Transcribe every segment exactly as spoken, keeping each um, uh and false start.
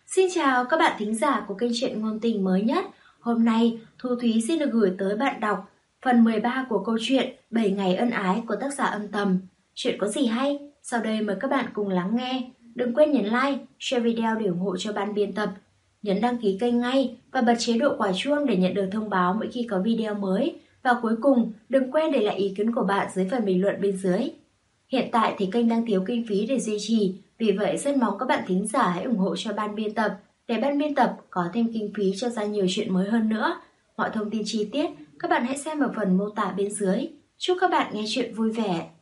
Xin chào các bạn thính giả của kênh truyện ngôn tình mới nhất. Hôm nay, Thu Thúy xin được gửi tới bạn đọc phần mười ba của câu chuyện bảy ngày ân ái của tác giả Âm Tầm. Chuyện có gì hay? Sau đây mời các bạn cùng lắng nghe. Đừng quên nhấn like, share video để ủng hộ cho ban biên tập. Nhấn đăng ký kênh ngay và bật chế độ quả chuông để nhận được thông báo mỗi khi có video mới. Và cuối cùng, đừng quên để lại ý kiến của bạn dưới phần bình luận bên dưới. Hiện tại thì kênh đang thiếu kinh phí để duy trì, vì vậy rất mong các bạn thính giả hãy ủng hộ cho ban biên tập để ban biên tập có thêm kinh phí cho ra nhiều chuyện mới hơn nữa. Mọi thông tin chi tiết các bạn hãy xem ở phần mô tả bên dưới. Chúc các bạn nghe chuyện vui vẻ.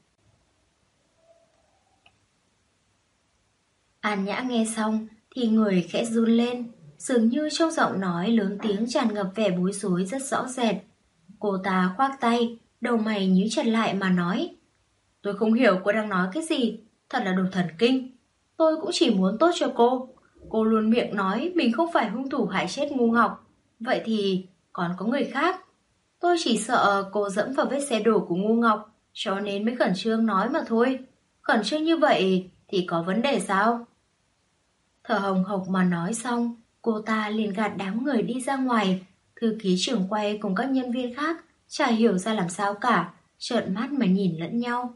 An Nhã nghe xong thì người khẽ run lên, dường như trong giọng nói lớn tiếng tràn ngập vẻ bối rối rất rõ rệt. Cô ta khoác tay, đầu mày nhíu chặt lại mà nói: "Tôi không hiểu cô đang nói cái gì, thật là đồ thần kinh. Tôi cũng chỉ muốn tốt cho cô. Cô luôn miệng nói mình không phải hung thủ hại chết Ngu Ngọc. Vậy thì còn có người khác. Tôi chỉ sợ cô dẫm vào vết xe đổ của Ngu Ngọc, cho nên mới khẩn trương nói mà thôi. Khẩn trương như vậy thì có vấn đề sao?" Thở hồng hộc mà nói xong, cô ta liền gạt đám người đi ra ngoài. Thư ký trưởng quay cùng các nhân viên khác chả hiểu ra làm sao cả, trợn mắt mà nhìn lẫn nhau.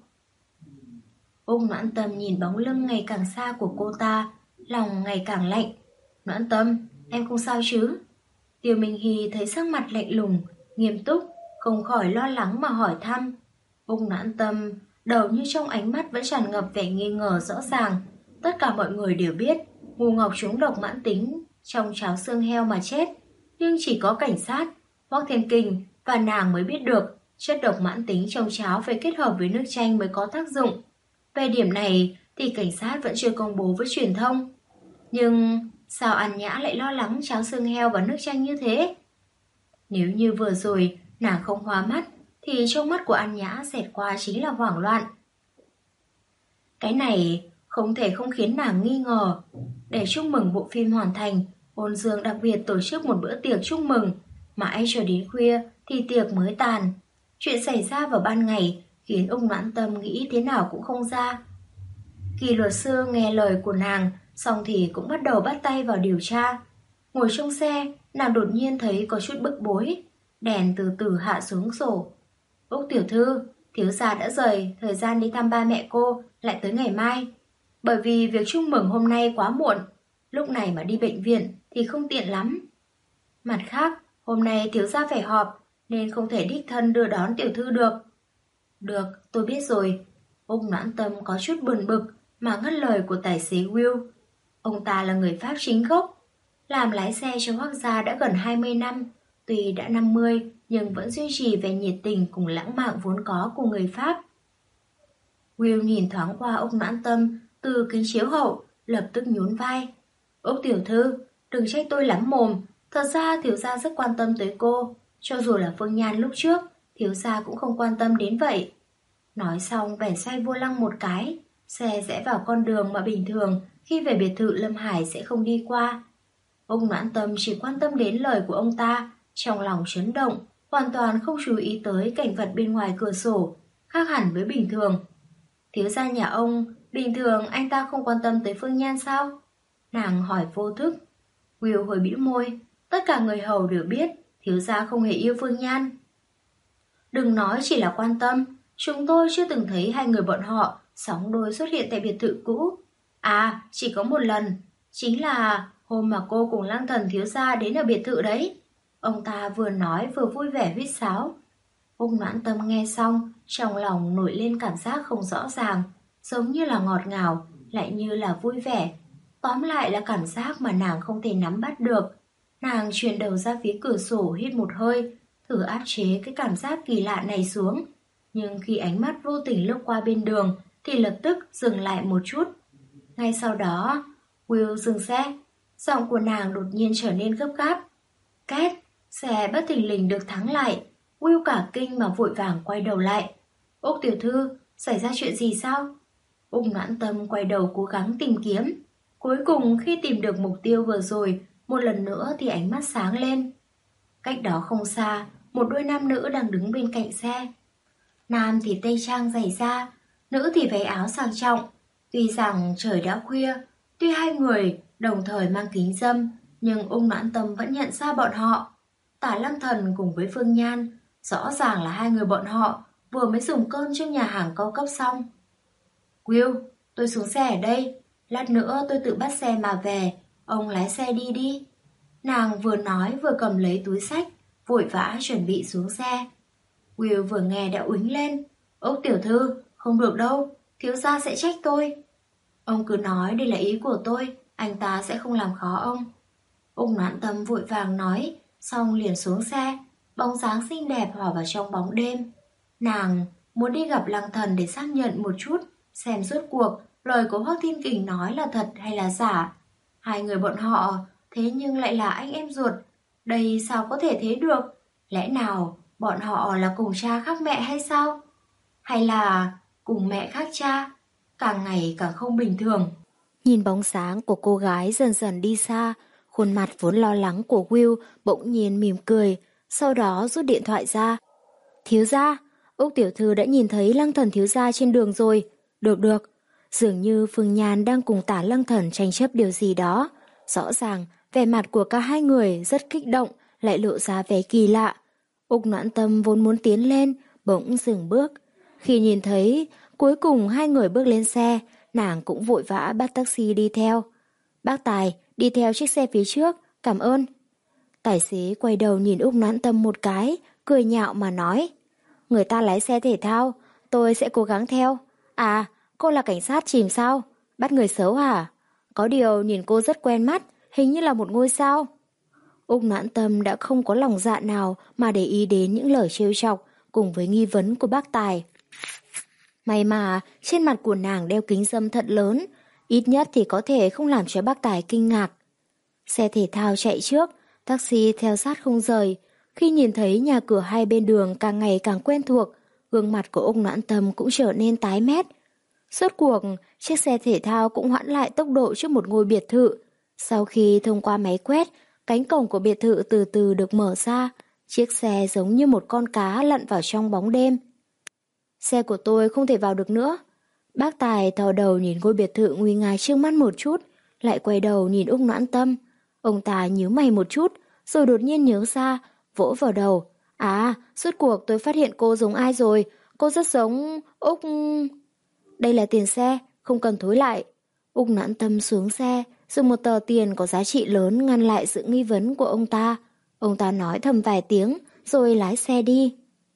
Ung Noãn Tâm nhìn bóng lưng ngày càng xa của cô ta, lòng ngày càng lạnh. "Noãn Tâm, em không sao chứ?" Tiêu Minh Hy thấy sắc mặt lạnh lùng, nghiêm túc, không khỏi lo lắng mà hỏi thăm. Ung Noãn Tâm, đầu như trong ánh mắt vẫn tràn ngập vẻ nghi ngờ rõ ràng. Tất cả mọi người đều biết Ngu Ngọc trúng độc mãn tính trong cháo xương heo mà chết, nhưng chỉ có cảnh sát, Hoắc Thiên Kình và nàng mới biết được chất độc mãn tính trong cháo phải kết hợp với nước chanh mới có tác dụng. Về điểm này thì cảnh sát vẫn chưa công bố với truyền thông. Nhưng sao An Nhã lại lo lắng cháo xương heo và nước chanh như thế? Nếu như vừa rồi nàng không hoa mắt thì trong mắt của An Nhã xẹt qua chính là hoảng loạn. Cái này không thể không khiến nàng nghi ngờ. Để chúc mừng bộ phim hoàn thành, Ôn Dương đặc biệt tổ chức một bữa tiệc chúc mừng. Mãi cho đến khuya thì tiệc mới tàn. Chuyện xảy ra vào ban ngày khiến Ung Noãn Tâm nghĩ thế nào cũng không ra. Kỳ luật sư nghe lời của nàng, xong thì cũng bắt đầu bắt tay vào điều tra. Ngồi trong xe, nàng đột nhiên thấy có chút bức bối. Đèn từ từ hạ xuống sổ. "Úc tiểu thư, thiếu gia đã rời, thời gian đi thăm ba mẹ cô lại tới ngày mai. Bởi vì việc chúc mừng hôm nay quá muộn, lúc này mà đi bệnh viện thì không tiện lắm. Mặt khác, hôm nay thiếu gia phải họp nên không thể đích thân đưa đón tiểu thư được." "Được, tôi biết rồi." Ung Noãn Tâm có chút buồn bực mà ngắt lời của tài xế Will. Ông ta là người Pháp chính gốc, làm lái xe cho Hoắc gia đã gần hai mươi năm. Tuy đã năm mươi nhưng vẫn duy trì vẻ nhiệt tình cùng lãng mạn vốn có của người Pháp. Will nhìn thoáng qua Ung Noãn Tâm từ kính chiếu hậu, lập tức nhún vai. "Úc tiểu thư, đừng trách tôi lắm mồm. Thật ra thiếu gia rất quan tâm tới cô. Cho dù là Phương Nhan lúc trước, thiếu gia cũng không quan tâm đến vậy." Nói xong bèn xoay vô lăng một cái, xe rẽ vào con đường mà bình thường khi về biệt thự Lâm Hải sẽ không đi qua. Ung Noãn Tâm chỉ quan tâm đến lời của ông ta, trong lòng chấn động, hoàn toàn không chú ý tới cảnh vật bên ngoài cửa sổ, khác hẳn với bình thường. "Thiếu gia nhà ông, bình thường anh ta không quan tâm tới Phương Nhan sao?" Nàng hỏi vô thức. Will hồi bĩu môi, tất cả người hầu đều biết thiếu gia không hề yêu Phương Nhan. "Đừng nói chỉ là quan tâm, chúng tôi chưa từng thấy hai người bọn họ sóng đôi xuất hiện tại biệt thự cũ. À, chỉ có một lần, chính là hôm mà cô cùng Lang Thần thiếu gia đến ở biệt thự đấy." Ông ta vừa nói vừa vui vẻ huýt sáo. Ung Noãn Tâm nghe xong, trong lòng nổi lên cảm giác không rõ ràng, giống như là ngọt ngào, lại như là vui vẻ. Tóm lại là cảm giác mà nàng không thể nắm bắt được. Nàng chuyển đầu ra phía cửa sổ hít một hơi, thử áp chế cái cảm giác kỳ lạ này xuống. Nhưng khi ánh mắt vô tình lướt qua bên đường thì lập tức dừng lại một chút. Ngay sau đó, Will dừng xe. Giọng của nàng đột nhiên trở nên gấp gáp. Két, xe bất thình lình được thắng lại. Will cả kinh mà vội vàng quay đầu lại. "Úc tiểu thư, xảy ra chuyện gì sao?" Ung Noãn Tâm quay đầu cố gắng tìm kiếm. Cuối cùng khi tìm được mục tiêu vừa rồi, một lần nữa thì ánh mắt sáng lên. Cách đó không xa, một đôi nam nữ đang đứng bên cạnh xe. Nam thì tây trang dày da, nữ thì váy áo sang trọng. Tuy rằng trời đã khuya, tuy hai người đồng thời mang kính râm, nhưng Ung Noãn Tâm vẫn nhận ra bọn họ. Tả Lăng Thần cùng với Phương Nhan, rõ ràng là hai người bọn họ vừa mới dùng cơm trong nhà hàng cao cấp xong. Will, tôi xuống xe ở đây, lát nữa tôi tự bắt xe mà về, ông lái xe đi đi. Nàng vừa nói vừa cầm lấy túi xách, vội vã chuẩn bị xuống xe. Will vừa nghe đã uýnh lên. Ốc tiểu thư, không được đâu, thiếu gia sẽ trách tôi. Ông cứ nói đây là ý của tôi, anh ta sẽ không làm khó ông. Ung Noãn Tâm vội vàng nói, xong liền xuống xe, bóng dáng xinh đẹp hòa vào trong bóng đêm. Nàng muốn đi gặp Lăng Thần để xác nhận một chút, xem rốt cuộc lời của Hoắc Thiên Kình nói là thật hay là giả. Hai người bọn họ thế nhưng lại là anh em ruột, đây sao có thể thế được? Lẽ nào bọn họ là cùng cha khác mẹ hay sao? Hay là cùng mẹ khác cha? Càng ngày càng không bình thường. Nhìn bóng sáng của cô gái dần dần đi xa, khuôn mặt vốn lo lắng của Will bỗng nhiên mỉm cười, sau đó rút điện thoại ra. Thiếu gia, Úc tiểu thư đã nhìn thấy Lăng Thần thiếu gia trên đường rồi. Được được, dường như Phương Nhan đang cùng Tả Lăng Thần tranh chấp điều gì đó. Rõ ràng, vẻ mặt của cả hai người rất kích động, lại lộ ra vẻ kỳ lạ. Úc Noãn Tâm vốn muốn tiến lên, bỗng dừng bước. Khi nhìn thấy cuối cùng hai người bước lên xe, nàng cũng vội vã bắt taxi đi theo. Bác Tài, đi theo chiếc xe phía trước, cảm ơn. Tài xế quay đầu nhìn Úc Noãn Tâm một cái, cười nhạo mà nói. Người ta lái xe thể thao, tôi sẽ cố gắng theo. À, cô là cảnh sát chìm sao? Bắt người xấu hả? Có điều nhìn cô rất quen mắt, hình như là một ngôi sao. Úc Noãn Tâm đã không có lòng dạ nào mà để ý đến những lời trêu chọc cùng với nghi vấn của bác Tài. May mà trên mặt của nàng đeo kính râm thật lớn, ít nhất thì có thể không làm cho bác Tài kinh ngạc. Xe thể thao chạy trước, taxi theo sát không rời. Khi nhìn thấy nhà cửa hai bên đường càng ngày càng quen thuộc, gương mặt của Úc Noãn Tâm cũng trở nên tái mét. Rốt cuộc, chiếc xe thể thao cũng hoãn lại tốc độ trước một ngôi biệt thự. Sau khi thông qua máy quét, cánh cổng của biệt thự từ từ được mở ra. Chiếc xe giống như một con cá lặn vào trong bóng đêm. Xe của tôi không thể vào được nữa. Bác Tài thò đầu nhìn ngôi biệt thự nguy nga trước mắt một chút, lại quay đầu nhìn Úc Noãn Tâm. Ông ta nhíu mày một chút, rồi đột nhiên nhớ ra, vỗ vào đầu. À, suốt cuộc tôi phát hiện cô giống ai rồi, cô rất giống Úc... Đây là tiền xe, không cần thối lại. Úc Noãn Tâm xuống xe, dùng một tờ tiền có giá trị lớn ngăn lại sự nghi vấn của ông ta. Ông ta nói thầm vài tiếng, rồi lái xe đi.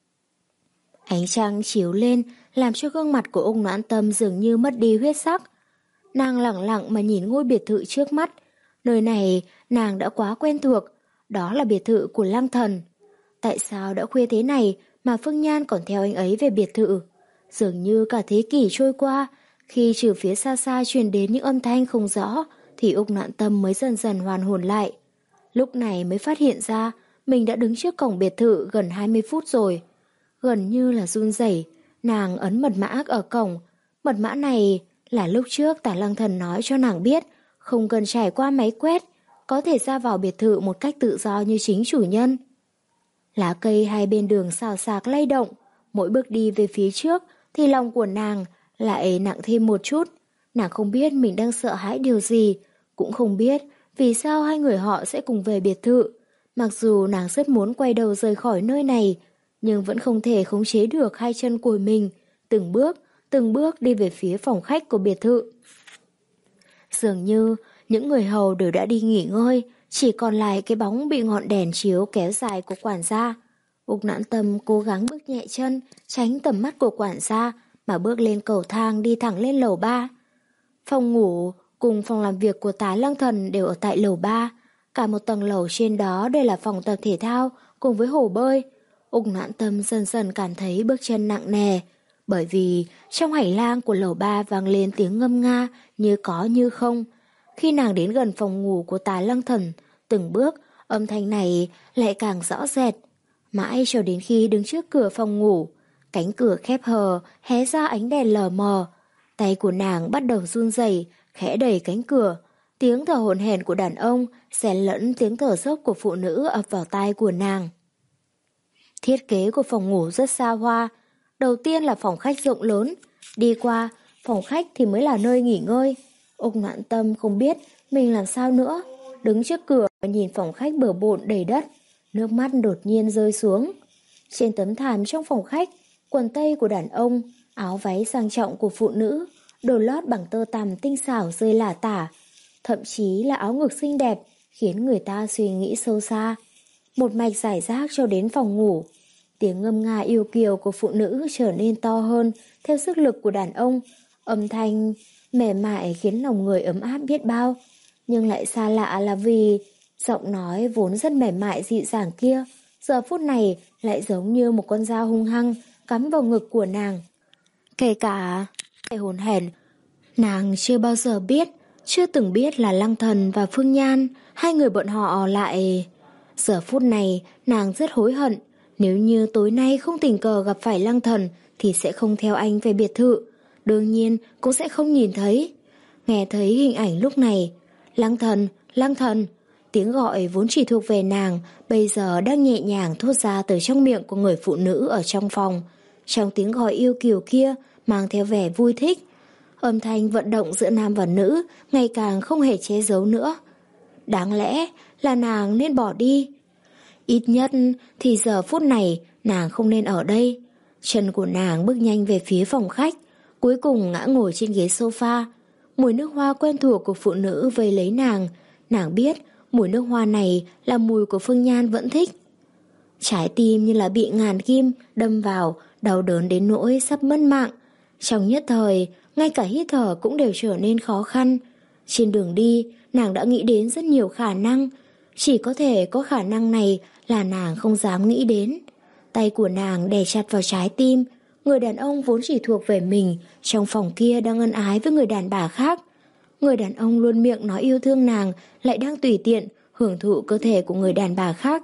Ánh trăng chiếu lên, làm cho gương mặt của Úc Noãn Tâm dường như mất đi huyết sắc. Nàng lẳng lặng mà nhìn ngôi biệt thự trước mắt. Nơi này nàng đã quá quen thuộc, đó là biệt thự của Lăng Thần. Tại sao đã khuya thế này mà Phương Nhan còn theo anh ấy về biệt thự? Dường như cả thế kỷ trôi qua, khi từ phía xa xa truyền đến những âm thanh không rõ, thì Úc Noãn Tâm mới dần dần hoàn hồn lại. Lúc này mới phát hiện ra mình đã đứng trước cổng biệt thự gần hai mươi phút rồi. Gần như là run rẩy, nàng ấn mật mã ở cổng. Mật mã này là lúc trước Tả Lăng Thần nói cho nàng biết, không cần trải qua máy quét, có thể ra vào biệt thự một cách tự do như chính chủ nhân. Lá cây hai bên đường xào xạc lay động, mỗi bước đi về phía trước thì lòng của nàng lại nặng thêm một chút. Nàng không biết mình đang sợ hãi điều gì, cũng không biết vì sao hai người họ sẽ cùng về biệt thự. Mặc dù nàng rất muốn quay đầu rời khỏi nơi này, nhưng vẫn không thể khống chế được hai chân của mình, từng bước, từng bước đi về phía phòng khách của biệt thự. Dường như những người hầu đều đã đi nghỉ ngơi, chỉ còn lại cái bóng bị ngọn đèn chiếu kéo dài của quản gia. Úc Noãn Tâm cố gắng bước nhẹ chân, tránh tầm mắt của quản gia, mà bước lên cầu thang đi thẳng lên lầu ba. Phòng ngủ cùng phòng làm việc của Tả Lăng Thần đều ở tại lầu ba. Cả một tầng lầu trên đó đều là phòng tập thể thao cùng với hồ bơi. Úc Noãn Tâm dần dần cảm thấy bước chân nặng nề, bởi vì trong hành lang của lầu ba vang lên tiếng ngâm nga như có như không. Khi nàng đến gần phòng ngủ của Tả Lăng Thần, từng bước âm thanh này lại càng rõ rệt. Mãi cho đến khi đứng trước cửa phòng ngủ, cánh cửa khép hờ hé ra ánh đèn lờ mờ. Tay của nàng bắt đầu run rẩy, khẽ đẩy cánh cửa. Tiếng thở hổn hển của đàn ông xen lẫn tiếng thở dốc của phụ nữ ập vào tai của nàng. Thiết kế của phòng ngủ rất xa hoa. Đầu tiên là phòng khách rộng lớn, đi qua phòng khách thì mới là nơi nghỉ ngơi. Úc Noãn Tâm không biết mình làm sao nữa? Đứng trước cửa nhìn phòng khách bừa bộn đầy đất, nước mắt đột nhiên rơi xuống. Trên tấm thảm trong phòng khách, quần tây của đàn ông, áo váy sang trọng của phụ nữ, đồ lót bằng tơ tằm tinh xảo rơi lả tả, thậm chí là áo ngực xinh đẹp khiến người ta suy nghĩ sâu xa. Một mạch rải rác cho đến phòng ngủ. Tiếng ngâm nga yêu kiều của phụ nữ trở nên to hơn theo sức lực của đàn ông, âm thanh mềm mại khiến lòng người ấm áp biết bao. Nhưng lại xa lạ là vì giọng nói vốn rất mềm mại dịu dàng kia giờ phút này lại giống như một con dao hung hăng cắm vào ngực của nàng. Kể cả hồn hển, nàng chưa bao giờ biết, chưa từng biết là Lăng Thần và Phương Nhan, hai người bọn họ lại... Giờ phút này nàng rất hối hận. Nếu như tối nay không tình cờ gặp phải Lăng Thần thì sẽ không theo anh về biệt thự, đương nhiên cũng sẽ không nhìn thấy. Nghe thấy hình ảnh lúc này, Lăng Thần, Lăng Thần, tiếng gọi vốn chỉ thuộc về nàng bây giờ đang nhẹ nhàng thốt ra từ trong miệng của người phụ nữ ở trong phòng. Trong tiếng gọi yêu kiều kia mang theo vẻ vui thích. Âm thanh vận động giữa nam và nữ ngày càng không hề che giấu nữa. Đáng lẽ là nàng nên bỏ đi. Ít nhất thì giờ phút này nàng không nên ở đây. Chân của nàng bước nhanh về phía phòng khách, cuối cùng ngã ngồi trên ghế sofa. Mùi nước hoa quen thuộc của phụ nữ vây lấy nàng. Nàng biết mùi nước hoa này là mùi của Phương Nhan vẫn thích. Trái tim như là bị ngàn kim đâm vào, đau đớn đến nỗi sắp mất mạng. Trong nhất thời, ngay cả hít thở cũng đều trở nên khó khăn. Trên đường đi, nàng đã nghĩ đến rất nhiều khả năng. Chỉ có thể có khả năng này là nàng không dám nghĩ đến. Tay của nàng đè chặt vào trái tim. Người đàn ông vốn chỉ thuộc về mình trong phòng kia đang ân ái với người đàn bà khác. Người đàn ông luôn miệng nói yêu thương nàng lại đang tùy tiện hưởng thụ cơ thể của người đàn bà khác.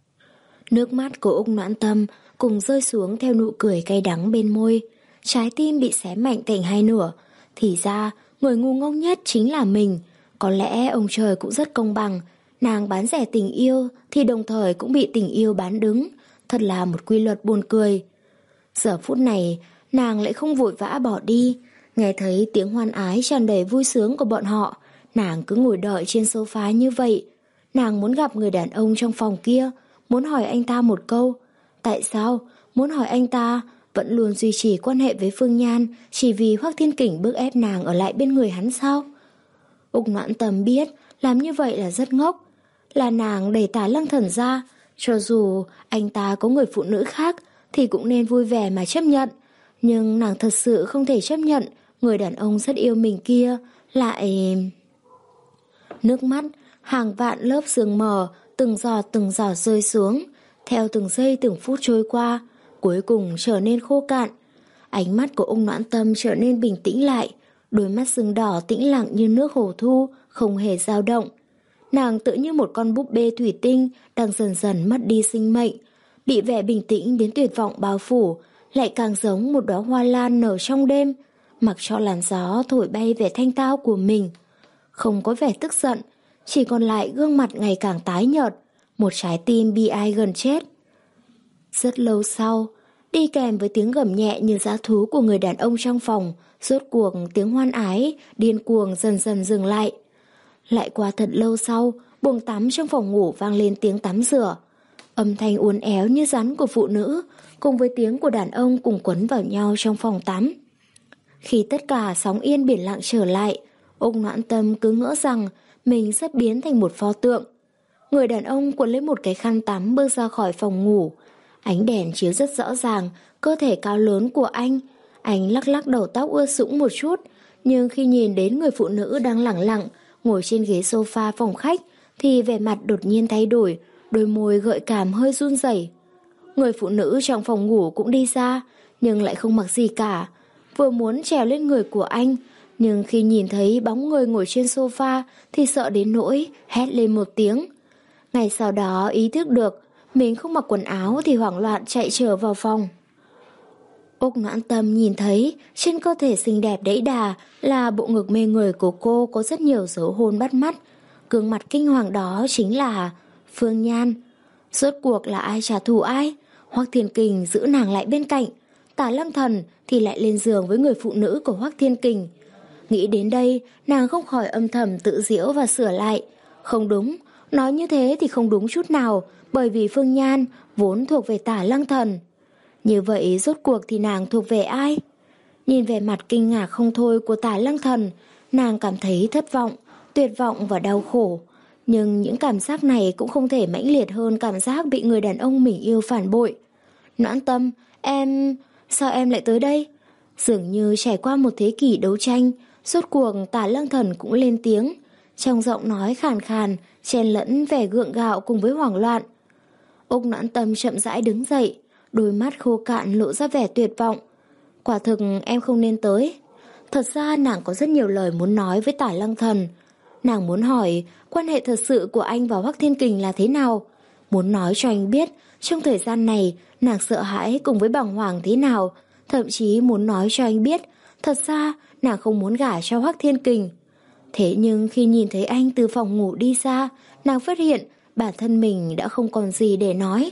Nước mắt của Úc Noãn Tâm cùng rơi xuống theo nụ cười cay đắng bên môi. Trái tim bị xé mạnh thành hai nửa. Thì ra người ngu ngốc nhất chính là mình. Có lẽ ông trời cũng rất công bằng. Nàng bán rẻ tình yêu thì đồng thời cũng bị tình yêu bán đứng. Thật là một quy luật buồn cười. Giờ phút này nàng lại không vội vã bỏ đi. Nghe thấy tiếng hoan ái tràn đầy vui sướng của bọn họ, nàng cứ ngồi đợi trên sofa như vậy. Nàng muốn gặp người đàn ông trong phòng kia, muốn hỏi anh ta một câu. Tại sao? Muốn hỏi anh ta vẫn luôn duy trì quan hệ với Phương Nhan chỉ vì Hoắc Thiên Kình bức ép nàng ở lại bên người hắn sao? Úc Noãn Tâm biết làm như vậy là rất ngốc. Là nàng đẩy tả Lăng Thần ra. Cho dù anh ta có người phụ nữ khác thì cũng nên vui vẻ mà chấp nhận. Nhưng nàng thật sự không thể chấp nhận người đàn ông rất yêu mình kia lại... Nước mắt hàng vạn lớp sương mờ từng giọt từng giọt rơi xuống, theo từng giây từng phút trôi qua, cuối cùng trở nên khô cạn. Ánh mắt của Úc Noãn Tâm trở nên bình tĩnh lại, đôi mắt sưng đỏ tĩnh lặng như nước hồ thu, không hề dao động. Nàng tự như một con búp bê thủy tinh đang dần dần mất đi sinh mệnh, bị vẻ bình tĩnh đến tuyệt vọng bao phủ, lại càng giống một đóa hoa lan nở trong đêm, mặc cho làn gió thổi bay vẻ thanh tao của mình. Không có vẻ tức giận, chỉ còn lại gương mặt ngày càng tái nhợt, một trái tim bi ai gần chết. Rất lâu sau, đi kèm với tiếng gầm nhẹ như dã thú của người đàn ông trong phòng, rốt cuộc tiếng hoan ái, điên cuồng dần dần dừng lại. Lại qua thật lâu sau, buồng tắm trong phòng ngủ vang lên tiếng tắm rửa. Âm thanh uốn éo như rắn của phụ nữ, cùng với tiếng của đàn ông cùng quấn vào nhau trong phòng tắm. Khi tất cả sóng yên biển lặng trở lại, Úc Noãn Tâm cứ ngỡ rằng mình sắp biến thành một pho tượng. Người đàn ông cuốn lấy một cái khăn tắm bước ra khỏi phòng ngủ. Ánh đèn chiếu rất rõ ràng cơ thể cao lớn của anh. Anh lắc lắc đầu tóc ưa sũng một chút, nhưng khi nhìn đến người phụ nữ đang lẳng lặng ngồi trên ghế sofa phòng khách thì vẻ mặt đột nhiên thay đổi, đôi môi gợi cảm hơi run rẩy. Người phụ nữ trong phòng ngủ cũng đi ra, nhưng lại không mặc gì cả. Vừa muốn trèo lên người của anh, nhưng khi nhìn thấy bóng người ngồi trên sofa thì sợ đến nỗi hét lên một tiếng. Ngay sau đó ý thức được mình không mặc quần áo thì hoảng loạn chạy trở vào phòng. Úc Noãn Tâm nhìn thấy trên cơ thể xinh đẹp đẫy đà là bộ ngực mê người của cô có rất nhiều dấu hôn bắt mắt. Gương mặt kinh hoàng đó chính là Phương Nhan. Rốt cuộc là ai trả thù ai? Hoắc Thiên Kình giữ nàng lại bên cạnh, Tả Lăng Thần thì lại lên giường với người phụ nữ của Hoắc Thiên Kình. Nghĩ đến đây, nàng không khỏi âm thầm tự giễu và sửa lại. Không đúng, nói như thế thì không đúng chút nào, bởi vì Phương Nhan vốn thuộc về Tả Lăng Thần. Như vậy rốt cuộc thì nàng thuộc về ai? Nhìn vẻ mặt kinh ngạc không thôi của Tả Lăng Thần, nàng cảm thấy thất vọng, tuyệt vọng và đau khổ. Nhưng những cảm giác này cũng không thể mãnh liệt hơn cảm giác bị người đàn ông mình yêu phản bội. Noãn Tâm, em... sao em lại tới đây? Dường như trải qua một thế kỷ đấu tranh, rốt cuộc Tả Lăng Thần cũng lên tiếng. Trong giọng nói khàn khàn, chen lẫn vẻ gượng gạo cùng với hoảng loạn. Úc Noãn Tâm chậm rãi đứng dậy, đôi mắt khô cạn lộ ra vẻ tuyệt vọng. Quả thực em không nên tới. Thật ra nàng có rất nhiều lời muốn nói với Tả Lăng Thần. Nàng muốn hỏi quan hệ thật sự của anh và Hoắc Thiên Kình là thế nào. Muốn nói cho anh biết trong thời gian này nàng sợ hãi cùng với bàng hoàng thế nào. Thậm chí muốn nói cho anh biết thật ra nàng không muốn gả cho Hoắc Thiên Kình. Thế nhưng khi nhìn thấy anh từ phòng ngủ đi ra, nàng phát hiện bản thân mình đã không còn gì để nói.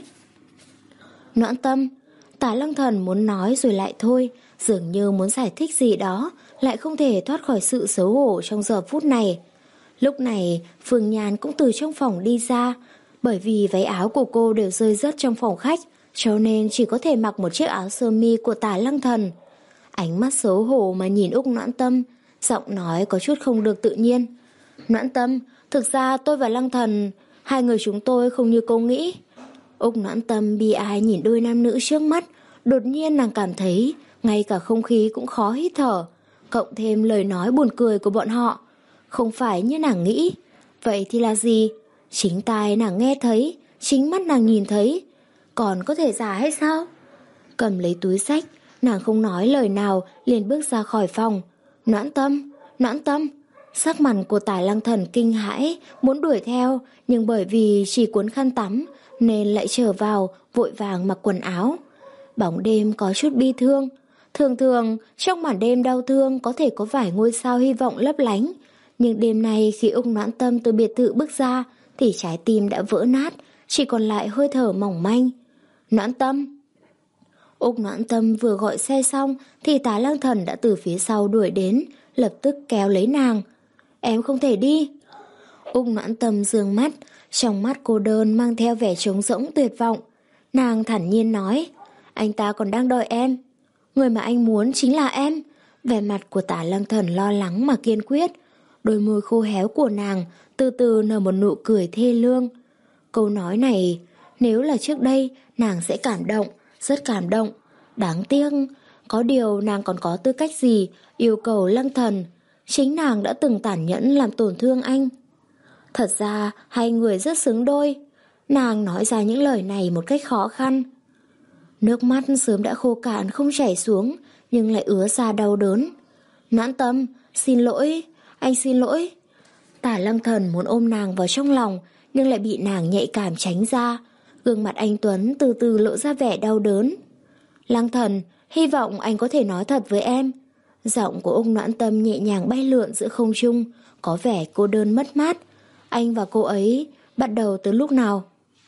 Noãn Tâm, Tả Lăng Thần muốn nói rồi lại thôi, dường như muốn giải thích gì đó, lại không thể thoát khỏi sự xấu hổ trong giờ phút này. Lúc này, Phương Nhan cũng từ trong phòng đi ra, bởi vì váy áo của cô đều rơi rớt trong phòng khách, cho nên chỉ có thể mặc một chiếc áo sơ mi của Tả Lăng Thần. Ánh mắt xấu hổ mà nhìn Úc Noãn Tâm, giọng nói có chút không được tự nhiên. Noãn Tâm, thực ra tôi và Lăng Thần, hai người chúng tôi không như cô nghĩ. Úc Noãn Tâm bi ai nhìn đôi nam nữ trước mắt, đột nhiên nàng cảm thấy ngay cả không khí cũng khó hít thở, cộng thêm lời nói buồn cười của bọn họ. Không phải như nàng nghĩ. Vậy thì là gì? Chính tai nàng nghe thấy, chính mắt nàng nhìn thấy. Còn có thể giả hay sao? Cầm lấy túi xách, nàng không nói lời nào liền bước ra khỏi phòng. Noãn Tâm, Noãn Tâm. Sắc mặt của Tả Lăng Thần kinh hãi, muốn đuổi theo, nhưng bởi vì chỉ cuốn khăn tắm nên lại trở vào, vội vàng mặc quần áo. Bóng đêm có chút bi thương. Thường thường trong màn đêm đau thương có thể có vài ngôi sao hy vọng lấp lánh. Nhưng đêm nay khi Úc Noãn Tâm từ biệt thự bước ra thì trái tim đã vỡ nát, chỉ còn lại hơi thở mỏng manh. Noãn Tâm. Úc Noãn Tâm vừa gọi xe xong thì Tả Lăng Thần đã từ phía sau đuổi đến, lập tức kéo lấy nàng. Em không thể đi. Úc Noãn Tâm dương mắt, trong mắt cô đơn mang theo vẻ trống rỗng tuyệt vọng. Nàng thản nhiên nói, anh ta còn đang đợi em. Người mà anh muốn chính là em. Vẻ mặt của Tả Lăng Thần lo lắng mà kiên quyết. Đôi môi khô héo của nàng từ từ nở một nụ cười thê lương. Câu nói này, nếu là trước đây nàng sẽ cảm động, rất cảm động. Đáng tiếc, có điều nàng còn có tư cách gì yêu cầu Lăng Thần. Chính nàng đã từng tàn nhẫn làm tổn thương anh. Thật ra hai người rất xứng đôi. Nàng nói ra những lời này một cách khó khăn. Nước mắt sớm đã khô cạn không chảy xuống, nhưng lại ứa ra đau đớn. Noãn Tâm, xin lỗi, anh xin lỗi. Tả Lăng Thần muốn ôm nàng vào trong lòng, nhưng lại bị nàng nhạy cảm tránh ra. Gương mặt anh Tuấn từ từ lộ ra vẻ đau đớn. Lăng Thần, hy vọng anh có thể nói thật với em. Giọng của Úc Noãn Tâm nhẹ nhàng bay lượn giữa không trung, có vẻ cô đơn mất mát. Anh và cô ấy bắt đầu từ lúc nào?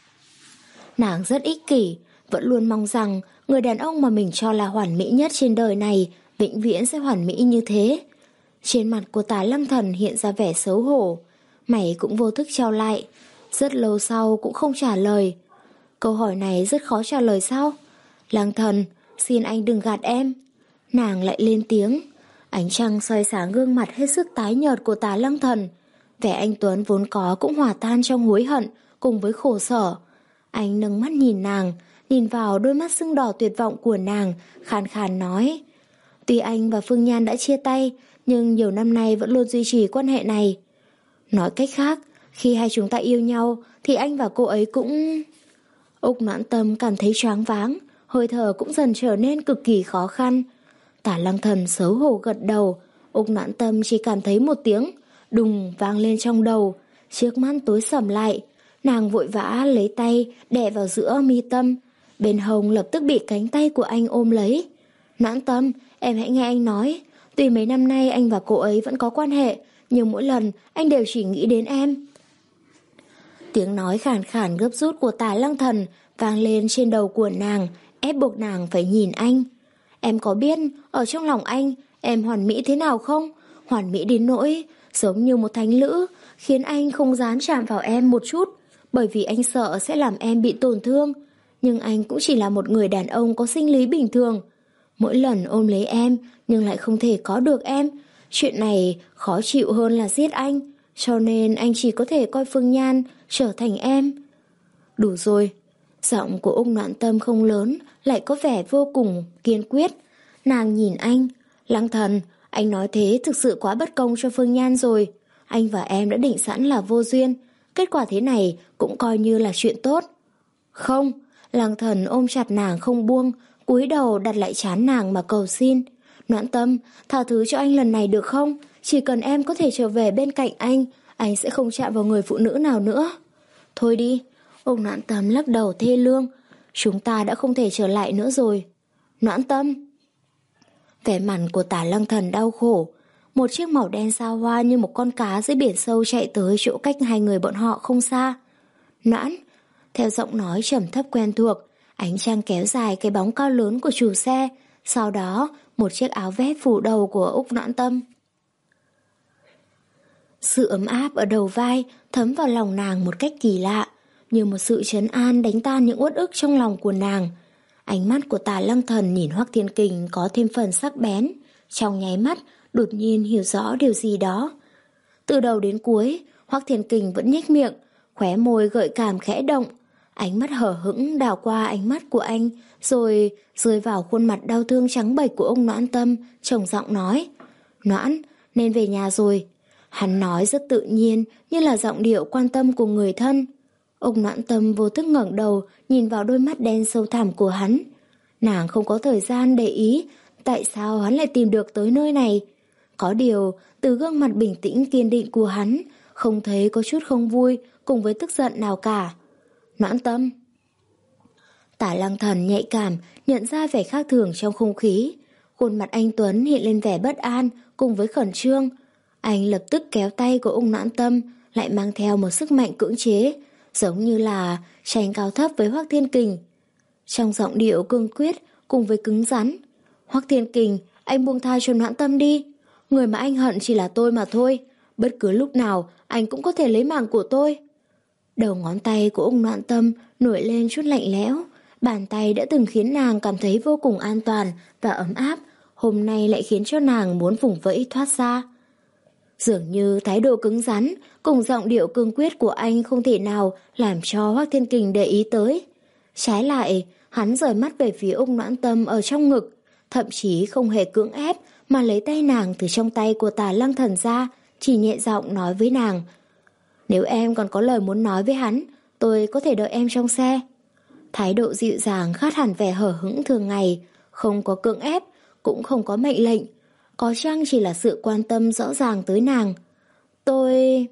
Nàng rất ích kỷ, vẫn luôn mong rằng người đàn ông mà mình cho là hoàn mỹ nhất trên đời này vĩnh viễn sẽ hoàn mỹ như thế. Trên mặt của Tả Lăng Thần hiện ra vẻ xấu hổ, mày cũng vô thức trao lại. Rất lâu sau cũng không trả lời. Câu hỏi này rất khó trả lời sao? Lăng Thần, xin anh đừng gạt em. Nàng lại lên tiếng. Ánh trăng soi sáng gương mặt hết sức tái nhợt của Tả Lăng Thần. Vẻ anh Tuấn vốn có cũng hòa tan trong hối hận cùng với khổ sở. Anh nâng mắt nhìn nàng, nhìn vào đôi mắt sưng đỏ tuyệt vọng của nàng, khàn khàn nói. Tuy anh và Phương Nhan đã chia tay, nhưng nhiều năm nay vẫn luôn duy trì quan hệ này. Nói cách khác, khi hai chúng ta yêu nhau thì anh và cô ấy cũng... Úc Noãn Tâm cảm thấy choáng váng, hơi thở cũng dần trở nên cực kỳ khó khăn. Tả Lăng Thần xấu hổ gật đầu, Úc Noãn Tâm chỉ cảm thấy một tiếng đùng vang lên trong đầu, trước mắt tối sầm lại. Nàng vội vã lấy tay đè vào giữa mi tâm, bên hông lập tức bị cánh tay của anh ôm lấy. Noãn Tâm, em hãy nghe anh nói. Tuy mấy năm nay anh và cô ấy vẫn có quan hệ, nhưng mỗi lần anh đều chỉ nghĩ đến em. Tiếng nói khàn khàn gấp rút của Tả Lăng Thần vang lên trên đầu của nàng, ép buộc nàng phải nhìn anh. Em có biết ở trong lòng anh em hoàn mỹ thế nào không? hoàn mỹ đến nỗi giống như một thánh lữ, khiến anh không dám chạm vào em một chút, bởi vì anh sợ sẽ làm em bị tổn thương. Nhưng anh cũng chỉ là một người đàn ông có sinh lý bình thường. Mỗi lần ôm lấy em nhưng lại không thể có được em. Chuyện này khó chịu hơn là giết anh, cho nên anh chỉ có thể coi Phương Nhan trở thành em. Đủ rồi. Giọng của Úc Noãn Tâm không lớn, lại có vẻ vô cùng kiên quyết. Nàng nhìn anh. Lăng Thần, anh nói thế thực sự quá bất công cho Phương Nhan rồi. Anh và em đã định sẵn là vô duyên. Kết quả thế này cũng coi như là chuyện tốt. Không. Lăng Thần ôm chặt nàng không buông, cúi đầu đặt lại trán nàng mà cầu xin. Noãn Tâm, tha thứ cho anh lần này được không? Chỉ cần em có thể trở về bên cạnh anh, anh sẽ không chạm vào người phụ nữ nào nữa. Thôi đi. Úc Noãn Tâm lắc đầu thê lương. Chúng ta đã không thể trở lại nữa rồi. Noãn Tâm. Vẻ mặt của Tả Lăng Thần đau khổ. Một chiếc màu đen xa hoa như một con cá dưới biển sâu chạy tới chỗ cách hai người bọn họ không xa. Noãn. Theo giọng nói trầm thấp quen thuộc, ánh trăng kéo dài cái bóng cao lớn của chủ xe. Sau đó, một chiếc áo vest phủ đầu của Úc Noãn Tâm. Sự ấm áp ở đầu vai thấm vào lòng nàng một cách kỳ lạ, như một sự trấn an đánh tan những uất ức trong lòng của nàng. Ánh mắt của Tả Lăng Thần nhìn Hoắc Thiên Kình có thêm phần sắc bén, trong nháy mắt đột nhiên hiểu rõ điều gì đó. Từ đầu đến cuối, Hoắc Thiên Kình vẫn nhếch miệng, khóe môi gợi cảm khẽ động, ánh mắt hở hững đảo qua ánh mắt của anh, rồi rơi vào khuôn mặt đau thương trắng bệch của ông Noãn Tâm, trầm giọng nói: "Noãn, nên về nhà rồi." Hắn nói rất tự nhiên, như là giọng điệu quan tâm của người thân. Ông Noãn Tâm vô thức ngẩng đầu, nhìn vào đôi mắt đen sâu thẳm của hắn. Nàng không có thời gian để ý tại sao hắn lại tìm được tới nơi này. Có điều, từ gương mặt bình tĩnh kiên định của hắn, không thấy có chút không vui cùng với tức giận nào cả. Noãn Tâm. Tả Lăng Thần nhạy cảm, nhận ra vẻ khác thường trong không khí. Khuôn mặt anh Tuấn hiện lên vẻ bất an cùng với khẩn trương. Anh lập tức kéo tay của ông Noãn Tâm, lại mang theo một sức mạnh cưỡng chế, giống như là tranh cao thấp với Hoắc Thiên Kình. Trong giọng điệu cương quyết cùng với cứng rắn: "Hoắc Thiên Kình, anh buông tha cho Noãn Tâm đi. Người mà anh hận chỉ là tôi mà thôi. Bất cứ lúc nào anh cũng có thể lấy mạng của tôi." Đầu ngón tay của ông Noãn Tâm nổi lên chút lạnh lẽo. Bàn tay đã từng khiến nàng cảm thấy vô cùng an toàn và ấm áp, hôm nay lại khiến cho nàng muốn vùng vẫy thoát ra. Dường như thái độ cứng rắn cùng giọng điệu cương quyết của anh không thể nào làm cho Hoắc Thiên Kình để ý tới. Trái lại, hắn rời mắt về phía ông Noãn Tâm ở trong ngực, thậm chí không hề cưỡng ép mà lấy tay nàng từ trong tay của Tả Lăng Thần ra, chỉ nhẹ giọng nói với nàng: "Nếu em còn có lời muốn nói với hắn, tôi có thể đợi em trong xe." Thái độ dịu dàng khác hẳn vẻ hở hững thường ngày, không có cưỡng ép, cũng không có mệnh lệnh, có chăng chỉ là sự quan tâm rõ ràng tới nàng. Tôi...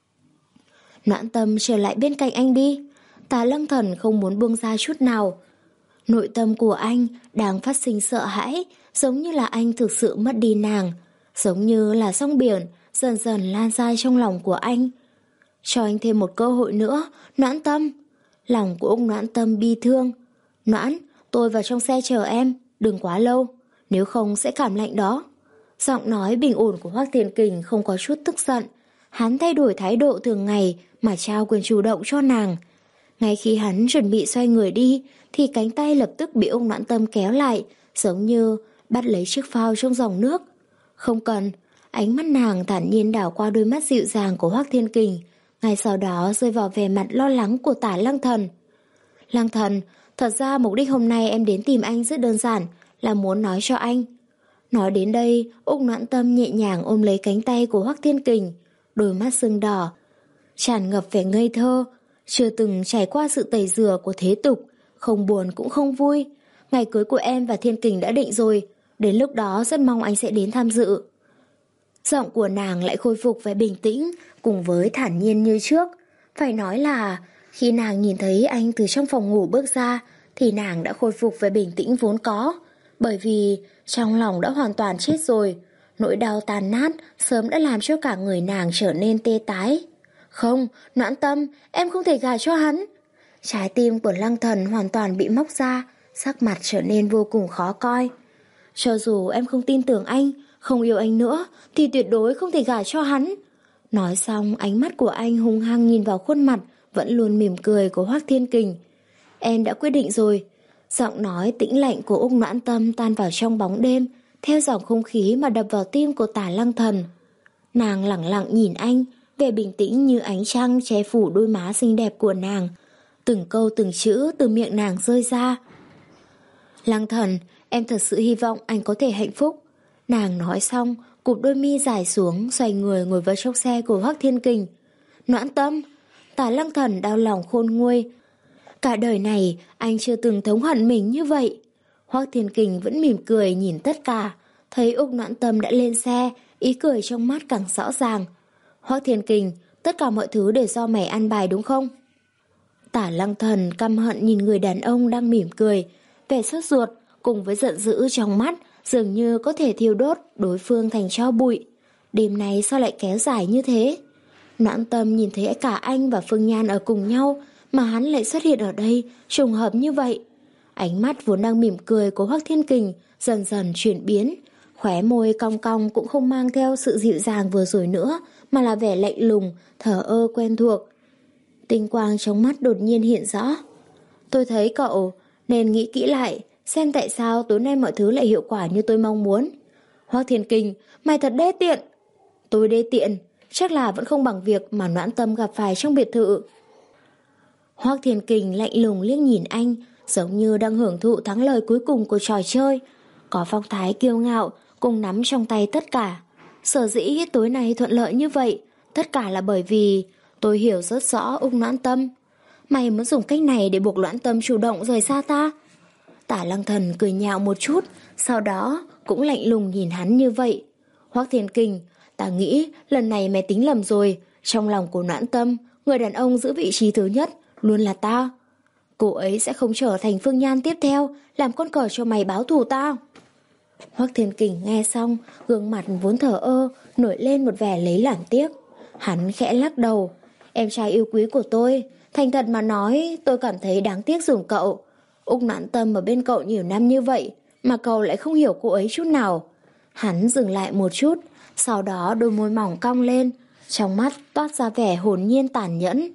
Noãn Tâm, trở lại bên cạnh anh đi. Tả Lăng Thần không muốn buông ra chút nào. Nội tâm của anh đang phát sinh sợ hãi, giống như là anh thực sự mất đi nàng, giống như là sóng biển dần dần lan ra trong lòng của anh. Cho anh thêm một cơ hội nữa, Noãn Tâm. Lòng của ông Noãn Tâm bi thương. Noãn, tôi vào trong xe chờ em, đừng quá lâu, nếu không sẽ cảm lạnh đó. Giọng nói bình ổn của Hoắc Thiên Kình không có chút tức giận. Hắn thay đổi thái độ thường ngày mà trao quyền chủ động cho nàng. Ngay khi hắn chuẩn bị xoay người đi, thì cánh tay lập tức bị ông Noãn Tâm kéo lại, giống như bắt lấy chiếc phao trong dòng nước. Không cần. Ánh mắt nàng thản nhiên đảo qua đôi mắt dịu dàng của Hoắc Thiên Kình, ngay sau đó rơi vào vẻ mặt lo lắng của Tả Lăng Thần. Lăng Thần, thật ra mục đích hôm nay em đến tìm anh rất đơn giản, là muốn nói cho anh. Nói đến đây, Úc Noãn Tâm nhẹ nhàng ôm lấy cánh tay của Hoắc Thiên Kình, đôi mắt sưng đỏ, tràn ngập vẻ ngây thơ, chưa từng trải qua sự tẩy rửa của thế tục, không buồn cũng không vui. Ngày cưới của em và Thiên Kình đã định rồi, đến lúc đó rất mong anh sẽ đến tham dự. Giọng của nàng lại khôi phục vẻ bình tĩnh cùng với thản nhiên như trước. Phải nói là khi nàng nhìn thấy anh từ trong phòng ngủ bước ra thì nàng đã khôi phục vẻ bình tĩnh vốn có, bởi vì trong lòng đã hoàn toàn chết rồi. Nỗi đau tàn nát sớm đã làm cho cả người nàng trở nên tê tái. Không, Noãn Tâm, em không thể gả cho hắn. Trái tim của Lăng Thần hoàn toàn bị móc ra, sắc mặt trở nên vô cùng khó coi. Cho dù em không tin tưởng anh, Không yêu anh nữa thì tuyệt đối không thể gả cho hắn. Nói xong, ánh mắt của anh hung hăng nhìn vào khuôn mặt vẫn luôn mỉm cười của Hoắc Thiên Kình. Em đã quyết định rồi. Giọng nói tĩnh lạnh của Úc Noãn Tâm tan vào trong bóng đêm, theo dòng không khí mà đập vào tim của Tả Lăng Thần. Nàng lẳng lặng nhìn anh, vẻ bình tĩnh như ánh trăng che phủ đôi má xinh đẹp của nàng. Từng câu từng chữ từ miệng nàng rơi ra. Lăng Thần, em thật sự hy vọng anh có thể hạnh phúc. Nàng nói xong, cụp đôi mi dài xuống, xoay người ngồi vào trong xe của Hoắc Thiên Kình. Noãn Tâm, Tả Lăng Thần đau lòng khôn nguôi. Cả đời này anh chưa từng thống hận mình như vậy. Hoắc Thiên Kình vẫn mỉm cười nhìn tất cả, thấy Úc Noãn Tâm đã lên xe, ý cười trong mắt càng rõ ràng. Hoắc Thiên Kình, tất cả mọi thứ đều do mày ăn bài đúng không? Tả Lăng Thần căm hận nhìn người đàn ông đang mỉm cười, vẻ sốt ruột cùng với giận dữ trong mắt dường như có thể thiêu đốt đối phương thành tro bụi. Đêm này sao lại kéo dài như thế? Noãn Tâm nhìn thấy cả anh và Phương Nhan ở cùng nhau, mà hắn lại xuất hiện ở đây, trùng hợp như vậy. Ánh mắt vốn đang mỉm cười của Hoắc Thiên Kình dần dần chuyển biến, khóe môi cong cong cũng không mang theo sự dịu dàng vừa rồi nữa, mà là vẻ lạnh lùng, thờ ơ quen thuộc. Tinh quang trong mắt đột nhiên hiện rõ. Tôi thấy cậu nên nghĩ kỹ lại, xem tại sao tối nay mọi thứ lại hiệu quả như tôi mong muốn. Hoắc Thiên Kình, mày thật đê tiện. Tôi đê tiện, chắc là vẫn không bằng việc mà Noãn Tâm gặp phải trong biệt thự. Hoắc Thiên Kình lạnh lùng liếc nhìn anh, giống như đang hưởng thụ thắng lợi cuối cùng của trò chơi. Có phong thái kiêu ngạo, cùng nắm trong tay tất cả. Sở dĩ tối nay thuận lợi như vậy, tất cả là bởi vì tôi hiểu rất rõ Úc Noãn Tâm. Mày muốn dùng cách này để buộc Noãn Tâm chủ động rời xa ta? Tả Lăng Thần cười nhạo một chút, sau đó cũng lạnh lùng nhìn hắn như vậy. Hoắc Thiên Kình, ta nghĩ lần này mày tính lầm rồi. Trong lòng của Noãn Tâm, người đàn ông giữ vị trí thứ nhất luôn là ta. Cô ấy sẽ không trở thành Phương Nhan tiếp theo, làm con cờ cho mày báo thù tao. Hoắc Thiên Kình nghe xong, gương mặt vốn thờ ơ nổi lên một vẻ lấy làm tiếc. Hắn khẽ lắc đầu. Em trai yêu quý của tôi, thành thật mà nói, tôi cảm thấy đáng tiếc dùng cậu. Úc Noãn Tâm ở bên cậu nhiều năm như vậy, mà cậu lại không hiểu cô ấy chút nào. Hắn dừng lại một chút, sau đó đôi môi mỏng cong lên, trong mắt toát ra vẻ hồn nhiên tàn nhẫn.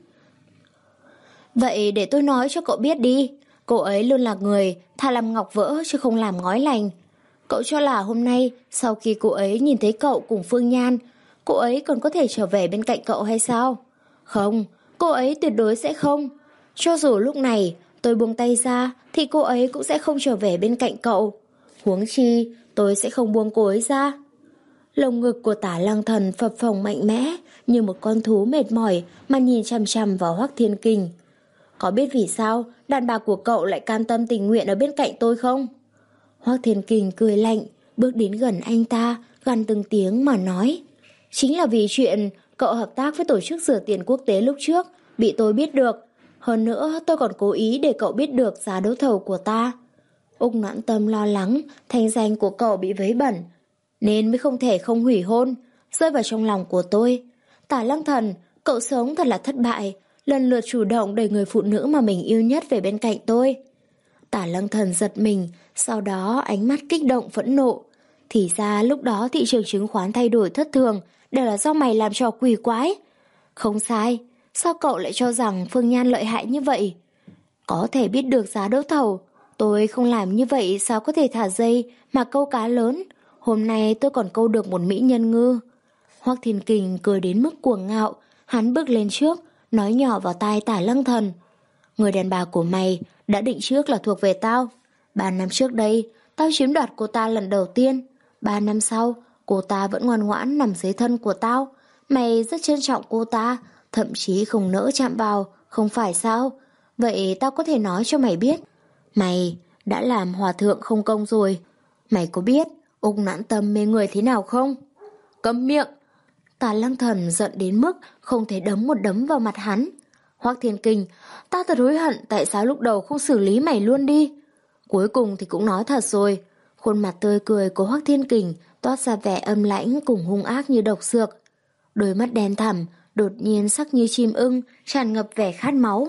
Vậy để tôi nói cho cậu biết đi, cô ấy luôn là người thà làm ngọc vỡ chứ không làm ngói lành. Cậu cho là hôm nay, sau khi cô ấy nhìn thấy cậu cùng Phương Nhan, cô ấy còn có thể trở về bên cạnh cậu hay sao? Không, cô ấy tuyệt đối sẽ không. Cho dù lúc này tôi buông tay ra, thì cô ấy cũng sẽ không trở về bên cạnh cậu. Huống chi, tôi sẽ không buông cô ấy ra. Lồng ngực của Tả Lăng Thần phập phồng mạnh mẽ, như một con thú mệt mỏi mà nhìn chằm chằm vào Hoắc Thiên Kình. Có biết vì sao đàn bà của cậu lại cam tâm tình nguyện ở bên cạnh tôi không? Hoắc Thiên Kình cười lạnh, bước đến gần anh ta, gằn từng tiếng mà nói. Chính là vì chuyện cậu hợp tác với tổ chức rửa tiền quốc tế lúc trước, bị tôi biết được. Hơn nữa tôi còn cố ý để cậu biết được giá đấu thầu của ta. Úc Noãn Tâm lo lắng thanh danh của cậu bị vấy bẩn, nên mới không thể không hủy hôn, rơi vào trong lòng của tôi. Tả Lăng Thần, cậu sống thật là thất bại, lần lượt chủ động đẩy người phụ nữ mà mình yêu nhất về bên cạnh tôi. Tả Lăng Thần giật mình, sau đó ánh mắt kích động phẫn nộ. Thì ra lúc đó thị trường chứng khoán thay đổi thất thường đều là do mày làm trò quỷ quái. Không sai, sao cậu lại cho rằng Phương Nhan lợi hại như vậy? Có thể biết được giá đấu thầu, tôi không làm như vậy sao có thể thả dây mà câu cá lớn. Hôm nay tôi còn câu được một mỹ nhân ngư. Hoắc Thiên Kình cười đến mức cuồng ngạo, hắn bước lên trước, nói nhỏ vào tai Tả Lăng Thần. Người đàn bà của mày đã định trước là thuộc về tao. Ba năm trước đây, tao chiếm đoạt cô ta lần đầu tiên. Ba năm sau, cô ta vẫn ngoan ngoãn nằm dưới thân của tao. Mày rất trân trọng cô ta, thậm chí không nỡ chạm vào, không phải sao? Vậy tao có thể nói cho mày biết, mày đã làm hòa thượng không công rồi. Mày có biết Úc Noãn Tâm mê người thế nào không? Câm miệng! Tả Lăng Thần giận đến mức không thể đấm một đấm vào mặt hắn. Hoắc Thiên Kình, ta thật hối hận tại sao lúc đầu không xử lý mày luôn đi. Cuối cùng thì cũng nói thật rồi. Khuôn mặt tươi cười của Hoắc Thiên Kình toát ra vẻ âm lãnh cùng hung ác như độc dược. Đôi mắt đen thẳm, đột nhiên sắc như chim ưng, tràn ngập vẻ khát máu.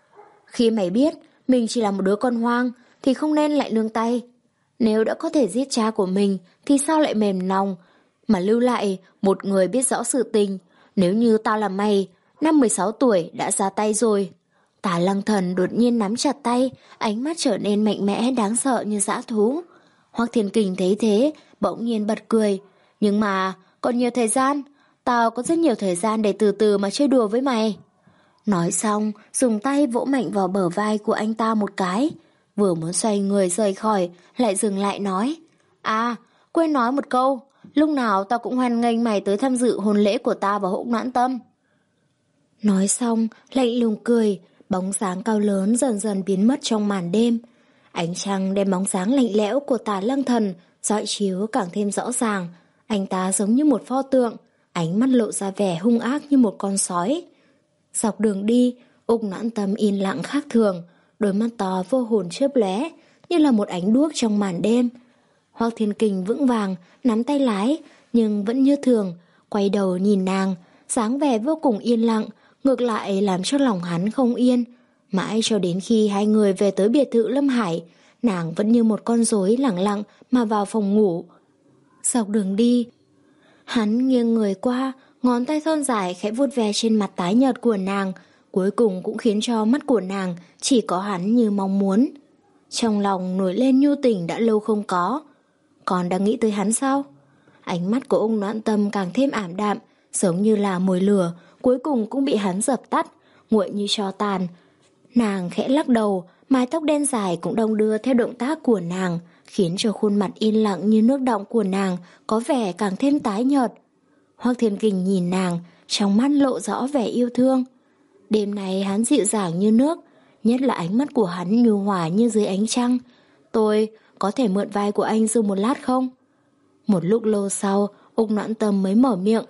Khi mày biết mình chỉ là một đứa con hoang thì không nên lại nương tay. Nếu đã có thể giết cha của mình thì sao lại mềm lòng, mà lưu lại một người biết rõ sự tình. Nếu như tao là mày, năm mười sáu tuổi đã ra tay rồi. Tả Lăng Thần đột nhiên nắm chặt tay, ánh mắt trở nên mạnh mẽ đáng sợ như dã thú. Hoắc Thiên Kình thấy thế, bỗng nhiên bật cười. Nhưng mà, còn nhiều thời gian, tao có rất nhiều thời gian để từ từ mà chơi đùa với mày. Nói xong, dùng tay vỗ mạnh vào bờ vai của anh ta một cái. Vừa muốn xoay người rời khỏi, lại dừng lại nói. À, quên nói một câu, lúc nào tao cũng hoan nghênh mày tới tham dự hôn lễ của ta và Hỗn Noãn Tâm. Nói xong, lạnh lùng cười, bóng dáng cao lớn dần dần biến mất trong màn đêm. Ánh trăng đem bóng dáng lạnh lẽo của Tả Lăng Thần dọi chiếu càng thêm rõ ràng. Anh ta giống như một pho tượng, ánh mắt lộ ra vẻ hung ác như một con sói. Dọc đường đi, Úc Noãn Tâm yên lặng khác thường, đôi mắt to vô hồn chớp lóe như là một ánh đuốc trong màn đêm. Hoắc Thiên Kình vững vàng nắm tay lái, nhưng vẫn như thường, quay đầu nhìn nàng, dáng vẻ vô cùng yên lặng, ngược lại làm cho lòng hắn không yên. Mãi cho đến khi hai người về tới biệt thự Lâm Hải, nàng vẫn như một con rối lẳng lặng mà vào phòng ngủ. Dọc đường đi, hắn nghiêng người qua, ngón tay thon dài khẽ vuốt ve trên mặt tái nhợt của nàng, cuối cùng cũng khiến cho mắt của nàng chỉ có hắn như mong muốn. Trong lòng nổi lên nhu tình đã lâu không có. Còn đang nghĩ tới hắn sao? Ánh mắt của ông Noãn Tâm càng thêm ảm đạm, giống như là mồi lửa, cuối cùng cũng bị hắn dập tắt, nguội như tro tàn. Nàng khẽ lắc đầu, mái tóc đen dài cũng đong đưa theo động tác của nàng, khiến cho khuôn mặt yên lặng như nước đọng của nàng có vẻ càng thêm tái nhợt. Hoắc Thiên Kình nhìn nàng, trong mắt lộ rõ vẻ yêu thương. Đêm này hắn dịu dàng như nước, nhất là ánh mắt của hắn nhu hòa như dưới ánh trăng. Tôi có thể mượn vai của anh dùng một lát không? Một lúc lâu sau, Úc Noãn Tâm mới mở miệng.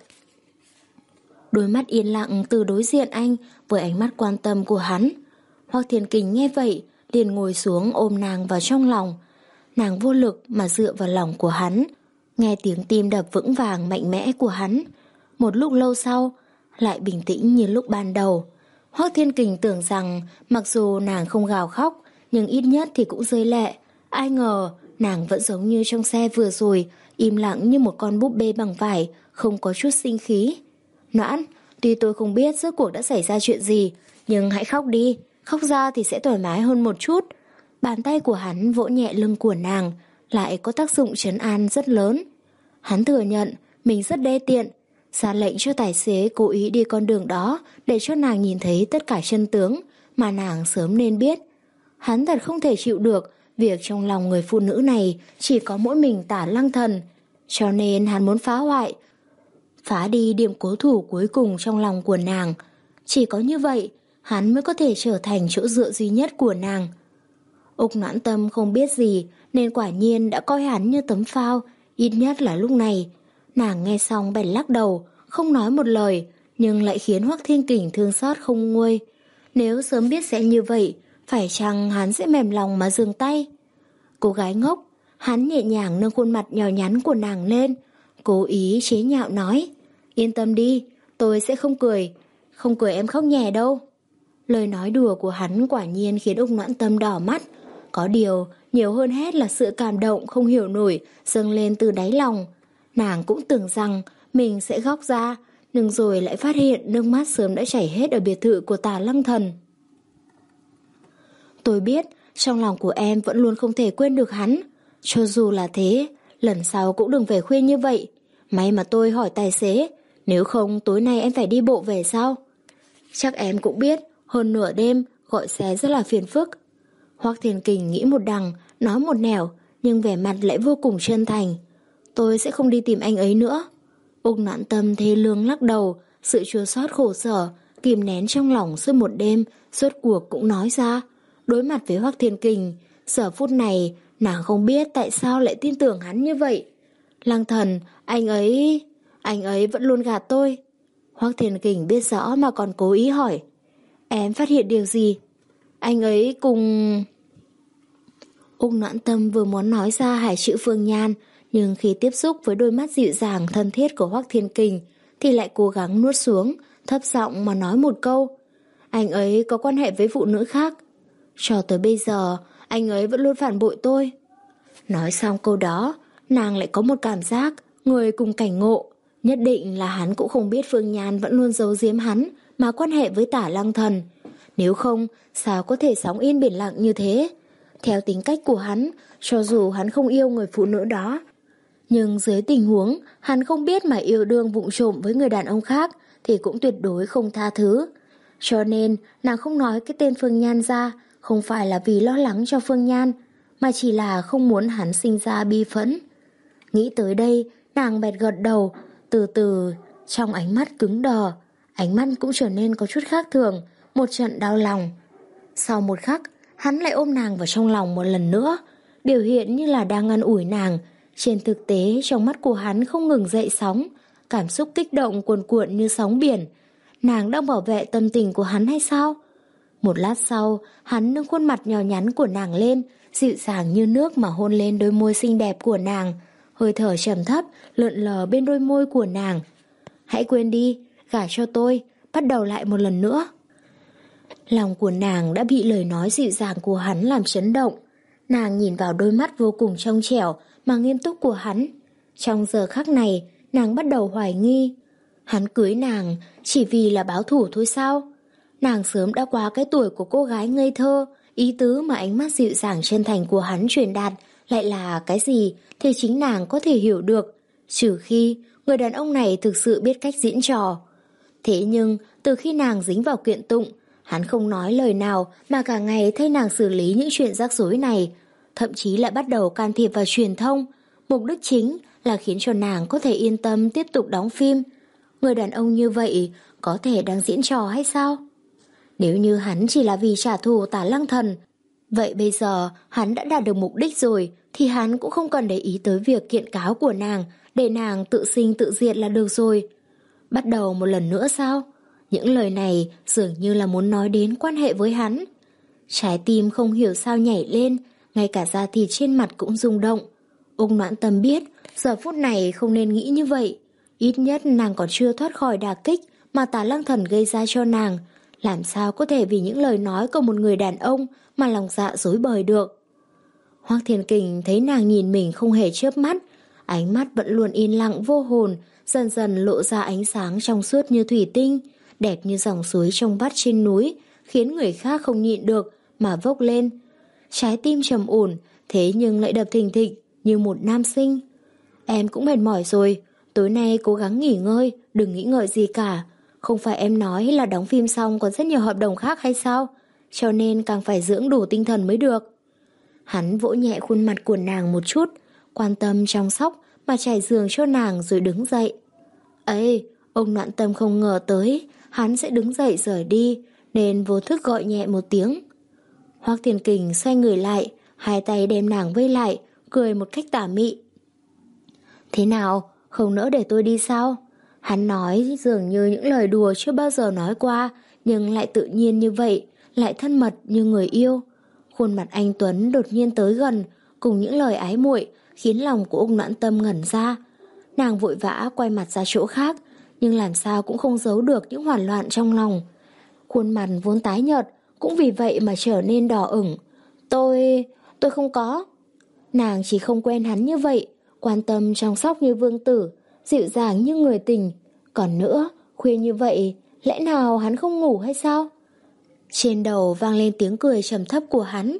Đôi mắt yên lặng từ đối diện anh với ánh mắt quan tâm của hắn. Hoắc Thiên Kình nghe vậy, liền ngồi xuống ôm nàng vào trong lòng. Nàng vô lực mà dựa vào lòng của hắn, nghe tiếng tim đập vững vàng mạnh mẽ của hắn. Một lúc lâu sau, lại bình tĩnh như lúc ban đầu. Hoắc Thiên Kình tưởng rằng mặc dù nàng không gào khóc, nhưng ít nhất thì cũng rơi lệ. Ai ngờ nàng vẫn giống như trong xe vừa rồi, im lặng như một con búp bê bằng vải, không có chút sinh khí. Noãn, tuy tôi không biết rốt cuộc đã xảy ra chuyện gì, nhưng hãy khóc đi, khóc ra thì sẽ thoải mái hơn một chút. Bàn tay của hắn vỗ nhẹ lưng của nàng, lại có tác dụng trấn an rất lớn. Hắn thừa nhận mình rất đê tiện, ra lệnh cho tài xế cố ý đi con đường đó để cho nàng nhìn thấy tất cả chân tướng mà nàng sớm nên biết. Hắn thật không thể chịu được việc trong lòng người phụ nữ này chỉ có mỗi mình Tả Lăng Thần, cho nên hắn muốn phá hoại, phá đi điểm cố thủ cuối cùng trong lòng của nàng. Chỉ có như vậy, hắn mới có thể trở thành chỗ dựa duy nhất của nàng. Úc Noãn Tâm không biết gì nên quả nhiên đã coi hắn như tấm phao, ít nhất là lúc này. Nàng nghe xong bèn lắc đầu, không nói một lời, nhưng lại khiến Hoắc Thiên Kình thương xót không nguôi. Nếu sớm biết sẽ như vậy, phải chăng hắn sẽ mềm lòng mà dừng tay? Cô gái ngốc, hắn nhẹ nhàng nâng khuôn mặt nhỏ nhắn của nàng lên, cố ý chế nhạo nói, yên tâm đi, tôi sẽ không cười, không cười em khóc nhè đâu. Lời nói đùa của hắn quả nhiên khiến Úc Noãn Tâm đỏ mắt. Có điều, nhiều hơn hết là sự cảm động không hiểu nổi dâng lên từ đáy lòng. Nàng cũng tưởng rằng mình sẽ khóc ra, nhưng rồi lại phát hiện nước mắt sớm đã chảy hết ở biệt thự của Tả Lăng Thần. Tôi biết, trong lòng của em vẫn luôn không thể quên được hắn. Cho dù là thế, lần sau cũng đừng về khuya như vậy. May mà tôi hỏi tài xế, nếu không tối nay em phải đi bộ về sao? Chắc em cũng biết, hơn nửa đêm gọi xe rất là phiền phức. Hoắc Thiên Kình nghĩ một đằng, nói một nẻo, nhưng vẻ mặt lại vô cùng chân thành. Tôi sẽ không đi tìm anh ấy nữa. Úc Noãn Tâm thê lương lắc đầu, sự chua xót khổ sở, kìm nén trong lòng suốt một đêm, rốt cuộc cũng nói ra. Đối mặt với Hoắc Thiên Kình, giờ phút này nàng không biết tại sao lại tin tưởng hắn như vậy. Lăng Thần, anh ấy... anh ấy vẫn luôn gạt tôi. Hoắc Thiên Kình biết rõ mà còn cố ý hỏi. Em phát hiện điều gì? Anh ấy cùng... Úc Noãn Tâm vừa muốn nói ra hai chữ Phương Nhan, nhưng khi tiếp xúc với đôi mắt dịu dàng thân thiết của Hoắc Thiên Kình thì lại cố gắng nuốt xuống, thấp giọng mà nói một câu. Anh ấy có quan hệ với phụ nữ khác. Cho tới bây giờ, anh ấy vẫn luôn phản bội tôi. Nói xong câu đó, nàng lại có một cảm giác người cùng cảnh ngộ. Nhất định là hắn cũng không biết Phương Nhan vẫn luôn giấu giếm hắn mà quan hệ với Tả Lăng Thần. Nếu không, sao có thể sóng yên biển lặng như thế? Theo tính cách của hắn, cho dù hắn không yêu người phụ nữ đó, nhưng dưới tình huống hắn không biết mà yêu đương vụng trộm với người đàn ông khác thì cũng tuyệt đối không tha thứ. Cho nên nàng không nói cái tên Phương Nhan ra, không phải là vì lo lắng cho Phương Nhan, mà chỉ là không muốn hắn sinh ra bi phẫn. Nghĩ tới đây, nàng bèt gật đầu, từ từ trong ánh mắt cứng đờ, ánh mắt cũng trở nên có chút khác thường, một trận đau lòng. Sau một khắc, hắn lại ôm nàng vào trong lòng một lần nữa, biểu hiện như là đang an ủi nàng. Trên thực tế, trong mắt của hắn không ngừng dậy sóng, cảm xúc kích động cuồn cuộn như sóng biển. Nàng đang bảo vệ tâm tình của hắn hay sao? Một lát sau, hắn nâng khuôn mặt nhỏ nhắn của nàng lên, dịu dàng như nước mà hôn lên đôi môi xinh đẹp của nàng. Hơi thở trầm thấp lượn lờ bên đôi môi của nàng. Hãy quên đi, gả cho tôi, bắt đầu lại một lần nữa. Lòng của nàng đã bị lời nói dịu dàng của hắn làm chấn động. Nàng nhìn vào đôi mắt vô cùng trong trẻo mà nghiêm túc của hắn. Trong giờ khắc này, nàng bắt đầu hoài nghi. Hắn cưới nàng chỉ vì là báo thù thôi sao? Nàng sớm đã qua cái tuổi của cô gái ngây thơ, ý tứ mà ánh mắt dịu dàng chân thành của hắn truyền đạt lại là cái gì thì chính nàng có thể hiểu được, trừ khi người đàn ông này thực sự biết cách diễn trò. Thế nhưng, từ khi nàng dính vào kiện tụng, hắn không nói lời nào mà cả ngày thay nàng xử lý những chuyện rắc rối này, thậm chí lại bắt đầu can thiệp vào truyền thông. Mục đích chính là khiến cho nàng có thể yên tâm tiếp tục đóng phim. Người đàn ông như vậy có thể đang diễn trò hay sao? Nếu như hắn chỉ là vì trả thù Tả Lăng Thần, vậy bây giờ hắn đã đạt được mục đích rồi thì hắn cũng không cần để ý tới việc kiện cáo của nàng, để nàng tự sinh tự diệt là được rồi. Bắt đầu một lần nữa sao? Những lời này dường như là muốn nói đến quan hệ với hắn. Trái tim không hiểu sao nhảy lên, ngay cả da thịt trên mặt cũng rung động. Ung Noãn Tâm biết giờ phút này không nên nghĩ như vậy. Ít nhất nàng còn chưa thoát khỏi đả kích mà Tả Lăng Thần gây ra cho nàng. Làm sao có thể vì những lời nói của một người đàn ông mà lòng dạ rối bời được. Hoắc Thiên Kình thấy nàng nhìn mình không hề chớp mắt, ánh mắt vẫn luôn yên lặng vô hồn, dần dần lộ ra ánh sáng trong suốt như thủy tinh, đẹp như dòng suối trong vắt trên núi, khiến người khác không nhịn được mà vốc lên. Trái tim trầm ổn, thế nhưng lại đập thình thịch như một nam sinh. Em cũng mệt mỏi rồi, tối nay cố gắng nghỉ ngơi, đừng nghĩ ngợi gì cả. Không phải em nói là đóng phim xong còn rất nhiều hợp đồng khác hay sao? Cho nên càng phải dưỡng đủ tinh thần mới được. Hắn vỗ nhẹ khuôn mặt của nàng một chút, quan tâm chăm sóc mà trải giường cho nàng rồi đứng dậy. Ê, ông Noãn Tâm không ngờ tới hắn sẽ đứng dậy rời đi, nên vô thức gọi nhẹ một tiếng. Hoắc Thiên Kình xoay người lại, hai tay đem nàng vây lại, cười một cách tà mị. Thế nào, không nỡ để tôi đi sao? Hắn nói dường như những lời đùa chưa bao giờ nói qua, nhưng lại tự nhiên như vậy, lại thân mật như người yêu. Khuôn mặt anh Tuấn đột nhiên tới gần, cùng những lời ái muội khiến lòng của Ung Noãn Tâm ngẩn ra. Nàng vội vã quay mặt ra chỗ khác, nhưng làm sao cũng không giấu được những hoảng loạn trong lòng. Khuôn mặt vốn tái nhợt cũng vì vậy mà trở nên đỏ ửng. Tôi... tôi không có. Nàng chỉ không quen hắn như vậy, quan tâm chăm sóc như vương tử, dịu dàng như người tình. Còn nữa, khuya như vậy, lẽ nào hắn không ngủ hay sao? Trên đầu vang lên tiếng cười trầm thấp của hắn.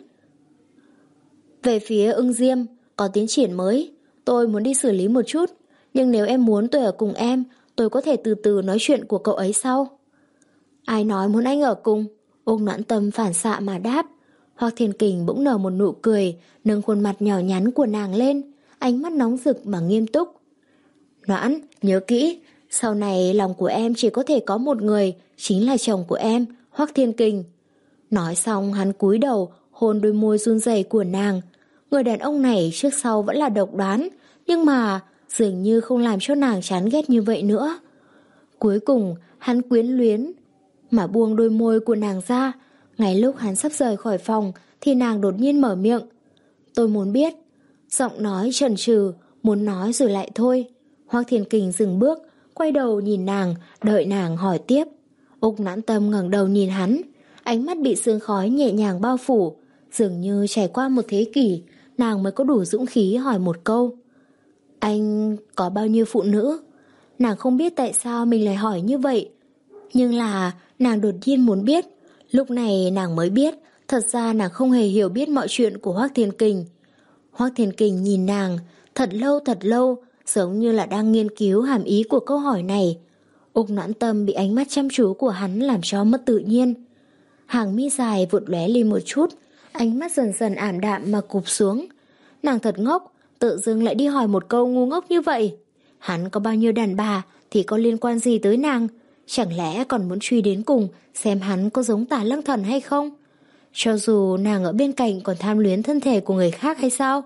Về phía Ưng Diêm, có tiến triển mới. Tôi muốn đi xử lý một chút, nhưng nếu em muốn tôi ở cùng em, tôi có thể từ từ nói chuyện của cậu ấy sau. Ai nói muốn anh ở cùng? Ung Noãn Tâm phản xạ mà đáp. Hoắc Thiên Kình bỗng nở một nụ cười, nâng khuôn mặt nhỏ nhắn của nàng lên, ánh mắt nóng rực mà nghiêm túc. Noãn, nhớ kỹ, sau này lòng của em chỉ có thể có một người, chính là chồng của em, Hoắc Thiên Kình. Nói xong hắn cúi đầu, hôn đôi môi run rẩy của nàng. Người đàn ông này trước sau vẫn là độc đoán, nhưng mà dường như không làm cho nàng chán ghét như vậy nữa. Cuối cùng hắn quyến luyến mà buông đôi môi của nàng ra. Ngay lúc hắn sắp rời khỏi phòng thì nàng đột nhiên mở miệng. Tôi muốn biết. Giọng nói chần chừ, muốn nói rồi lại thôi. Hoắc Thiên Kình dừng bước, quay đầu nhìn nàng, đợi nàng hỏi tiếp. Ung Noãn Tâm ngẩng đầu nhìn hắn, ánh mắt bị sương khói nhẹ nhàng bao phủ, dường như trải qua một thế kỷ, nàng mới có đủ dũng khí hỏi một câu. Anh có bao nhiêu phụ nữ? Nàng không biết tại sao mình lại hỏi như vậy. Nhưng là nàng đột nhiên muốn biết. Lúc này nàng mới biết, thật ra nàng không hề hiểu biết mọi chuyện của Hoắc Thiên Kình. Hoắc Thiên Kình nhìn nàng thật lâu thật lâu, giống như là đang nghiên cứu hàm ý của câu hỏi này. Úc Noãn Tâm bị ánh mắt chăm chú của hắn làm cho mất tự nhiên. Hàng mi dài vụt lóe lên một chút, ánh mắt dần dần ảm đạm mà cụp xuống. Nàng thật ngốc, tự dưng lại đi hỏi một câu ngu ngốc như vậy. Hắn có bao nhiêu đàn bà thì có liên quan gì tới nàng? Chẳng lẽ còn muốn truy đến cùng xem hắn có giống Tả Lăng Thần hay không? Cho dù nàng ở bên cạnh còn tham luyến thân thể của người khác hay sao?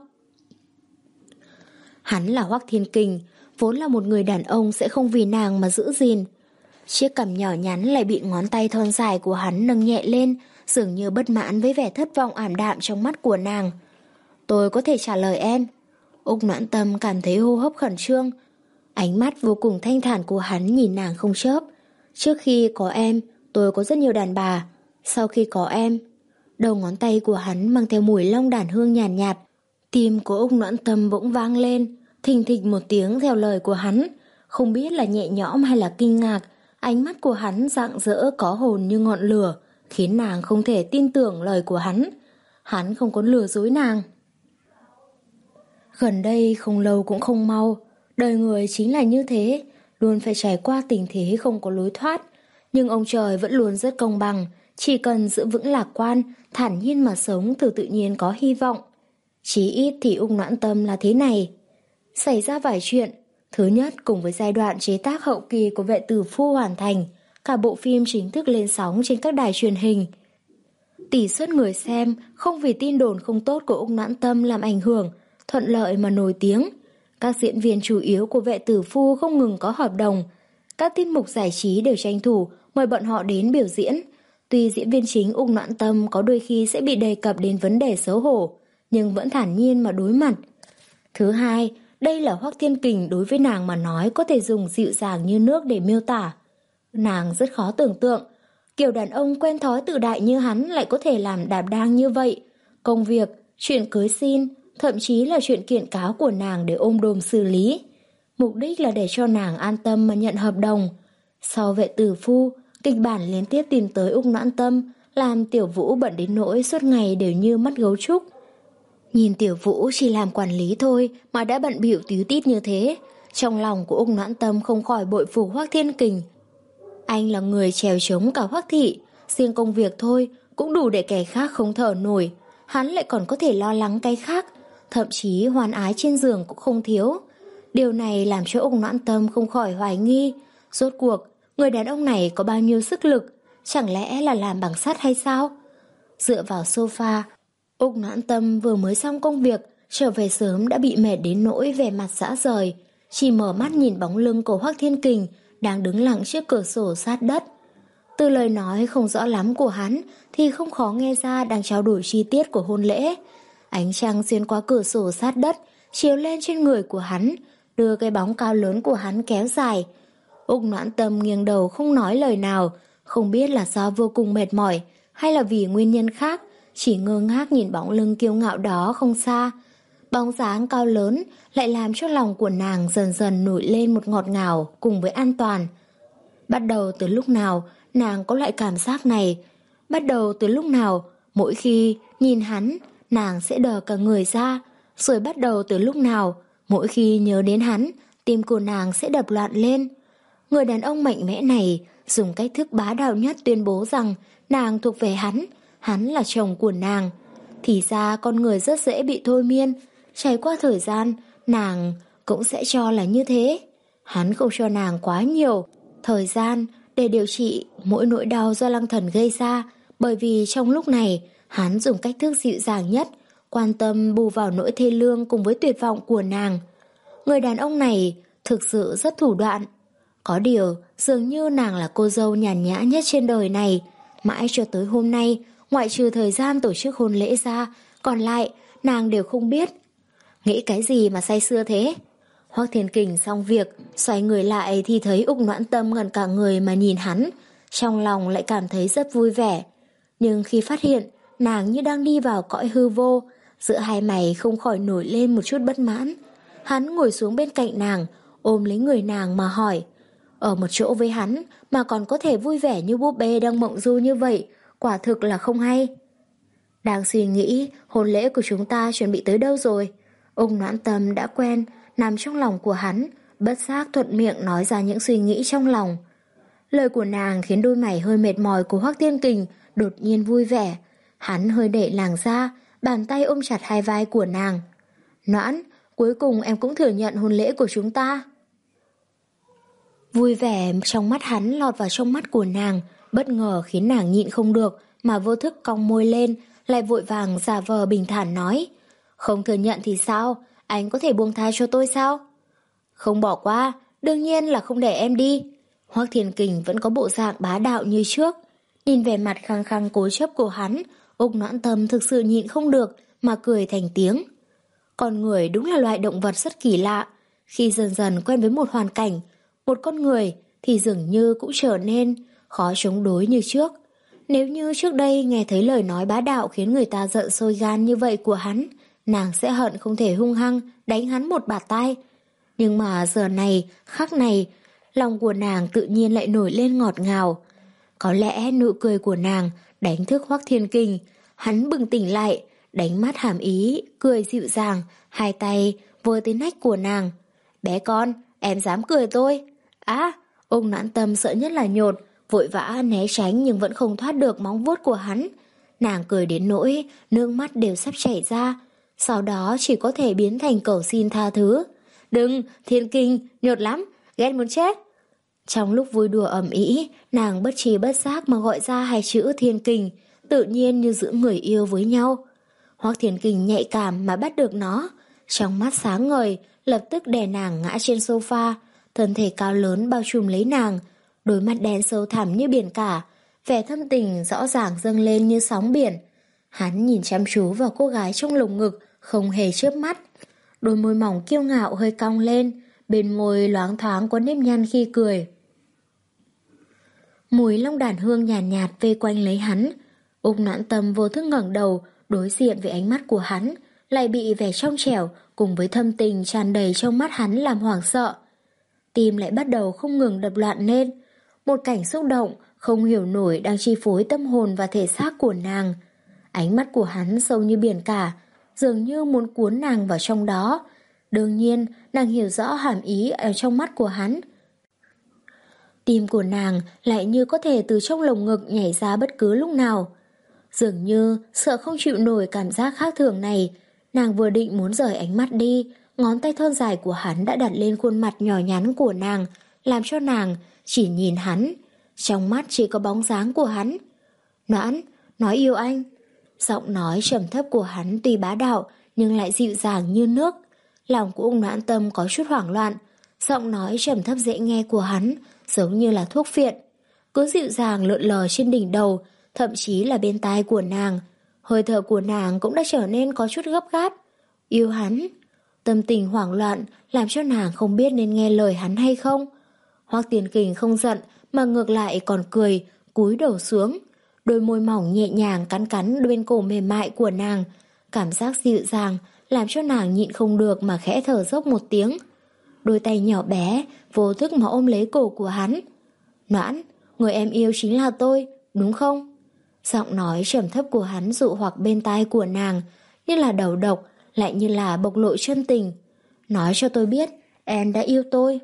Hắn là Hoắc Thiên Kình, vốn là một người đàn ông sẽ không vì nàng mà giữ gìn. Chiếc cằm nhỏ nhắn lại bị ngón tay thon dài của hắn nâng nhẹ lên, dường như bất mãn với vẻ thất vọng ảm đạm trong mắt của nàng. Tôi có thể trả lời em. Úc Noãn Tâm cảm thấy hô hấp khẩn trương. Ánh mắt vô cùng thanh thản của hắn nhìn nàng không chớp. Trước khi có em, tôi có rất nhiều đàn bà. Sau khi có em, đầu ngón tay của hắn mang theo mùi long đàn hương nhàn nhạt, nhạt. Tim của Úc Noãn Tâm bỗng vang lên, thình thịch một tiếng theo lời của hắn. Không biết là nhẹ nhõm hay là kinh ngạc, ánh mắt của hắn rạng rỡ có hồn như ngọn lửa, khiến nàng không thể tin tưởng lời của hắn. Hắn không có lừa dối nàng. Gần đây không lâu cũng không mau, đời người chính là như thế, luôn phải trải qua tình thế không có lối thoát. Nhưng ông trời vẫn luôn rất công bằng, chỉ cần giữ vững lạc quan, thản nhiên mà sống thì tự nhiên có hy vọng. Chí ít thì Úc Noãn Tâm là thế này. Xảy ra vài chuyện. Thứ nhất, cùng với giai đoạn chế tác hậu kỳ của Vệ Tử Phu hoàn thành, cả bộ phim chính thức lên sóng trên các đài truyền hình. Tỷ suất người xem không vì tin đồn không tốt của Úc Noãn Tâm làm ảnh hưởng, thuận lợi mà nổi tiếng. Các diễn viên chủ yếu của Vệ Tử Phu không ngừng có hợp đồng. Các tiết mục giải trí đều tranh thủ mời bọn họ đến biểu diễn. Tuy diễn viên chính Úc Noãn Tâm có đôi khi sẽ bị đề cập đến vấn đề xấu hổ, nhưng vẫn thản nhiên mà đối mặt. Thứ hai, đây là Hoắc Thiên Kình, đối với nàng mà nói có thể dùng dịu dàng như nước để miêu tả. Nàng rất khó tưởng tượng, kiểu đàn ông quen thói tự đại như hắn lại có thể làm đảm đang như vậy. Công việc, chuyện cưới xin, thậm chí là chuyện kiện cáo của nàng để ôm đồm xử lý. Mục đích là để cho nàng an tâm mà nhận hợp đồng. Sau Vệ Tử Phu, kịch bản liên tiếp tìm tới Úc Noãn Tâm, làm Tiểu Vũ bận đến nỗi suốt ngày đều như mắt gấu trúc. Nhìn Tiểu Vũ chỉ làm quản lý thôi mà đã bận bịu tíu tít như thế, trong lòng của Úc Noãn Tâm không khỏi bội phục Hoắc Thiên Kình. Anh là người trèo chống cả Hoắc thị, riêng công việc thôi cũng đủ để kẻ khác không thở nổi, hắn lại còn có thể lo lắng cái khác, thậm chí hoan ái trên giường cũng không thiếu. Điều này làm cho Úc Noãn Tâm không khỏi hoài nghi, rốt cuộc người đàn ông này có bao nhiêu sức lực, chẳng lẽ là làm bằng sắt hay sao? Dựa vào sofa, Úc Noãn Tâm vừa mới xong công việc, trở về sớm đã bị mệt đến nỗi vẻ mặt rã rời, chỉ mở mắt nhìn bóng lưng của Hoắc Thiên Kình đang đứng lặng trước cửa sổ sát đất. Từ lời nói không rõ lắm của hắn thì không khó nghe ra đang trao đổi chi tiết của hôn lễ. Ánh trăng xuyên qua cửa sổ sát đất chiếu lên trên người của hắn, đưa cái bóng cao lớn của hắn kéo dài. Úc Noãn Tâm nghiêng đầu không nói lời nào, không biết là do vô cùng mệt mỏi hay là vì nguyên nhân khác, chỉ ngơ ngác nhìn bóng lưng kiêu ngạo đó không xa. Bóng dáng cao lớn lại làm cho lòng của nàng dần dần nổi lên một ngọt ngào cùng với an toàn. Bắt đầu từ lúc nào nàng có loại cảm giác này? Bắt đầu từ lúc nào mỗi khi nhìn hắn nàng sẽ đờ cả người ra? Rồi bắt đầu từ lúc nào mỗi khi nhớ đến hắn tim của nàng sẽ đập loạn lên? Người đàn ông mạnh mẽ này dùng cách thức bá đạo nhất tuyên bố rằng nàng thuộc về hắn, hắn là chồng của nàng. Thì ra con người rất dễ bị thôi miên, trải qua thời gian nàng cũng sẽ cho là như thế. Hắn không cho nàng quá nhiều thời gian để điều trị mỗi nỗi đau do Lăng Thần gây ra, bởi vì trong lúc này hắn dùng cách thức dịu dàng nhất, quan tâm bù vào nỗi thê lương cùng với tuyệt vọng của nàng. Người đàn ông này thực sự rất thủ đoạn. Có điều dường như nàng là cô dâu nhàn nhã nhất trên đời này. Mãi cho tới hôm nay, ngoại trừ thời gian tổ chức hôn lễ ra, còn lại nàng đều không biết. Nghĩ cái gì mà say sưa thế? Hoắc Thiên Kình xong việc, xoay người lại thì thấy Úc Noãn Tâm ngẩn cả người mà nhìn hắn, trong lòng lại cảm thấy rất vui vẻ. Nhưng khi phát hiện nàng như đang đi vào cõi hư vô, giữa hai mày không khỏi nổi lên một chút bất mãn. Hắn ngồi xuống bên cạnh nàng, ôm lấy người nàng mà hỏi. Ở một chỗ với hắn mà còn có thể vui vẻ như búp bê đang mộng du như vậy, quả thực là không hay. Đang suy nghĩ hôn lễ của chúng ta chuẩn bị tới đâu rồi, Ung Noãn Tâm đã quen nằm trong lòng của hắn, bất giác thuận miệng nói ra những suy nghĩ trong lòng. Lời của nàng khiến đôi mày hơi mệt mỏi của Hoắc Thiên Kình đột nhiên vui vẻ. Hắn hơi đẩy nàng ra, bàn tay ôm chặt hai vai của nàng. Noãn, cuối cùng em cũng thừa nhận hôn lễ của chúng ta. Vui vẻ trong mắt hắn lọt vào trong mắt của nàng, bất ngờ khiến nàng nhịn không được mà vô thức cong môi lên, lại vội vàng giả vờ bình thản nói. Không thừa nhận thì sao, anh có thể buông tha cho tôi sao? Không bỏ qua, đương nhiên là không để em đi. Hoắc Thiên Kình vẫn có bộ dạng bá đạo như trước. Nhìn vẻ mặt khăng khăng cố chấp của hắn, Ung Noãn Tâm thực sự nhịn không được mà cười thành tiếng. Con người đúng là loại động vật rất kỳ lạ. Khi dần dần quen với một hoàn cảnh, một con người thì dường như cũng trở nên khó chống đối như trước. Nếu như trước đây nghe thấy lời nói bá đạo khiến người ta giận sôi gan như vậy của hắn, nàng sẽ hận không thể hung hăng đánh hắn một bạt tai. Nhưng mà giờ này, khắc này, lòng của nàng tự nhiên lại nổi lên ngọt ngào. Có lẽ nụ cười của nàng đánh thức Hoắc Thiên Kình. Hắn bừng tỉnh lại, đánh mắt hàm ý, cười dịu dàng, hai tay vơ tới nách của nàng. Bé con, em dám cười tôi? Á, Ung Noãn Tâm sợ nhất là nhột, vội vã né tránh nhưng vẫn không thoát được móng vuốt của hắn. Nàng cười đến nỗi nước mắt đều sắp chảy ra, sau đó chỉ có thể biến thành cầu xin tha thứ. Đừng, Thiên Kình, nhột lắm, ghét muốn chết. Trong lúc vui đùa ầm ĩ, nàng bất trí bất giác mà gọi ra hai chữ Thiên Kình, tự nhiên như giữa người yêu với nhau. Hoắc Thiên Kình nhạy cảm mà bắt được nó, trong mắt sáng ngời, lập tức đè nàng ngã trên sofa, thân thể cao lớn bao trùm lấy nàng, đôi mắt đen sâu thẳm như biển cả, vẻ thâm tình rõ ràng dâng lên như sóng biển. Hắn nhìn chăm chú vào cô gái trong lồng ngực, không hề chớp mắt. Đôi môi mỏng kiêu ngạo hơi cong lên, bên môi loáng thoáng có nếp nhăn khi cười. Mùi long đàn hương nhàn nhạt, nhạt vây quanh lấy hắn. Ung Noãn Tâm vô thức ngẩng đầu, đối diện với ánh mắt của hắn, lại bị vẻ trong trẻo cùng với thâm tình tràn đầy trong mắt hắn làm hoảng sợ. Tim lại bắt đầu không ngừng đập loạn lên. Một cảnh xúc động không hiểu nổi đang chi phối tâm hồn và thể xác của nàng. Ánh mắt của hắn sâu như biển cả, dường như muốn cuốn nàng vào trong đó. Đương nhiên, nàng hiểu rõ hàm ý ở trong mắt của hắn. Tim của nàng lại như có thể từ trong lồng ngực nhảy ra bất cứ lúc nào. Dường như sợ không chịu nổi cảm giác khác thường này, nàng vừa định muốn rời ánh mắt đi, ngón tay thon dài của hắn đã đặt lên khuôn mặt nhỏ nhắn của nàng, làm cho nàng chỉ nhìn hắn. Trong mắt chỉ có bóng dáng của hắn. Noãn, nói yêu anh. Giọng nói trầm thấp của hắn tuy bá đạo nhưng lại dịu dàng như nước. Lòng của Ung Noãn Tâm có chút hoảng loạn. Giọng nói trầm thấp dễ nghe của hắn giống như là thuốc phiện, cứ dịu dàng lượn lờ trên đỉnh đầu, thậm chí là bên tai của nàng. Hơi thở của nàng cũng đã trở nên có chút gấp gáp. Yêu hắn. Tâm tình hoảng loạn làm cho nàng không biết nên nghe lời hắn hay không. Hoắc Thiên Kình không giận mà ngược lại còn cười, cúi đầu xuống. Đôi môi mỏng nhẹ nhàng cắn cắn bên cổ mềm mại của nàng. Cảm giác dịu dàng làm cho nàng nhịn không được mà khẽ thở dốc một tiếng. Đôi tay nhỏ bé vô thức mà ôm lấy cổ của hắn. Noãn, người em yêu chính là tôi, đúng không? Giọng nói trầm thấp của hắn dụ hoặc bên tai của nàng, như là đầu độc, lại như là bộc lộ chân tình. Nói cho tôi biết, em đã yêu tôi.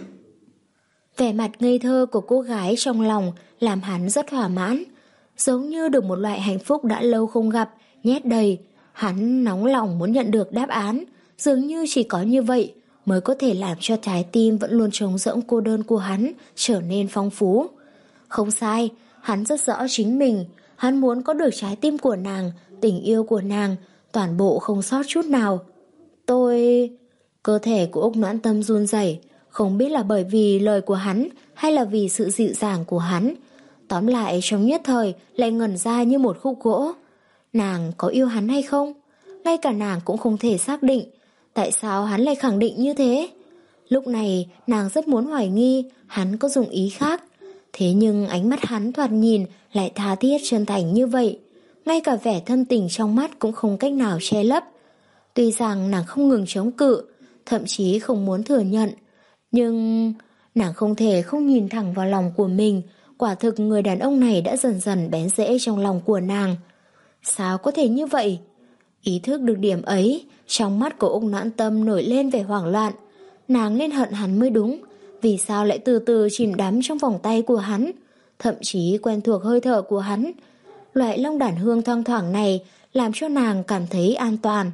Vẻ mặt ngây thơ của cô gái trong lòng làm hắn rất thỏa mãn, giống như được một loại hạnh phúc đã lâu không gặp, nhét đầy. Hắn nóng lòng muốn nhận được đáp án, dường như chỉ có như vậy mới có thể làm cho trái tim vẫn luôn trống rỗng cô đơn của hắn trở nên phong phú. Không sai, hắn rất rõ chính mình, hắn muốn có được trái tim của nàng, tình yêu của nàng, toàn bộ không sót chút nào. Tôi... Cơ thể của Ung Noãn Tâm run rẩy, không biết là bởi vì lời của hắn hay là vì sự dịu dàng của hắn. Tóm lại trong nhất thời lại ngẩn ra như một khúc gỗ. Nàng có yêu hắn hay không? Ngay cả nàng cũng không thể xác định. Tại sao hắn lại khẳng định như thế? Lúc này nàng rất muốn hoài nghi hắn có dụng ý khác. Thế nhưng ánh mắt hắn thoạt nhìn lại tha thiết chân thành như vậy. Ngay cả vẻ thâm tình trong mắt cũng không cách nào che lấp. Tuy rằng nàng không ngừng chống cự, thậm chí không muốn thừa nhận. Nhưng nàng không thể không nhìn thẳng vào lòng của mình. Quả thực người đàn ông này đã dần dần bén rễ trong lòng của nàng. Sao có thể như vậy? Ý thức được điểm ấy, trong mắt của Úc Noãn Tâm nổi lên vẻ hoảng loạn. Nàng nên hận hắn mới đúng. Vì sao lại từ từ chìm đắm trong vòng tay của hắn, thậm chí quen thuộc hơi thở của hắn. Loại long đàn hương thoang thoảng này làm cho nàng cảm thấy an toàn.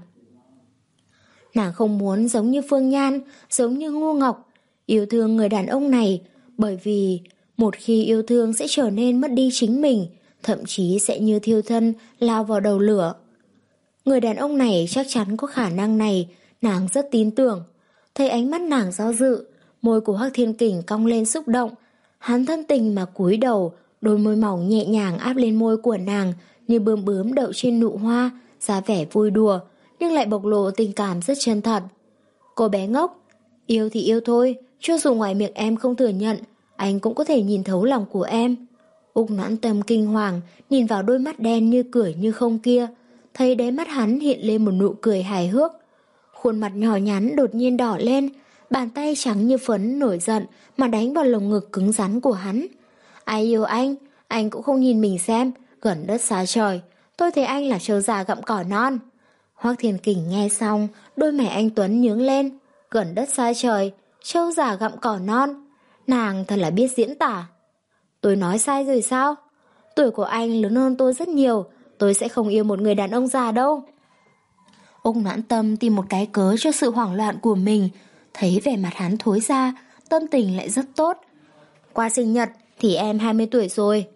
Nàng không muốn giống như Phương Nhan, giống như Ngô Ngọc, yêu thương người đàn ông này, bởi vì một khi yêu thương sẽ trở nên mất đi chính mình, thậm chí sẽ như thiêu thân lao vào đầu lửa. Người đàn ông này chắc chắn có khả năng này, nàng rất tin tưởng. Thấy ánh mắt nàng do dự, môi của Hoắc Thiên Kình cong lên xúc động. Hắn thân tình mà cúi đầu, đôi môi mỏng nhẹ nhàng áp lên môi của nàng như bướm bướm đậu trên nụ hoa, ra vẻ vui đùa, nhưng lại bộc lộ tình cảm rất chân thật. Cô bé ngốc, yêu thì yêu thôi, cho dù ngoài miệng em không thừa nhận, anh cũng có thể nhìn thấu lòng của em. Úc Noãn Tâm kinh hoàng, nhìn vào đôi mắt đen như cười như không kia, thấy đáy mắt hắn hiện lên một nụ cười hài hước. Khuôn mặt nhỏ nhắn đột nhiên đỏ lên, bàn tay trắng như phấn nổi giận mà đánh vào lồng ngực cứng rắn của hắn. Ai yêu anh, anh cũng không nhìn mình xem, gần đất xa trời, tôi thấy anh là trâu già gặm cỏ non. Hoắc Thiên Kình nghe xong, đôi mày anh Tuấn nhướng lên, gần đất xa trời, trâu già gặm cỏ non. Nàng thật là biết diễn tả. Tôi nói sai rồi sao? Tuổi của anh lớn hơn tôi rất nhiều, tôi sẽ không yêu một người đàn ông già đâu. Úc Noãn Tâm tìm một cái cớ cho sự hoảng loạn của mình, thấy vẻ mặt hắn thối ra, tâm tình lại rất tốt. Qua sinh nhật thì em hai mươi tuổi rồi.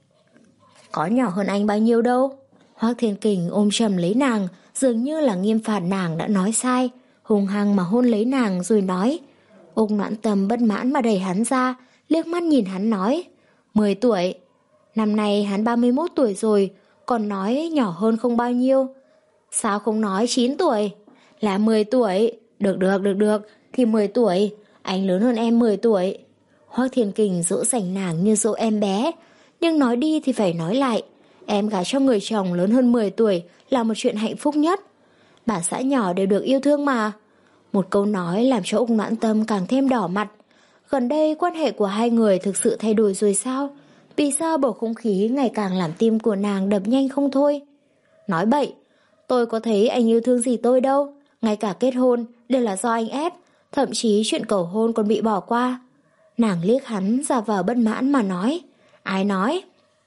Có nhỏ hơn anh bao nhiêu đâu. Hoắc Thiên Kình ôm chầm lấy nàng, dường như là nghiêm phạt nàng đã nói sai, hung hăng mà hôn lấy nàng rồi nói. Úc Noãn Tâm bất mãn mà đẩy hắn ra, liếc mắt nhìn hắn nói, mười tuổi. Năm nay hắn ba mươi mốt tuổi rồi, còn nói nhỏ hơn không bao nhiêu. Sao không nói chín tuổi? Là mười tuổi. Được được được được, thì mười tuổi, anh lớn hơn em mười tuổi. Hoắc Thiên Kình dỗ dành nàng như dỗ em bé, nhưng nói đi thì phải nói lại. Em gả cho người chồng lớn hơn mười tuổi là một chuyện hạnh phúc nhất. Bà xã nhỏ đều được yêu thương mà. Một câu nói làm cho Úc Noãn Tâm càng thêm đỏ mặt. Gần đây quan hệ của hai người thực sự thay đổi rồi sao? Vì sao bầu không khí ngày càng làm tim của nàng đập nhanh không thôi? Nói bậy, tôi có thấy anh yêu thương gì tôi đâu. Ngay cả kết hôn đều là do anh ép, thậm chí chuyện cầu hôn còn bị bỏ qua. Nàng liếc hắn ra vào bất mãn mà nói. Ai nói?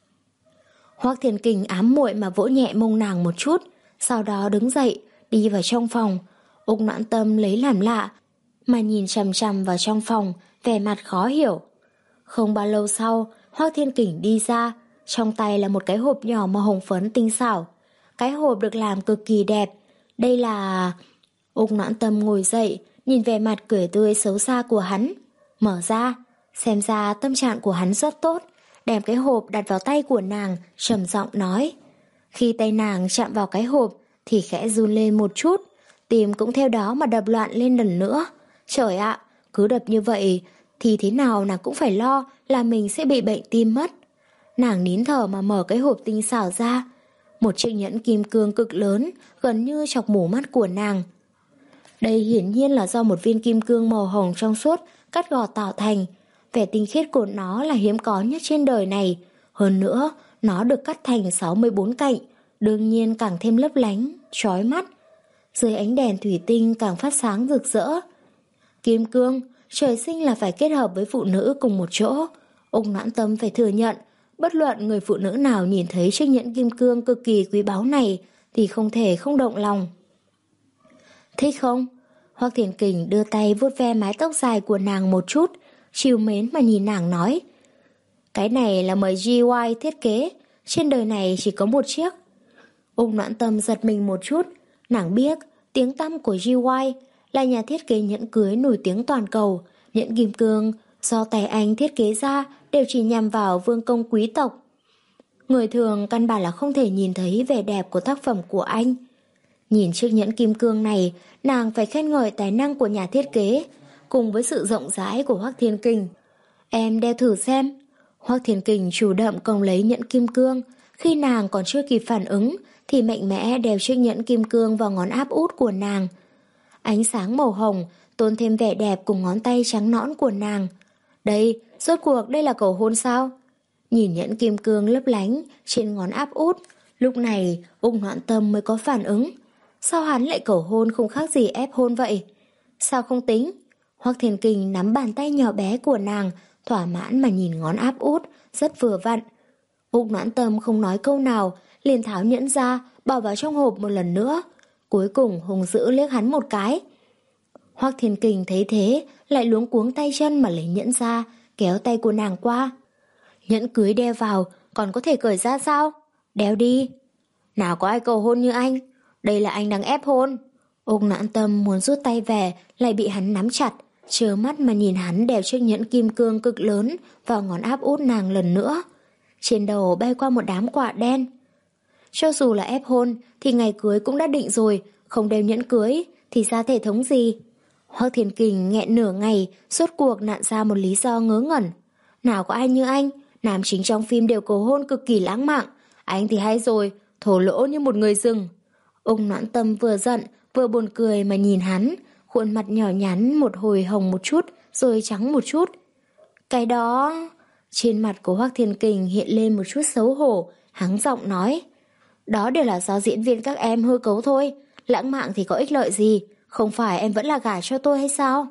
Hoắc Thiên Kình ám muội mà vỗ nhẹ mông nàng một chút, sau đó đứng dậy, đi vào trong phòng. Úc Noãn Tâm lấy làm lạ, mà nhìn chằm chằm vào trong phòng, vẻ mặt khó hiểu. Không bao lâu sau, Hoắc Thiên Kình đi ra, trong tay là một cái hộp nhỏ màu hồng phấn tinh xảo. Cái hộp được làm cực kỳ đẹp. Đây là... Úc Noãn Tâm ngồi dậy, nhìn vẻ mặt cười tươi xấu xa của hắn. Mở ra, xem ra tâm trạng của hắn rất tốt. Đem cái hộp đặt vào tay của nàng, trầm giọng nói. Khi tay nàng chạm vào cái hộp thì khẽ run lên một chút, tim cũng theo đó mà đập loạn lên lần nữa. Trời ạ, cứ đập như vậy thì thế nào nàng cũng phải lo là mình sẽ bị bệnh tim mất. Nàng nín thở mà mở cái hộp tinh xảo ra. Một chiếc nhẫn kim cương cực lớn, gần như chọc mù mắt của nàng. Đây hiển nhiên là do một viên kim cương màu hồng trong suốt cắt gọt tạo thành. Vẻ tinh khiết của nó là hiếm có nhất trên đời này. Hơn nữa, nó được cắt thành sáu mươi bốn cạnh, đương nhiên càng thêm lấp lánh, chói mắt. Dưới ánh đèn thủy tinh càng phát sáng rực rỡ. Kim cương, trời sinh là phải kết hợp với phụ nữ cùng một chỗ. Úc Noãn Tâm phải thừa nhận, bất luận người phụ nữ nào nhìn thấy chiếc nhẫn kim cương cực kỳ quý báu này thì không thể không động lòng. Thích không? Hoắc Thiên Kình đưa tay vuốt ve mái tóc dài của nàng một chút, trìu mến mà nhìn nàng nói. Cái này là mời giê i thiết kế, trên đời này chỉ có một chiếc. Úc Noãn Tâm giật mình một chút, nàng biết tiếng tăm của giê i là nhà thiết kế nhẫn cưới nổi tiếng toàn cầu. Nhẫn kim cương do tay anh thiết kế ra đều chỉ nhằm vào vương công quý tộc. Người thường căn bản là không thể nhìn thấy vẻ đẹp của tác phẩm của anh. Nhìn chiếc nhẫn kim cương này, nàng phải khen ngợi tài năng của nhà thiết kế, cùng với sự rộng rãi của Hoắc Thiên Kình. Em đeo thử xem. Hoắc Thiên Kình chủ động cầm lấy nhẫn kim cương. Khi nàng còn chưa kịp phản ứng thì mạnh mẽ đeo chiếc nhẫn kim cương vào ngón áp út của nàng. Ánh sáng màu hồng tôn thêm vẻ đẹp cùng ngón tay trắng nõn của nàng. Đây, rốt cuộc đây là cầu hôn sao? Nhìn nhẫn kim cương lấp lánh trên ngón áp út, lúc này Úc Noãn Tâm mới có phản ứng. Sao hắn lại cầu hôn không khác gì ép hôn vậy? Sao không tính? Hoắc Thiên Kình nắm bàn tay nhỏ bé của nàng, thỏa mãn mà nhìn ngón áp út, rất vừa vặn. Úc Noãn Tâm không nói câu nào, liền tháo nhẫn ra, bỏ vào trong hộp một lần nữa. Cuối cùng hung dữ liếc hắn một cái. Hoắc Thiên Kình thấy thế, lại luống cuống tay chân mà lấy nhẫn ra, kéo tay của nàng qua. Nhẫn cưới đeo vào, còn có thể cởi ra sao? Đeo đi. Nào có ai cầu hôn như anh, đây là anh đang ép hôn. Úc Noãn Tâm muốn rút tay về, lại bị hắn nắm chặt, trơ mắt mà nhìn hắn đeo chiếc nhẫn kim cương cực lớn vào ngón áp út nàng lần nữa. Trên đầu bay qua một đám quạ đen. Cho dù là ép hôn thì ngày cưới cũng đã định rồi, không đeo nhẫn cưới thì ra thể thống gì? Hoắc Thiên Kình nghẹn nửa ngày, rốt cuộc nặn ra một lý do ngớ ngẩn. Nào có ai như anh, nam chính trong phim đều cầu hôn cực kỳ lãng mạn, anh thì hay rồi, thổ lỗ như một người rừng. Úc Noãn Tâm vừa giận vừa buồn cười mà nhìn hắn, khuôn mặt nhỏ nhắn một hồi hồng một chút rồi trắng một chút. Cái đó... Trên mặt của Hoắc Thiên Kình hiện lên một chút xấu hổ, hắng giọng nói. Đó đều là do diễn viên các em hư cấu thôi, lãng mạn thì có ích lợi gì, không phải em vẫn là gả cho tôi hay sao?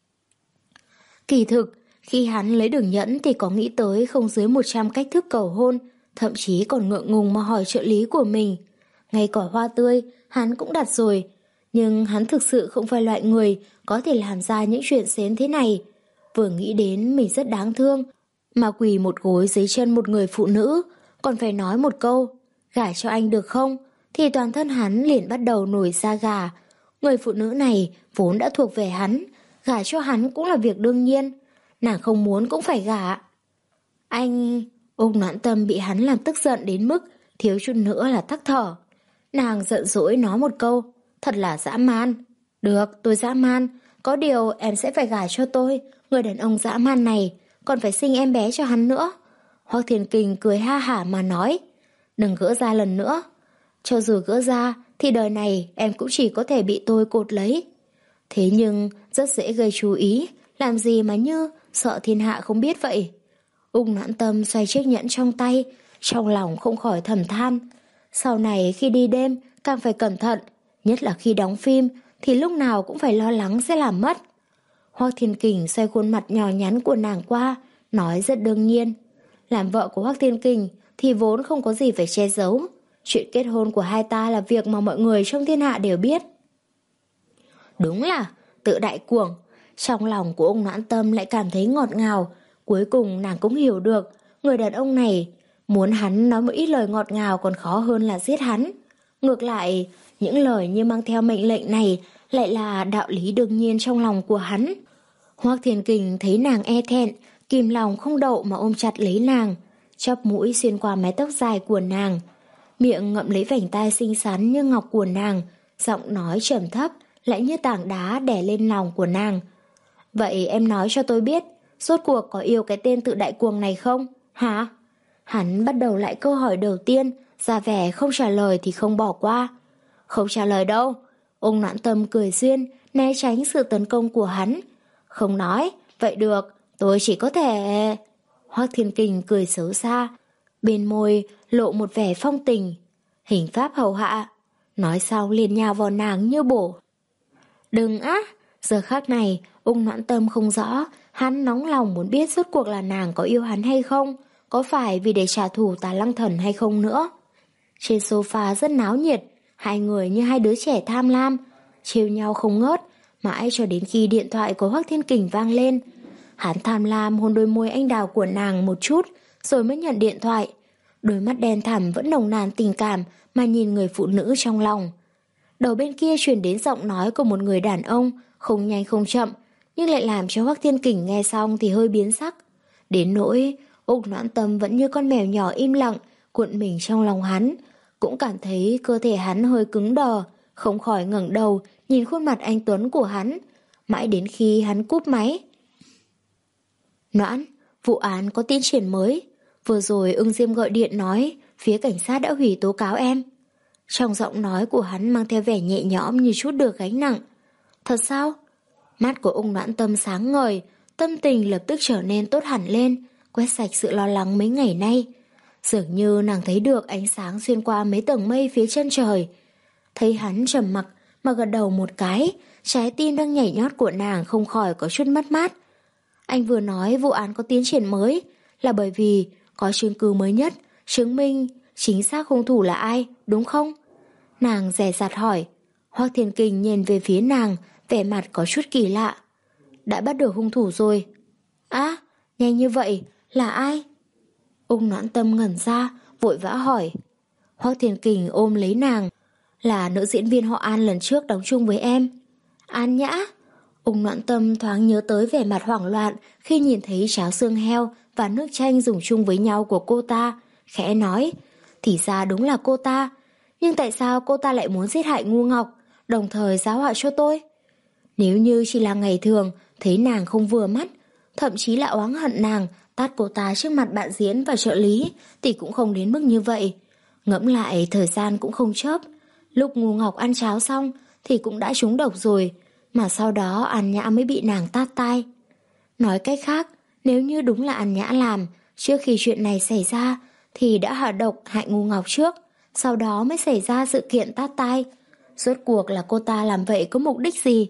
Kỳ thực, khi hắn lấy được nhẫn thì có nghĩ tới không dưới một trăm cách thức cầu hôn, thậm chí còn ngượng ngùng mà hỏi trợ lý của mình. Ngay cỏ hoa tươi, hắn cũng đặt rồi, nhưng hắn thực sự không phải loại người có thể làm ra những chuyện xến thế này. Vừa nghĩ đến mình rất đáng thương, mà quỳ một gối dưới chân một người phụ nữ, còn phải nói một câu, gả cho anh được không? Thì toàn thân hắn liền bắt đầu nổi da gà. Người phụ nữ này vốn đã thuộc về hắn, gả cho hắn cũng là việc đương nhiên. Nàng không muốn cũng phải gả. Anh... Úc Noãn Tâm bị hắn làm tức giận đến mức thiếu chút nữa là tắc thở. Nàng giận dỗi nói một câu, thật là dã man. Được, tôi dã man, có điều em sẽ phải gả cho tôi, người đàn ông dã man này, còn phải sinh em bé cho hắn nữa. Hoắc Thiên Kình cười ha hả mà nói, đừng gỡ ra lần nữa. Cho dù gỡ ra thì đời này em cũng chỉ có thể bị tôi cột lấy. Thế nhưng rất dễ gây chú ý, làm gì mà như sợ thiên hạ không biết vậy. Úc Noãn Tâm xoay chiếc nhẫn trong tay, trong lòng không khỏi thầm than. Sau này khi đi đêm càng phải cẩn thận, nhất là khi đóng phim thì lúc nào cũng phải lo lắng sẽ làm mất. Hoắc Thiên Kình xoay khuôn mặt nhỏ nhắn của nàng qua, nói rất đương nhiên. Làm vợ của Hoắc Thiên Kình thì vốn không có gì phải che giấu. Chuyện kết hôn của hai ta là việc mà mọi người trong thiên hạ đều biết. Đúng là tự đại cuồng. Trong lòng của ông Noãn Tâm lại cảm thấy ngọt ngào. Cuối cùng nàng cũng hiểu được, người đàn ông này muốn hắn nói một ít lời ngọt ngào còn khó hơn là giết hắn. Ngược lại, những lời như mang theo mệnh lệnh này lại là đạo lý đương nhiên trong lòng của hắn. Hoắc Thiên Kình thấy nàng e thẹn, kìm lòng không đậu mà ôm chặt lấy nàng, chóp mũi xuyên qua mái tóc dài của nàng, miệng ngậm lấy vành tai xinh xắn như ngọc của nàng, giọng nói trầm thấp lại như tảng đá đè lên lòng của nàng. Vậy em nói cho tôi biết, rốt cuộc có yêu cái tên tự đại cuồng này không? Hả? Hắn bắt đầu lại câu hỏi đầu tiên, ra vẻ không trả lời thì không bỏ qua. Không trả lời đâu. Ông Noãn Tâm cười duyên, né tránh sự tấn công của hắn. Không nói, vậy được, tôi chỉ có thể... Hoắc Thiên Kình cười xấu xa, bên môi lộ một vẻ phong tình. Hình pháp hầu hạ. Nói xong liền nhào vào nàng như bổ. Đừng á! Giờ khắc này, ông Noãn Tâm không rõ, hắn nóng lòng muốn biết rốt cuộc là nàng có yêu hắn hay không, có phải vì để trả thù Tà Lăng Thần hay không nữa. Trên sofa rất náo nhiệt, hai người như hai đứa trẻ tham lam, trêu nhau không ngớt, mãi cho đến khi điện thoại của Hoắc Thiên Kình vang lên. Hắn tham lam hôn đôi môi anh đào của nàng một chút, rồi mới nhận điện thoại. Đôi mắt đen thẳm vẫn nồng nàn tình cảm mà nhìn người phụ nữ trong lòng. Đầu bên kia truyền đến giọng nói của một người đàn ông, không nhanh không chậm, nhưng lại làm cho Hoắc Thiên Kình nghe xong thì hơi biến sắc. Đến nỗi Úc Noãn Tâm vẫn như con mèo nhỏ im lặng, cuộn mình trong lòng hắn, cũng cảm thấy cơ thể hắn hơi cứng đờ, không khỏi ngẩng đầu nhìn khuôn mặt anh tuấn của hắn, mãi đến khi hắn cúp máy. Noãn, vụ án có tiến triển mới. Vừa rồi Ưng Diêm gọi điện nói phía cảnh sát đã hủy tố cáo em. Trong giọng nói của hắn mang theo vẻ nhẹ nhõm như chút được gánh nặng. Thật sao? Mắt của Ung Noãn Tâm sáng ngời, tâm tình lập tức trở nên tốt hẳn lên, quét sạch sự lo lắng mấy ngày nay. Dường như nàng thấy được ánh sáng xuyên qua mấy tầng mây phía chân trời. Thấy hắn trầm mặc mà gật đầu một cái, trái tim đang nhảy nhót của nàng không khỏi có chút mất mát. Anh vừa nói vụ án có tiến triển mới là bởi vì có chứng cứ mới nhất chứng minh chính xác hung thủ là ai, đúng không? Nàng dè dặt hỏi. Hoắc Thiên Kình nhìn về phía nàng, vẻ mặt có chút kỳ lạ. Đã bắt được hung thủ rồi. Á, nhanh như vậy, là ai? Ung Noãn Tâm ngẩn ra, vội vã hỏi. Hoắc Thiên Kình ôm lấy nàng. Là nữ diễn viên họ An lần trước đóng chung với em. An Nhã? Ung Noãn Tâm thoáng nhớ tới vẻ mặt hoảng loạn khi nhìn thấy cháo xương heo và nước chanh dùng chung với nhau của cô ta, khẽ nói. Thì ra đúng là cô ta. Nhưng tại sao cô ta lại muốn giết hại Ngu Ngọc, đồng thời giáo họa cho tôi? Nếu như chỉ là ngày thường, thấy nàng không vừa mắt, thậm chí là oán hận nàng, tát cô ta trước mặt bạn diễn và trợ lý, thì cũng không đến mức như vậy. Ngẫm lại thời gian cũng không chớp. Lúc Ngu Ngọc ăn cháo xong thì cũng đã trúng độc rồi, mà sau đó An Nhã mới bị nàng tát tai. Nói cách khác, nếu như đúng là An Nhã làm, trước khi chuyện này xảy ra thì đã hạ độc hại Ngu Ngọc trước, sau đó mới xảy ra sự kiện tát tai. Rốt cuộc là cô ta làm vậy có mục đích gì?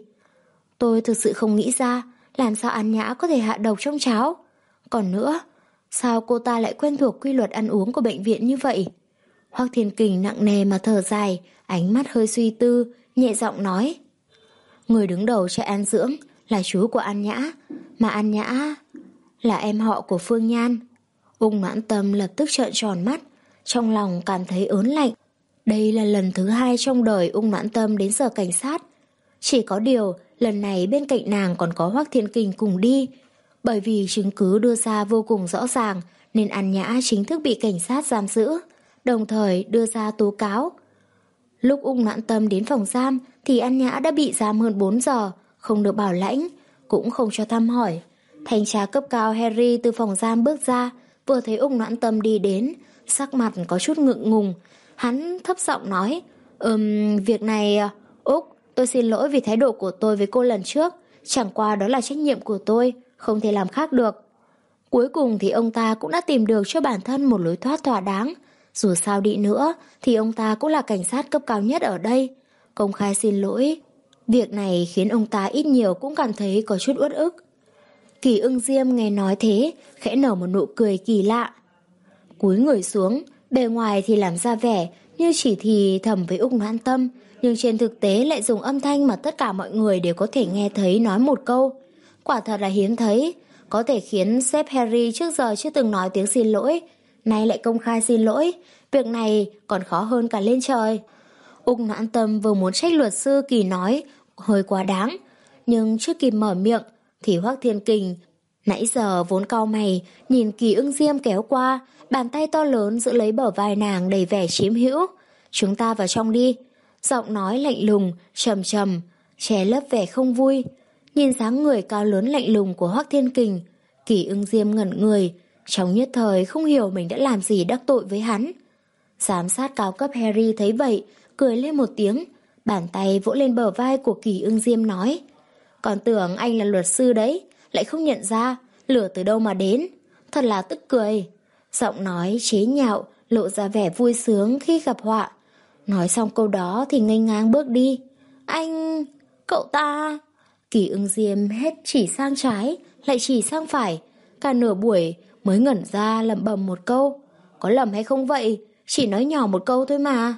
Tôi thực sự không nghĩ ra làm sao An Nhã có thể hạ độc trong cháo. Còn nữa, sao cô ta lại quen thuộc quy luật ăn uống của bệnh viện như vậy? Hoắc Thiên Kình nặng nề mà thở dài, ánh mắt hơi suy tư, nhẹ giọng nói. Người đứng đầu trại an dưỡng là chú của An Nhã, mà An Nhã là em họ của Phương Nhan. Ung Noãn Tâm lập tức trợn tròn mắt, trong lòng cảm thấy ớn lạnh. Đây là lần thứ hai trong đời Ung Noãn Tâm đến sở cảnh sát. Chỉ có điều, lần này bên cạnh nàng còn có Hoắc Thiên Kình cùng đi. Bởi vì chứng cứ đưa ra vô cùng rõ ràng, nên An Nhã chính thức bị cảnh sát giam giữ, đồng thời đưa ra tố cáo. Lúc Ung Noãn Tâm đến phòng giam thì An Nhã đã bị giam hơn bốn giờ, không được bảo lãnh, cũng không cho thăm hỏi. Thanh tra cấp cao Harry từ phòng giam bước ra, vừa thấy Ung Noãn Tâm đi đến, sắc mặt có chút ngượng ngùng. Hắn thấp giọng nói, Ừm, việc này... Úc, tôi xin lỗi vì thái độ của tôi với cô lần trước, chẳng qua đó là trách nhiệm của tôi, không thể làm khác được. Cuối cùng thì ông ta cũng đã tìm được cho bản thân một lối thoát thỏa đáng. Dù sao đi nữa thì ông ta cũng là cảnh sát cấp cao nhất ở đây. Công khai xin lỗi. Việc này khiến ông ta ít nhiều cũng cảm thấy có chút uất ức. Kỳ Ưng Diêm nghe nói thế, khẽ nở một nụ cười kỳ lạ. Cúi người xuống, bề ngoài thì làm ra vẻ như chỉ thì thầm với Ung Noãn Tâm, nhưng trên thực tế lại dùng âm thanh mà tất cả mọi người đều có thể nghe thấy nói một câu. Quả thật là hiếm thấy, có thể khiến sếp Harry trước giờ chưa từng nói tiếng xin lỗi, nay lại công khai xin lỗi, việc này còn khó hơn cả lên trời. Ung Noãn Tâm vừa muốn trách luật sư Kỳ nói hơi quá đáng, nhưng chưa kịp mở miệng thì Hoắc Thiên Kình nãy giờ vốn cau mày nhìn Kỳ Ưng Diêm kéo qua, bàn tay to lớn giữ lấy bờ vai nàng đầy vẻ chiếm hữu. Chúng ta vào trong đi. Giọng nói lạnh lùng, trầm trầm, che lấp vẻ không vui. Nhìn dáng người cao lớn lạnh lùng của Hoắc Thiên Kình, Kỳ Ưng Diêm ngẩn người, trong nhất thời không hiểu mình đã làm gì đắc tội với hắn. Giám sát cao cấp Harry thấy vậy, cười lên một tiếng, bàn tay vỗ lên bờ vai của Kỳ Ưng Diêm nói, còn tưởng anh là luật sư đấy, lại không nhận ra, lửa từ đâu mà đến, thật là tức cười. Giọng nói chế nhạo, lộ ra vẻ vui sướng khi gặp họa. Nói xong câu đó thì nghênh ngang bước đi. Anh... cậu ta... Kỳ Ưng Diêm hết chỉ sang trái, lại chỉ sang phải. Cả nửa buổi mới ngẩn ra lẩm bẩm một câu. Có lầm hay không vậy? Chỉ nói nhỏ một câu thôi mà.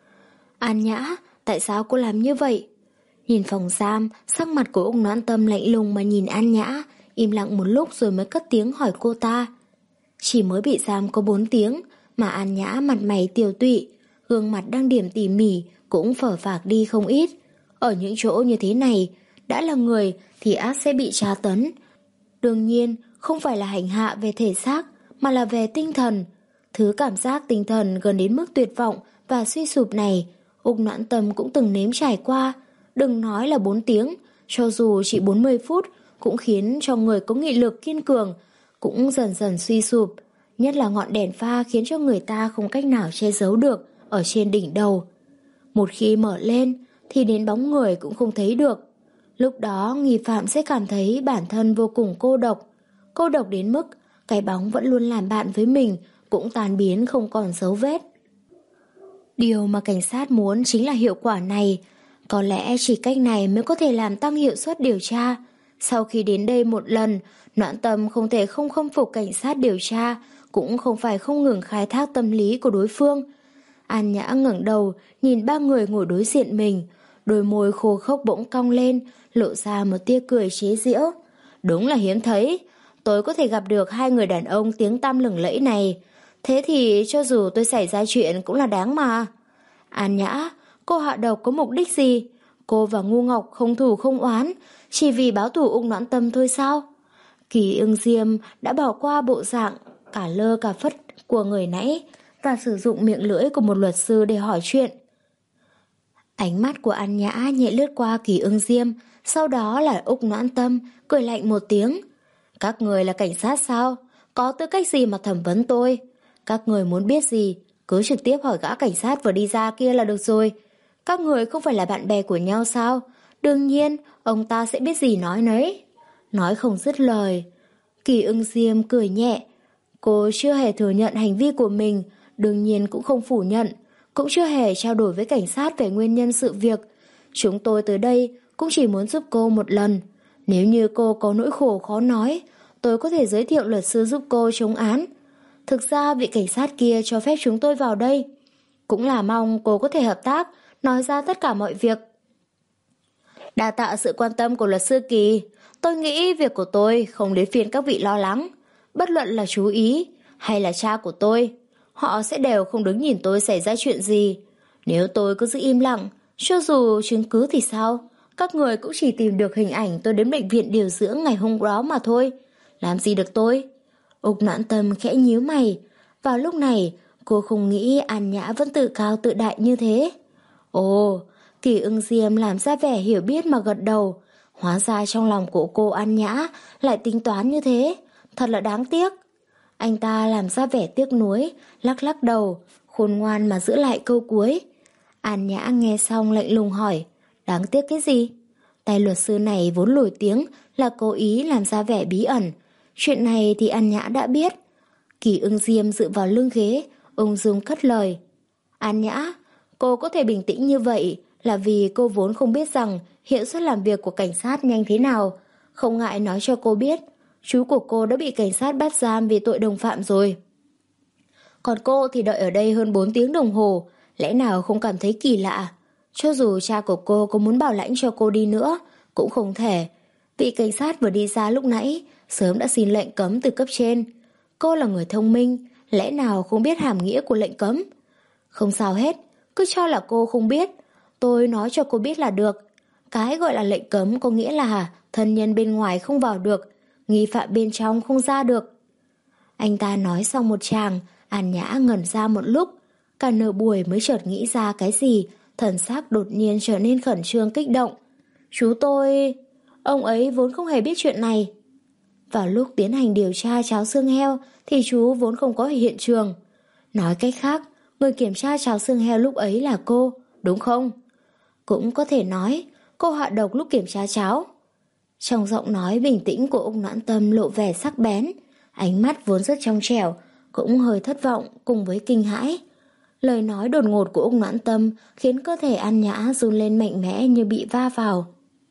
An Nhã, tại sao cô làm như vậy? Nhìn phòng giam, sắc mặt của Ung Noãn Tâm lạnh lùng mà nhìn An Nhã, im lặng một lúc rồi mới cất tiếng hỏi cô ta. Chỉ mới bị giam có bốn tiếng mà An Nhã mặt mày tiều tụy, gương mặt đang điểm tỉ mỉ cũng phở phạc đi không ít. Ở những chỗ như thế này, đã là người thì ác sẽ bị tra tấn. Đương nhiên, không phải là hành hạ về thể xác, mà là về tinh thần. Thứ cảm giác tinh thần gần đến mức tuyệt vọng và suy sụp này, Ung Noãn Tâm cũng từng nếm trải qua. Đừng nói là bốn tiếng, cho dù chỉ bốn mươi phút cũng khiến cho người có nghị lực kiên cường cũng dần dần suy sụp. Nhất là ngọn đèn pha khiến cho người ta không cách nào che giấu được ở trên đỉnh đầu. Một khi mở lên thì đến bóng người cũng không thấy được. Lúc đó nghi phạm sẽ cảm thấy bản thân vô cùng cô độc. Cô độc đến mức cái bóng vẫn luôn làm bạn với mình cũng tan biến không còn dấu vết. Điều mà cảnh sát muốn chính là hiệu quả này. Có lẽ chỉ cách này mới có thể làm tăng hiệu suất điều tra. Sau khi đến đây một lần, Noãn Tâm không thể không khâm phục cảnh sát điều tra, cũng không phải không ngừng khai thác tâm lý của đối phương. An Nhã ngẩng đầu, nhìn ba người ngồi đối diện mình, đôi môi khô khốc bỗng cong lên, lộ ra một tia cười chế giễu. Đúng là hiếm thấy, tôi có thể gặp được hai người đàn ông tiếng tăm lừng lẫy này. Thế thì cho dù tôi xảy ra chuyện cũng là đáng mà. An Nhã, cô hạ độc có mục đích gì? Cô và Ngu Ngọc không thù không oán, chỉ vì báo thù Ung Noãn Tâm thôi sao? Kỳ Ưng Diêm đã bỏ qua bộ dạng cả lơ cả phất của người nãy và sử dụng miệng lưỡi của một luật sư để hỏi chuyện. Ánh mắt của An Nhã nhẹ lướt qua Kỳ Ưng Diêm, sau đó là Ung Noãn Tâm, cười lạnh một tiếng. Các người là cảnh sát sao? Có tư cách gì mà thẩm vấn tôi? Các người muốn biết gì, cứ trực tiếp hỏi gã cảnh sát vừa đi ra kia là được rồi. Các người không phải là bạn bè của nhau sao? Đương nhiên, ông ta sẽ biết gì nói nấy. Nói không dứt lời. Kỳ Ưng Diêm cười nhẹ. Cô chưa hề thừa nhận hành vi của mình, đương nhiên cũng không phủ nhận, cũng chưa hề trao đổi với cảnh sát về nguyên nhân sự việc. Chúng tôi tới đây cũng chỉ muốn giúp cô một lần. Nếu như cô có nỗi khổ khó nói, tôi có thể giới thiệu luật sư giúp cô chống án. Thực ra vị cảnh sát kia cho phép chúng tôi vào đây, cũng là mong cô có thể hợp tác, nói ra tất cả mọi việc. Đa tạ sự quan tâm của luật sư Kỳ. Tôi nghĩ việc của tôi không đến phiên các vị lo lắng. Bất luận là chú ý hay là cha của tôi, họ sẽ đều không đứng nhìn tôi xảy ra chuyện gì. Nếu tôi cứ giữ im lặng, cho dù chứng cứ thì sao? Các người cũng chỉ tìm được hình ảnh tôi đến bệnh viện điều dưỡng ngày hôm đó mà thôi. Làm gì được tôi? Ung Noãn Tâm khẽ nhíu mày. Vào lúc này, cô không nghĩ An Nhã vẫn tự cao tự đại như thế. Ồ, Kỳ Ưng Diêm làm ra vẻ hiểu biết mà gật đầu. Hóa ra trong lòng của cô An Nhã lại tính toán như thế. Thật là đáng tiếc. Anh ta làm ra vẻ tiếc nuối, lắc lắc đầu, khôn ngoan mà giữ lại câu cuối. An Nhã nghe xong lạnh lùng hỏi, đáng tiếc cái gì? Tay luật sư này vốn nổi tiếng là cố ý làm ra vẻ bí ẩn. Chuyện này thì An Nhã đã biết. Kỳ Ưng Diêm dựa vào lưng ghế, ung dung cất lời. An Nhã, cô có thể bình tĩnh như vậy là vì cô vốn không biết rằng hiệu suất làm việc của cảnh sát nhanh thế nào. Không ngại nói cho cô biết, chú của cô đã bị cảnh sát bắt giam vì tội đồng phạm rồi. Còn cô thì đợi ở đây hơn bốn tiếng đồng hồ, lẽ nào không cảm thấy kỳ lạ? Cho dù cha của cô có muốn bảo lãnh cho cô đi nữa, cũng không thể. Vị cảnh sát vừa đi ra lúc nãy, sớm đã xin lệnh cấm từ cấp trên. Cô là người thông minh, lẽ nào không biết hàm nghĩa của lệnh cấm? Không sao hết, cứ cho là cô không biết. Tôi nói cho cô biết là được. Cái gọi là lệnh cấm có nghĩa là thân nhân bên ngoài không vào được, nghi phạm bên trong không ra được. Anh ta nói xong một tràng, An Nhã ngẩn ra một lúc. Cả nửa buổi mới chợt nghĩ ra cái gì, thần sắc đột nhiên trở nên khẩn trương kích động. Chú tôi... Ông ấy vốn không hề biết chuyện này. Vào lúc tiến hành điều tra cháo xương heo thì chú vốn không có ở hiện trường. Nói cách khác, người kiểm tra cháo xương heo lúc ấy là cô, đúng không? Cũng có thể nói cô hạ độc lúc kiểm tra cháo. Trong giọng nói bình tĩnh của Ung Noãn Tâm lộ vẻ sắc bén, ánh mắt vốn rất trong trẻo, cũng hơi thất vọng cùng với kinh hãi. Lời nói đột ngột của Ung Noãn Tâm khiến cơ thể An Nhã run lên mạnh mẽ như bị va vào.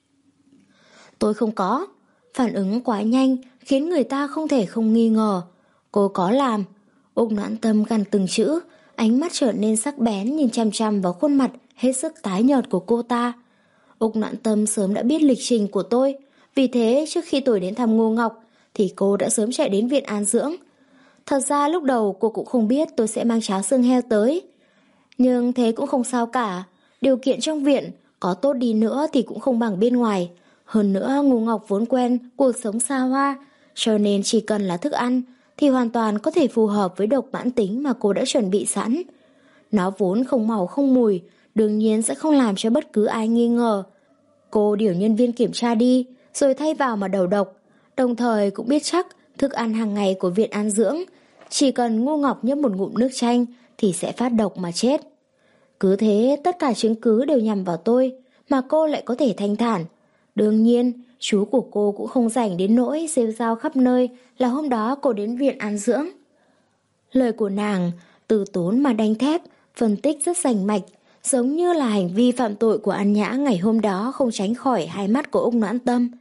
Tôi không có. Phản ứng quá nhanh khiến người ta không thể không nghi ngờ. Cô có làm. Ung Noãn Tâm gằn từng chữ, ánh mắt trở nên sắc bén nhìn chăm chăm vào khuôn mặt hết sức tái nhợt của cô ta. Ung Noãn Tâm sớm đã biết lịch trình của tôi, vì thế trước khi tôi đến thăm Ngô Ngọc thì cô đã sớm chạy đến viện an dưỡng. Thật ra lúc đầu cô cũng không biết tôi sẽ mang cháo xương heo tới. Nhưng thế cũng không sao cả. Điều kiện trong viện có tốt đi nữa thì cũng không bằng bên ngoài. Hơn nữa Ngô Ngọc vốn quen cuộc sống xa hoa, cho nên chỉ cần là thức ăn thì hoàn toàn có thể phù hợp với độc mãn tính mà cô đã chuẩn bị sẵn. Nó vốn không màu không mùi, đương nhiên sẽ không làm cho bất cứ ai nghi ngờ. Cô điều nhân viên kiểm tra đi, rồi thay vào mà đầu độc. Đồng thời cũng biết chắc thức ăn hàng ngày của viện an dưỡng, chỉ cần Ngô Ngọc nhấp một ngụm nước chanh thì sẽ phát độc mà chết. Cứ thế tất cả chứng cứ đều nhằm vào tôi, mà cô lại có thể thanh thản. Đương nhiên, chú của cô cũng không rảnh đến nỗi rêu rao khắp nơi là hôm đó cô đến viện an dưỡng. Lời của nàng từ tốn mà đanh thép, phân tích rất rành mạch, giống như là hành vi phạm tội của An Nhã ngày hôm đó không tránh khỏi hai mắt của Úc Noãn Tâm.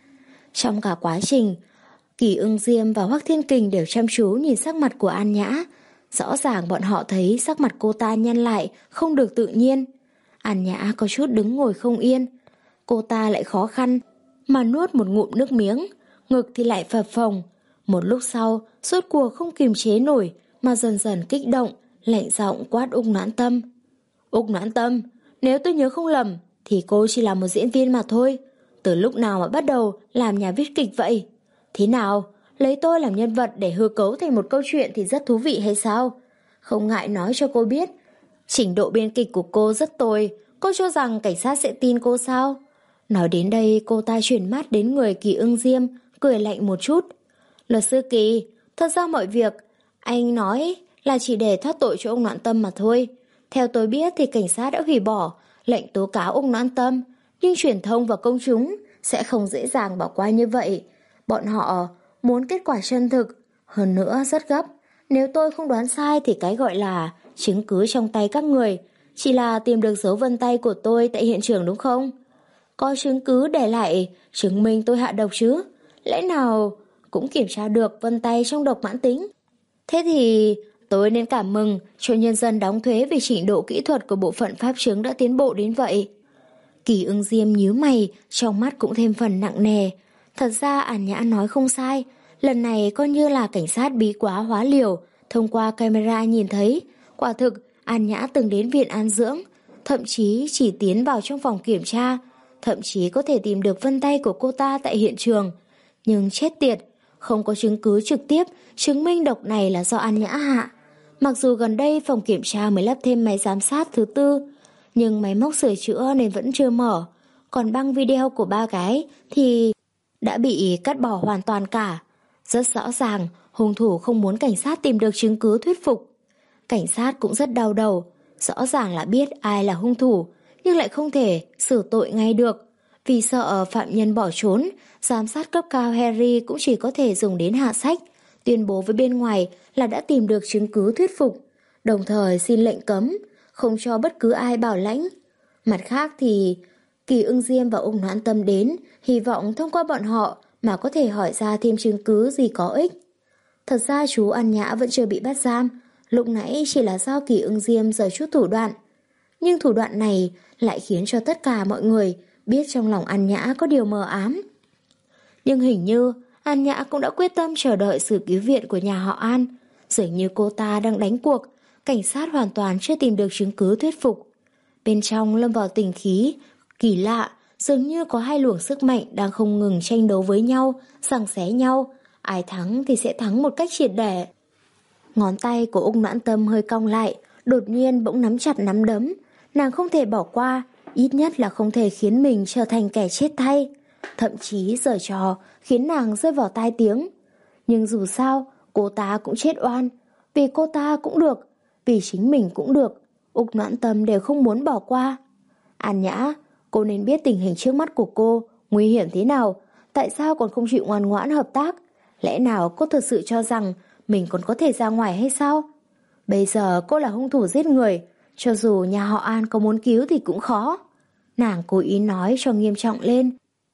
Trong cả quá trình, Kỳ Ưng Diêm và Hoắc Thiên Kình đều chăm chú nhìn sắc mặt của An Nhã. Rõ ràng bọn họ thấy sắc mặt cô ta nhăn lại, không được tự nhiên. An Nhã có chút đứng ngồi không yên. Cô ta lại khó khăn mà nuốt một ngụm nước miếng, ngực thì lại phập phồng. Một lúc sau, rốt cuộc không kiềm chế nổi mà dần dần kích động, lạnh giọng quát Úc Noãn Tâm. Úc Noãn Tâm, nếu tôi nhớ không lầm thì cô chỉ là một diễn viên mà thôi. Từ lúc nào mà bắt đầu làm nhà viết kịch vậy? Thế nào, lấy tôi làm nhân vật để hư cấu thành một câu chuyện thì rất thú vị hay sao? Không ngại nói cho cô biết, trình độ biên kịch của cô rất tồi. Cô cho rằng cảnh sát sẽ tin cô sao? Nói đến đây, cô ta chuyển mắt đến người Kỳ Ưng Diêm, cười lạnh một chút. Luật sư Kỳ, thật ra mọi việc anh nói là chỉ để thoát tội cho ông Noãn Tâm mà thôi. Theo tôi biết thì cảnh sát đã hủy bỏ lệnh tố cáo ông Noãn Tâm, nhưng truyền thông và công chúng sẽ không dễ dàng bỏ qua như vậy. Bọn họ muốn kết quả chân thực, hơn nữa rất gấp. Nếu tôi không đoán sai thì cái gọi là chứng cứ trong tay các người chỉ là tìm được dấu vân tay của tôi tại hiện trường đúng không? Có chứng cứ để lại chứng minh tôi hạ độc chứ? Lẽ nào cũng kiểm tra được vân tay trong độc mãn tính? Thế thì tôi nên cảm mừng cho nhân dân đóng thuế vì trình độ kỹ thuật của bộ phận pháp chứng đã tiến bộ đến vậy. Kỳ Ưng Diêm nhíu mày, trong mắt cũng thêm phần nặng nề. Thật ra An Nhã nói không sai, lần này coi như là cảnh sát bí quá hóa liều, thông qua camera nhìn thấy. Quả thực, An Nhã từng đến viện an dưỡng, thậm chí chỉ tiến vào trong phòng kiểm tra, thậm chí có thể tìm được vân tay của cô ta tại hiện trường. Nhưng chết tiệt, không có chứng cứ trực tiếp chứng minh độc này là do An Nhã hạ. Mặc dù gần đây phòng kiểm tra mới lắp thêm máy giám sát thứ tư, nhưng máy móc sửa chữa nên vẫn chưa mở. Còn băng video của ba gái thì đã bị cắt bỏ hoàn toàn cả. Rất rõ ràng, hung thủ không muốn cảnh sát tìm được chứng cứ thuyết phục. Cảnh sát cũng rất đau đầu, rõ ràng là biết ai là hung thủ, nhưng lại không thể xử tội ngay được. Vì sợ phạm nhân bỏ trốn, giám sát cấp cao Harry cũng chỉ có thể dùng đến hạ sách, tuyên bố với bên ngoài là đã tìm được chứng cứ thuyết phục, đồng thời xin lệnh cấm, không cho bất cứ ai bảo lãnh. Mặt khác thì Kỳ Ưng Diêm và Úc Noãn Tâm đến, hy vọng thông qua bọn họ mà có thể hỏi ra thêm chứng cứ gì có ích. Thật ra chú An Nhã vẫn chưa bị bắt giam, lúc nãy chỉ là do Kỳ Ưng Diêm giở chút thủ đoạn. Nhưng thủ đoạn này lại khiến cho tất cả mọi người biết trong lòng An Nhã có điều mờ ám. Nhưng hình như An Nhã cũng đã quyết tâm chờ đợi sự cứu viện của nhà họ An. Dường như cô ta đang đánh cuộc, cảnh sát hoàn toàn chưa tìm được chứng cứ thuyết phục. Bên trong lâm vào tình khí kỳ lạ, dường như có hai luồng sức mạnh đang không ngừng tranh đấu với nhau, giằng xé nhau. Ai thắng thì sẽ thắng một cách triệt để. Ngón tay của Úc Noãn Tâm hơi cong lại, đột nhiên bỗng nắm chặt nắm đấm. Nàng không thể bỏ qua, ít nhất là không thể khiến mình trở thành kẻ chết thay. Thậm chí giở trò khiến nàng rơi vào tai tiếng. Nhưng dù sao, cô ta cũng chết oan. Vì cô ta cũng được, vì chính mình cũng được. Úc Noãn Tâm đều không muốn bỏ qua. An Nhã, cô nên biết tình hình trước mắt của cô nguy hiểm thế nào. Tại sao còn không chịu ngoan ngoãn hợp tác? Lẽ nào cô thật sự cho rằng mình còn có thể ra ngoài hay sao? Bây giờ cô là hung thủ giết người, cho dù nhà họ An có muốn cứu thì cũng khó. Nàng cố ý nói cho nghiêm trọng lên.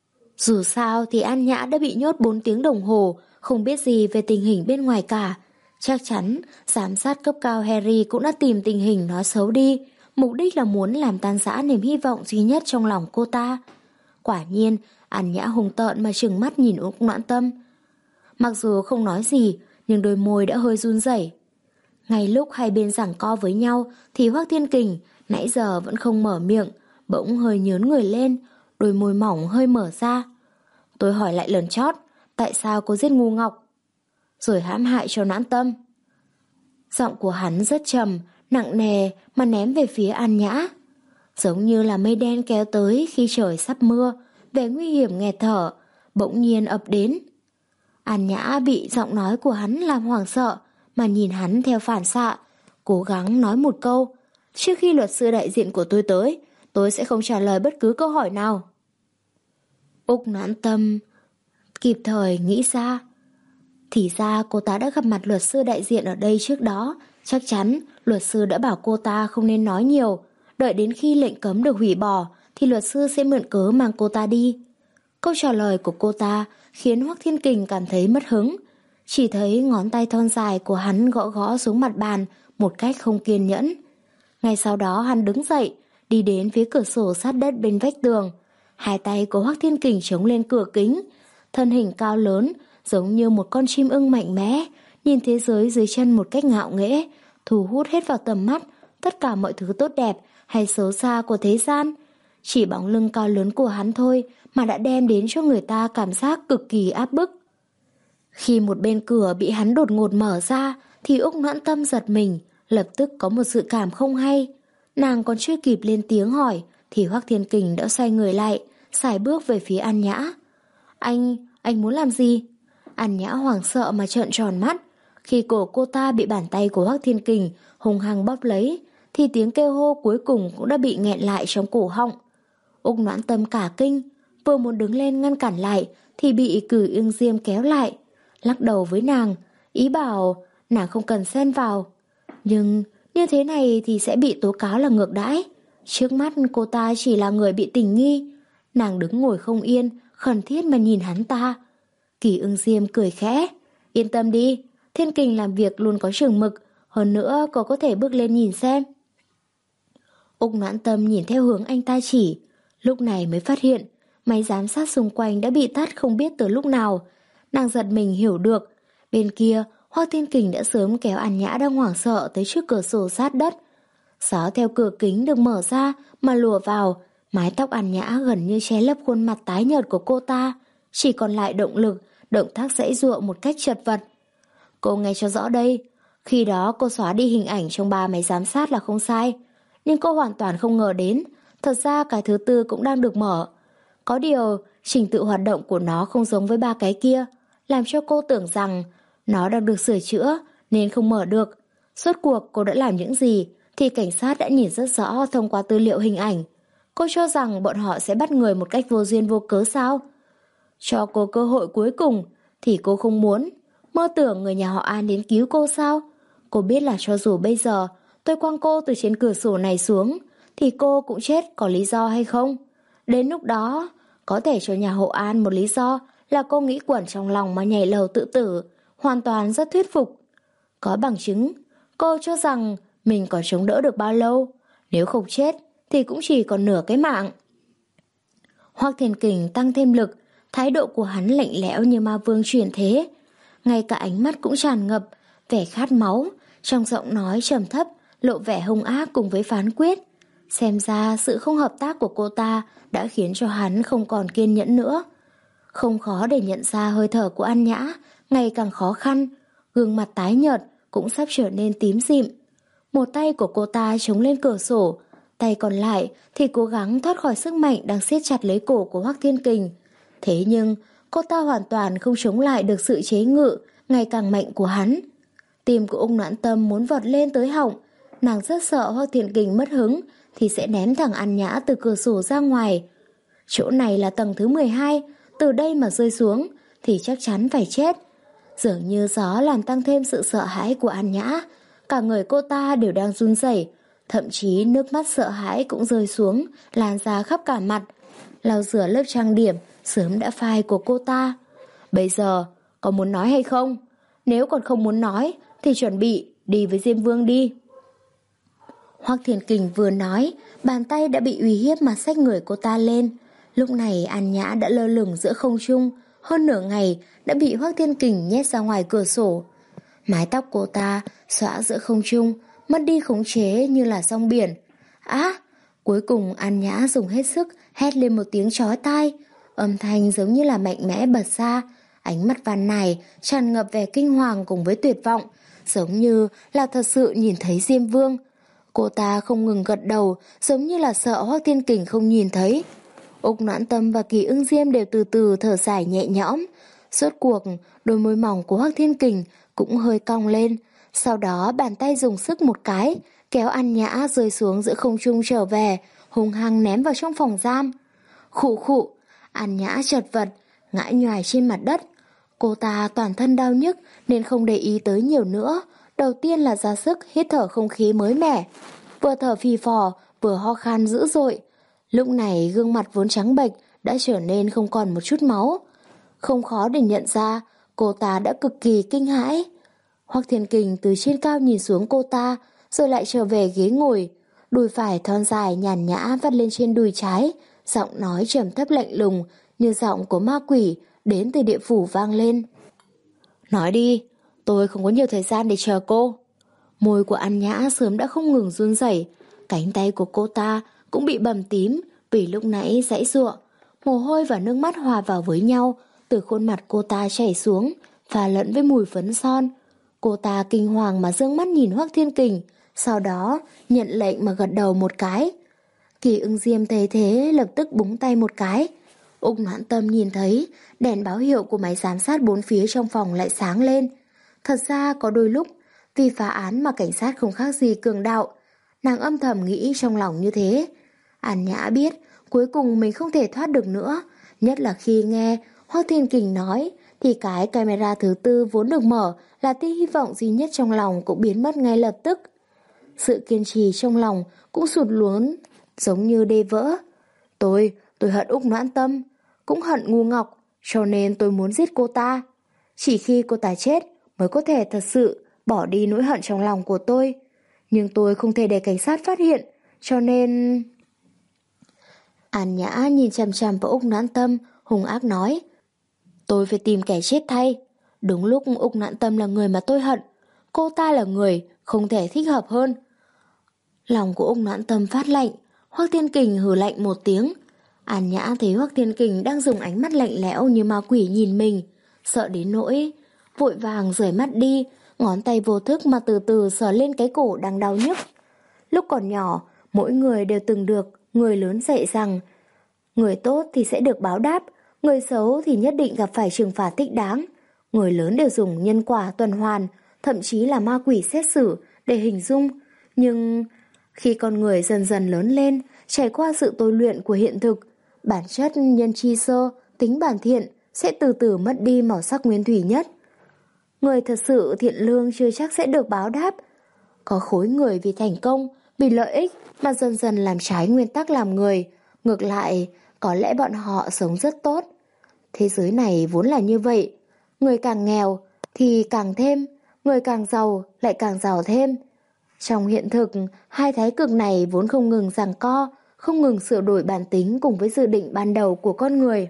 Dù sao thì An Nhã đã bị nhốt bốn tiếng đồng hồ, không biết gì về tình hình bên ngoài cả. Chắc chắn giám sát cấp cao Harry cũng đã tìm tình hình nói xấu đi, mục đích là muốn làm tan rã niềm hy vọng duy nhất trong lòng cô ta. Quả nhiên, An Nhã hùng tợn mà trừng mắt nhìn Úc Noãn Tâm. Mặc dù không nói gì, nhưng đôi môi đã hơi run rẩy. Ngay lúc hai bên giằng co với nhau thì Hoắc Thiên Kình nãy giờ vẫn không mở miệng, bỗng hơi nhớn người lên, đôi môi mỏng hơi mở ra. Tôi hỏi lại lần chót, tại sao cô giết ngu Ngọc? Rồi hãm hại cho Noãn Tâm. Giọng của hắn rất trầm, nặng nề mà ném về phía An Nhã. Giống như là mây đen kéo tới khi trời sắp mưa, vẻ nguy hiểm nghẹt thở, bỗng nhiên ập đến. An Nhã bị giọng nói của hắn làm hoảng sợ, mà nhìn hắn theo phản xạ, cố gắng nói một câu. Trước khi luật sư đại diện của tôi tới, tôi sẽ không trả lời bất cứ câu hỏi nào. Úc Noãn Tâm kịp thời nghĩ ra. Thì ra cô ta đã gặp mặt luật sư đại diện ở đây trước đó. Chắc chắn luật sư đã bảo cô ta không nên nói nhiều. Đợi đến khi lệnh cấm được hủy bỏ thì luật sư sẽ mượn cớ mang cô ta đi. Câu trả lời của cô ta khiến Hoắc Thiên Kình cảm thấy mất hứng. Chỉ thấy ngón tay thon dài của hắn gõ gõ xuống mặt bàn một cách không kiên nhẫn. Ngay sau đó hắn đứng dậy, đi đến phía cửa sổ sát đất bên vách tường. Hai tay của Hoắc Thiên Kình chống lên cửa kính. Thân hình cao lớn, giống như một con chim ưng mạnh mẽ, nhìn thế giới dưới chân một cách ngạo nghễ, thu hút hết vào tầm mắt tất cả mọi thứ tốt đẹp hay xấu xa của thế gian. Chỉ bóng lưng cao lớn của hắn thôi mà đã đem đến cho người ta cảm giác cực kỳ áp bức. Khi một bên cửa bị hắn đột ngột mở ra thì Úc Noãn Tâm giật mình, lập tức có một dự cảm không hay. Nàng còn chưa kịp lên tiếng hỏi thì Hoắc Thiên Kình đã xoay người lại, sải bước về phía An Nhã. Anh, anh muốn làm gì? An Nhã hoảng sợ mà trợn tròn mắt. Khi cổ cô ta bị bàn tay của Hoắc Thiên Kình hung hăng bóp lấy thì tiếng kêu hô cuối cùng cũng đã bị nghẹn lại trong cổ họng. Úc Noãn Tâm cả kinh, vừa muốn đứng lên ngăn cản lại thì bị Cử Ưng Diêm kéo lại, lắc đầu với nàng, ý bảo nàng không cần xen vào. Nhưng như thế này thì sẽ bị tố cáo là ngược đãi. Trước mắt cô ta chỉ là người bị tình nghi. Nàng đứng ngồi không yên, khẩn thiết mà nhìn hắn ta. Kỳ Ưng Diêm cười khẽ. Yên tâm đi, Thiên Kình làm việc luôn có chừng mực. Hơn nữa cô có thể bước lên nhìn xem. Úc Noãn Tâm nhìn theo hướng anh ta chỉ. Lúc này mới phát hiện máy giám sát xung quanh đã bị tắt không biết từ lúc nào. Nàng giật mình hiểu được. Bên kia Hoắc Thiên Kình đã sớm kéo An Nhã đang hoảng sợ tới trước cửa sổ sát đất. Gió theo cửa kính được mở ra mà lùa vào. Mái tóc An Nhã gần như che lấp khuôn mặt tái nhợt của cô ta, chỉ còn lại động lực, động tác giãy giụa một cách chật vật. Cô nghe cho rõ đây, khi đó cô xóa đi hình ảnh trong ba máy giám sát là không sai, nhưng cô hoàn toàn không ngờ đến, thật ra cái thứ tư cũng đang được mở. Có điều, trình tự hoạt động của nó không giống với ba cái kia, làm cho cô tưởng rằng nó đang được sửa chữa nên không mở được. Suốt cuộc cô đã làm những gì thì cảnh sát đã nhìn rất rõ thông qua tư liệu hình ảnh. Cô cho rằng bọn họ sẽ bắt người một cách vô duyên vô cớ sao? Cho cô cơ hội cuối cùng thì cô không muốn. Mơ tưởng người nhà họ An đến cứu cô sao? Cô biết là cho dù bây giờ tôi quăng cô từ trên cửa sổ này xuống thì cô cũng chết có lý do hay không? Đến lúc đó có thể cho nhà họ An một lý do là cô nghĩ quẩn trong lòng mà nhảy lầu tự tử, hoàn toàn rất thuyết phục. Có bằng chứng, cô cho rằng mình còn chống đỡ được bao lâu? Nếu không chết thì cũng chỉ còn nửa cái mạng. Hoắc Thiên Kình tăng thêm lực, thái độ của hắn lạnh lẽo như ma vương chuyển thế. Ngay cả ánh mắt cũng tràn ngập vẻ khát máu, trong giọng nói trầm thấp lộ vẻ hung ác cùng với phán quyết. Xem ra sự không hợp tác của cô ta đã khiến cho hắn không còn kiên nhẫn nữa. Không khó để nhận ra hơi thở của An Nhã ngày càng khó khăn, gương mặt tái nhợt cũng sắp trở nên tím dịm. Một tay của cô ta chống lên cửa sổ, tay còn lại thì cố gắng thoát khỏi sức mạnh đang siết chặt lấy cổ của Hoắc Thiên Kình. Thế nhưng cô ta hoàn toàn không chống lại được sự chế ngự ngày càng mạnh của hắn. Tim của Úc Noãn Tâm muốn vọt lên tới họng. Nàng rất sợ Hoắc Thiên Kình mất hứng thì sẽ ném thằng An Nhã từ cửa sổ ra ngoài. Chỗ này là tầng thứ mười hai, từ đây mà rơi xuống thì chắc chắn phải chết. Dường như gió làm tăng thêm sự sợ hãi của An Nhã. Cả người cô ta đều đang run rẩy, thậm chí nước mắt sợ hãi cũng rơi xuống, lan ra khắp cả mặt. Lau rửa lớp trang điểm sớm đã phai của cô ta. Bây giờ, có muốn nói hay không? Nếu còn không muốn nói thì chuẩn bị đi với Diêm Vương đi. Hoắc Thiên Kình vừa nói, bàn tay đã bị uy hiếp mà xách người cô ta lên. Lúc này An Nhã đã lơ lửng giữa không trung, hơn nửa ngày đã bị Hoắc Thiên Kình nhét ra ngoài cửa sổ. Mái tóc cô ta xõa giữa không trung, mất đi khống chế như là sóng biển. Á! Cuối cùng An Nhã dùng hết sức hét lên một tiếng chói tai. Âm thanh giống như là mạnh mẽ bật ra. Ánh mắt Văn này tràn ngập vẻ kinh hoàng cùng với tuyệt vọng, giống như là thật sự nhìn thấy Diêm Vương. Cô ta không ngừng gật đầu, giống như là sợ Hoắc Thiên Kình không nhìn thấy. Úc Noãn Tâm và Kỳ Ưng Diêm đều từ từ thở dài nhẹ nhõm. Rốt cuộc, đôi môi mỏng của Hoắc Thiên Kình cũng hơi cong lên. Sau đó bàn tay dùng sức một cái, kéo An Nhã rơi xuống giữa không trung trở về, hung hăng ném vào trong phòng giam. Khụ khụ, An Nhã chật vật, ngã nhoài trên mặt đất. Cô ta toàn thân đau nhức nên không để ý tới nhiều nữa. Đầu tiên là ra sức hít thở không khí mới mẻ, vừa thở phì phò, vừa ho khan dữ dội. Lúc này gương mặt vốn trắng bệch đã trở nên không còn một chút máu. Không khó để nhận ra cô ta đã cực kỳ kinh hãi. Hoắc Thiên Kình từ trên cao nhìn xuống cô ta, rồi lại trở về ghế ngồi. Đùi phải thon dài nhàn nhã vắt lên trên đùi trái, giọng nói trầm thấp lạnh lùng như giọng của ma quỷ đến từ địa phủ vang lên. Nói đi, tôi không có nhiều thời gian để chờ cô. Môi của An Nhã sớm đã không ngừng run rẩy, cánh tay của cô ta cũng bị bầm tím vì lúc nãy giãy giụa. Mồ hôi và nước mắt hòa vào với nhau, từ khuôn mặt cô ta chảy xuống, pha lẫn với mùi phấn son. Cô ta kinh hoàng mà dương mắt nhìn Hoắc Thiên Kình, sau đó nhận lệnh mà gật đầu một cái. Kỳ Ưng Diêm thấy thế lập tức búng tay một cái. Úc Noãn Tâm nhìn thấy đèn báo hiệu của máy giám sát bốn phía trong phòng lại sáng lên. Thật ra có đôi lúc vì phá án mà cảnh sát không khác gì cường đạo. Nàng âm thầm nghĩ trong lòng như thế. An Nhã biết cuối cùng mình không thể thoát được nữa, nhất là khi nghe Hoắc Thiên Kình nói thì cái camera thứ tư vốn được mở là tia hy vọng duy nhất trong lòng cũng biến mất ngay lập tức. Sự kiên trì trong lòng cũng sụt lún giống như đê vỡ. Tôi, tôi hận Úc Noãn Tâm, cũng hận Ngu Ngọc, cho nên tôi muốn giết cô ta. Chỉ khi cô ta chết mới có thể thật sự bỏ đi nỗi hận trong lòng của tôi. Nhưng tôi không thể để cảnh sát phát hiện, cho nên... An Nhã nhìn chằm chằm vào Úc Noãn Tâm, hung ác nói. Tôi phải tìm kẻ chết thay. Đúng lúc Úc Noãn Tâm là người mà tôi hận, cô ta là người không thể thích hợp hơn. Lòng của Úc Noãn Tâm phát lạnh. Hoắc Thiên Kình hừ lạnh một tiếng. An Nhã thấy Hoắc Thiên Kình đang dùng ánh mắt lạnh lẽo như ma quỷ nhìn mình, sợ đến nỗi vội vàng rời mắt đi, ngón tay vô thức mà từ từ sờ lên cái cổ đang đau nhức. Lúc còn nhỏ, mỗi người đều từng được người lớn dạy rằng người tốt thì sẽ được báo đáp, người xấu thì nhất định gặp phải trừng phạt thích đáng. Người lớn đều dùng nhân quả tuần hoàn, thậm chí là ma quỷ xét xử để hình dung. Nhưng khi con người dần dần lớn lên, trải qua sự tôi luyện của hiện thực, bản chất nhân chi sơ, tính bản thiện sẽ từ từ mất đi màu sắc nguyên thủy nhất. Người thật sự thiện lương chưa chắc sẽ được báo đáp. Có khối người vì thành công, vì lợi ích mà dần dần làm trái nguyên tắc làm người. Ngược lại, có lẽ bọn họ sống rất tốt. Thế giới này vốn là như vậy. Người càng nghèo thì càng thêm, người càng giàu lại càng giàu thêm. Trong hiện thực, hai thái cực này vốn không ngừng giằng co, không ngừng sửa đổi bản tính cùng với dự định ban đầu của con người.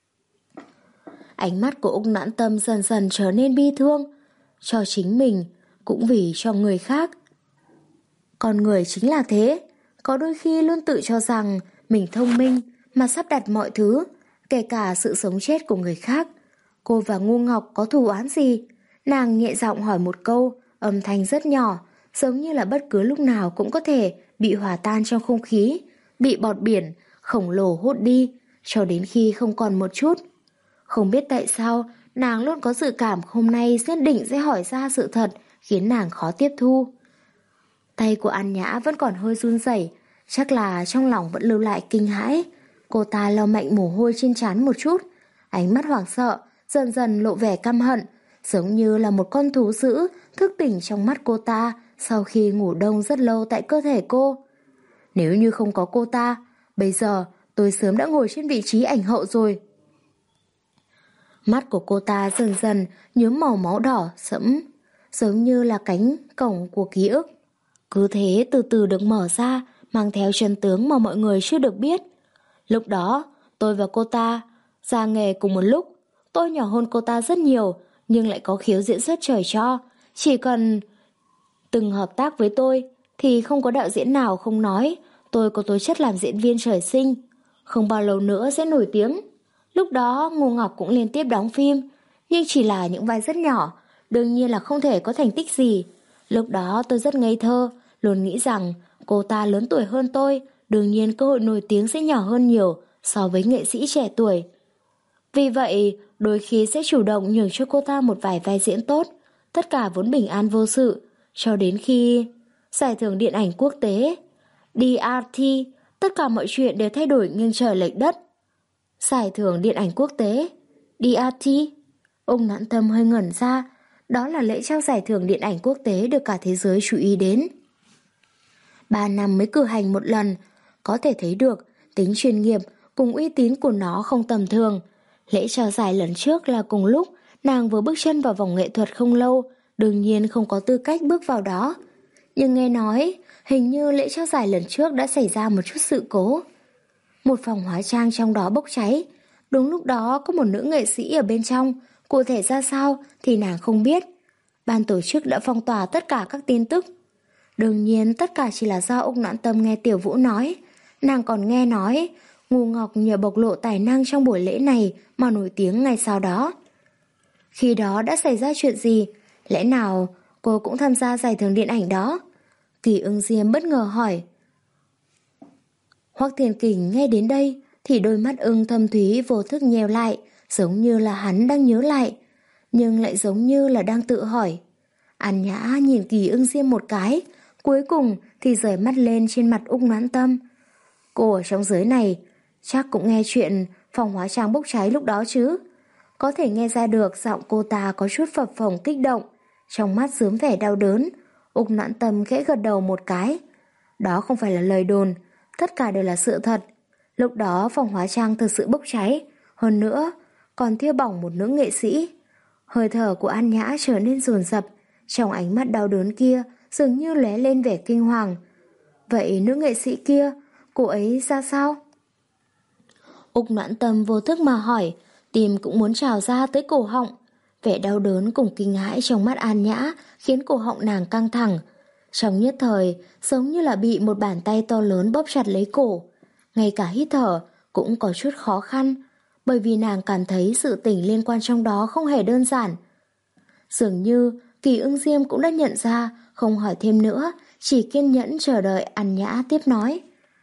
Ánh mắt của Úc Noãn Tâm dần dần trở nên bi thương, cho chính mình, cũng vì cho người khác. Con người chính là thế, có đôi khi luôn tự cho rằng mình thông minh mà sắp đặt mọi thứ, kể cả sự sống chết của người khác. Cô và Ngu Ngọc có thù oán gì? Nàng nhẹ giọng hỏi một câu, âm thanh rất nhỏ, giống như là bất cứ lúc nào cũng có thể bị hòa tan trong không khí, bị bọt biển khổng lồ hút đi, cho đến khi không còn một chút. Không biết tại sao, nàng luôn có dự cảm hôm nay nhất định sẽ hỏi ra sự thật, khiến nàng khó tiếp thu. Tay của An Nhã vẫn còn hơi run rẩy, chắc là trong lòng vẫn lưu lại kinh hãi. Cô ta lau mạnh mồ hôi trên trán một chút, ánh mắt hoảng sợ, dần dần lộ vẻ căm hận, giống như là một con thú dữ thức tỉnh trong mắt cô ta sau khi ngủ đông rất lâu tại cơ thể cô. Nếu như không có cô ta, bây giờ tôi sớm đã ngồi trên vị trí ảnh hậu rồi. Mắt của cô ta dần dần nhuốm màu máu đỏ sẫm, giống như là cánh cổng của ký ức. Cứ thế từ từ được mở ra, mang theo chân tướng mà mọi người chưa được biết. Lúc đó, tôi và cô ta ra nghề cùng một lúc. Tôi nhỏ hơn cô ta rất nhiều, nhưng lại có khiếu diễn xuất trời cho. Chỉ cần từng hợp tác với tôi, thì không có đạo diễn nào không nói tôi có tố chất làm diễn viên trời sinh. Không bao lâu nữa sẽ nổi tiếng. Lúc đó Ngô Ngọc cũng liên tiếp đóng phim, nhưng chỉ là những vai rất nhỏ, đương nhiên là không thể có thành tích gì. Lúc đó tôi rất ngây thơ, luôn nghĩ rằng cô ta lớn tuổi hơn tôi, đương nhiên cơ hội nổi tiếng sẽ nhỏ hơn nhiều so với nghệ sĩ trẻ tuổi. Vì vậy, đôi khi sẽ chủ động nhường cho cô ta một vài vai diễn tốt, tất cả vốn bình an vô sự, cho đến khi giải thưởng điện ảnh quốc tế, đê rờ tê, tất cả mọi chuyện đều thay đổi nghiêng trời lệch đất. Giải thưởng điện ảnh quốc tế, đê rờ tê. Ông Noãn Tâm hơi ngẩn ra, đó là lễ trao giải thưởng điện ảnh quốc tế được cả thế giới chú ý đến. Ba năm mới cử hành một lần, có thể thấy được tính chuyên nghiệp cùng uy tín của nó không tầm thường. Lễ trao giải lần trước là cùng lúc nàng vừa bước chân vào vòng nghệ thuật không lâu, đương nhiên không có tư cách bước vào đó. Nhưng nghe nói, hình như lễ trao giải lần trước đã xảy ra một chút sự cố. Một phòng hóa trang trong đó bốc cháy. Đúng lúc đó có một nữ nghệ sĩ ở bên trong, cụ thể ra sao thì nàng không biết. Ban tổ chức đã phong tỏa tất cả các tin tức. Đương nhiên tất cả chỉ là do Úc Noãn Tâm nghe Tiểu Vũ nói. Nàng còn nghe nói Ngô Ngọc nhờ bộc lộ tài năng trong buổi lễ này mà nổi tiếng ngay sau đó. Khi đó đã xảy ra chuyện gì? Lẽ nào cô cũng tham gia giải thưởng điện ảnh đó? Kỳ Ưng Diêm bất ngờ hỏi. Hoắc Thiên Kình nghe đến đây thì đôi mắt ưng thâm thúy vô thức nheo lại, giống như là hắn đang nhớ lại, nhưng lại giống như là đang tự hỏi. An Nhã nhìn Kỳ Ưng Diêm một cái, cuối cùng thì rời mắt lên trên mặt Úc Noãn Tâm. Cô ở trong giới này chắc cũng nghe chuyện phòng hóa trang bốc cháy lúc đó chứ. Có thể nghe ra được giọng cô ta có chút phập phồng kích động, trong mắt rướm vẻ đau đớn. Úc Noãn Tâm khẽ gật đầu một cái. Đó không phải là lời đồn, tất cả đều là sự thật. Lúc đó phòng hóa trang thực sự bốc cháy, hơn nữa còn thiêu bỏng một nữ nghệ sĩ. Hơi thở của An Nhã trở nên dồn dập, trong ánh mắt đau đớn kia dường như lóe lên vẻ kinh hoàng. Vậy nữ nghệ sĩ kia, cô ấy ra sao? Úc Noãn Tâm vô thức mà hỏi, tim cũng muốn trào ra tới cổ họng. Vẻ đau đớn cùng kinh hãi trong mắt An Nhã khiến cổ họng nàng căng thẳng. Trong nhất thời, giống như là bị một bàn tay to lớn bóp chặt lấy cổ. Ngay cả hít thở cũng có chút khó khăn, bởi vì nàng cảm thấy sự tình liên quan trong đó không hề đơn giản. Dường như Kỳ Ưng Diêm cũng đã nhận ra, không hỏi thêm nữa, chỉ kiên nhẫn chờ đợi An Nhã tiếp nói.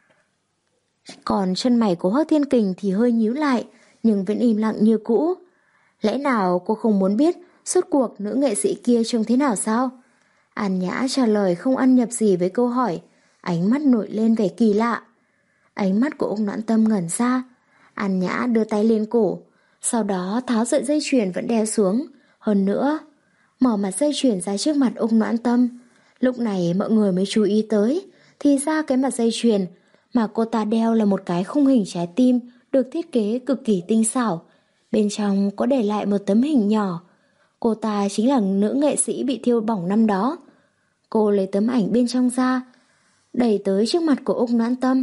Còn chân mày của Hoắc Thiên Kình thì hơi nhíu lại, nhưng vẫn im lặng như cũ. Lẽ nào cô không muốn biết suốt cuộc nữ nghệ sĩ kia trông thế nào sao? An Nhã trả lời không ăn nhập gì với câu hỏi, ánh mắt nổi lên vẻ kỳ lạ. Ánh mắt của Úc Noãn Tâm ngẩn ra. An Nhã đưa tay lên cổ, sau đó tháo sợi dây chuyền vẫn đeo xuống. Hơn nữa, mở mặt dây chuyền ra trước mặt Úc Noãn Tâm. Lúc này mọi người mới chú ý tới, thì ra cái mặt dây chuyền mà cô ta đeo là một cái khung hình trái tim được thiết kế cực kỳ tinh xảo. Bên trong có để lại một tấm hình nhỏ. Cô ta chính là nữ nghệ sĩ bị thiêu bỏng năm đó. Cô lấy tấm ảnh bên trong ra, đẩy tới trước mặt của Úc Noãn Tâm.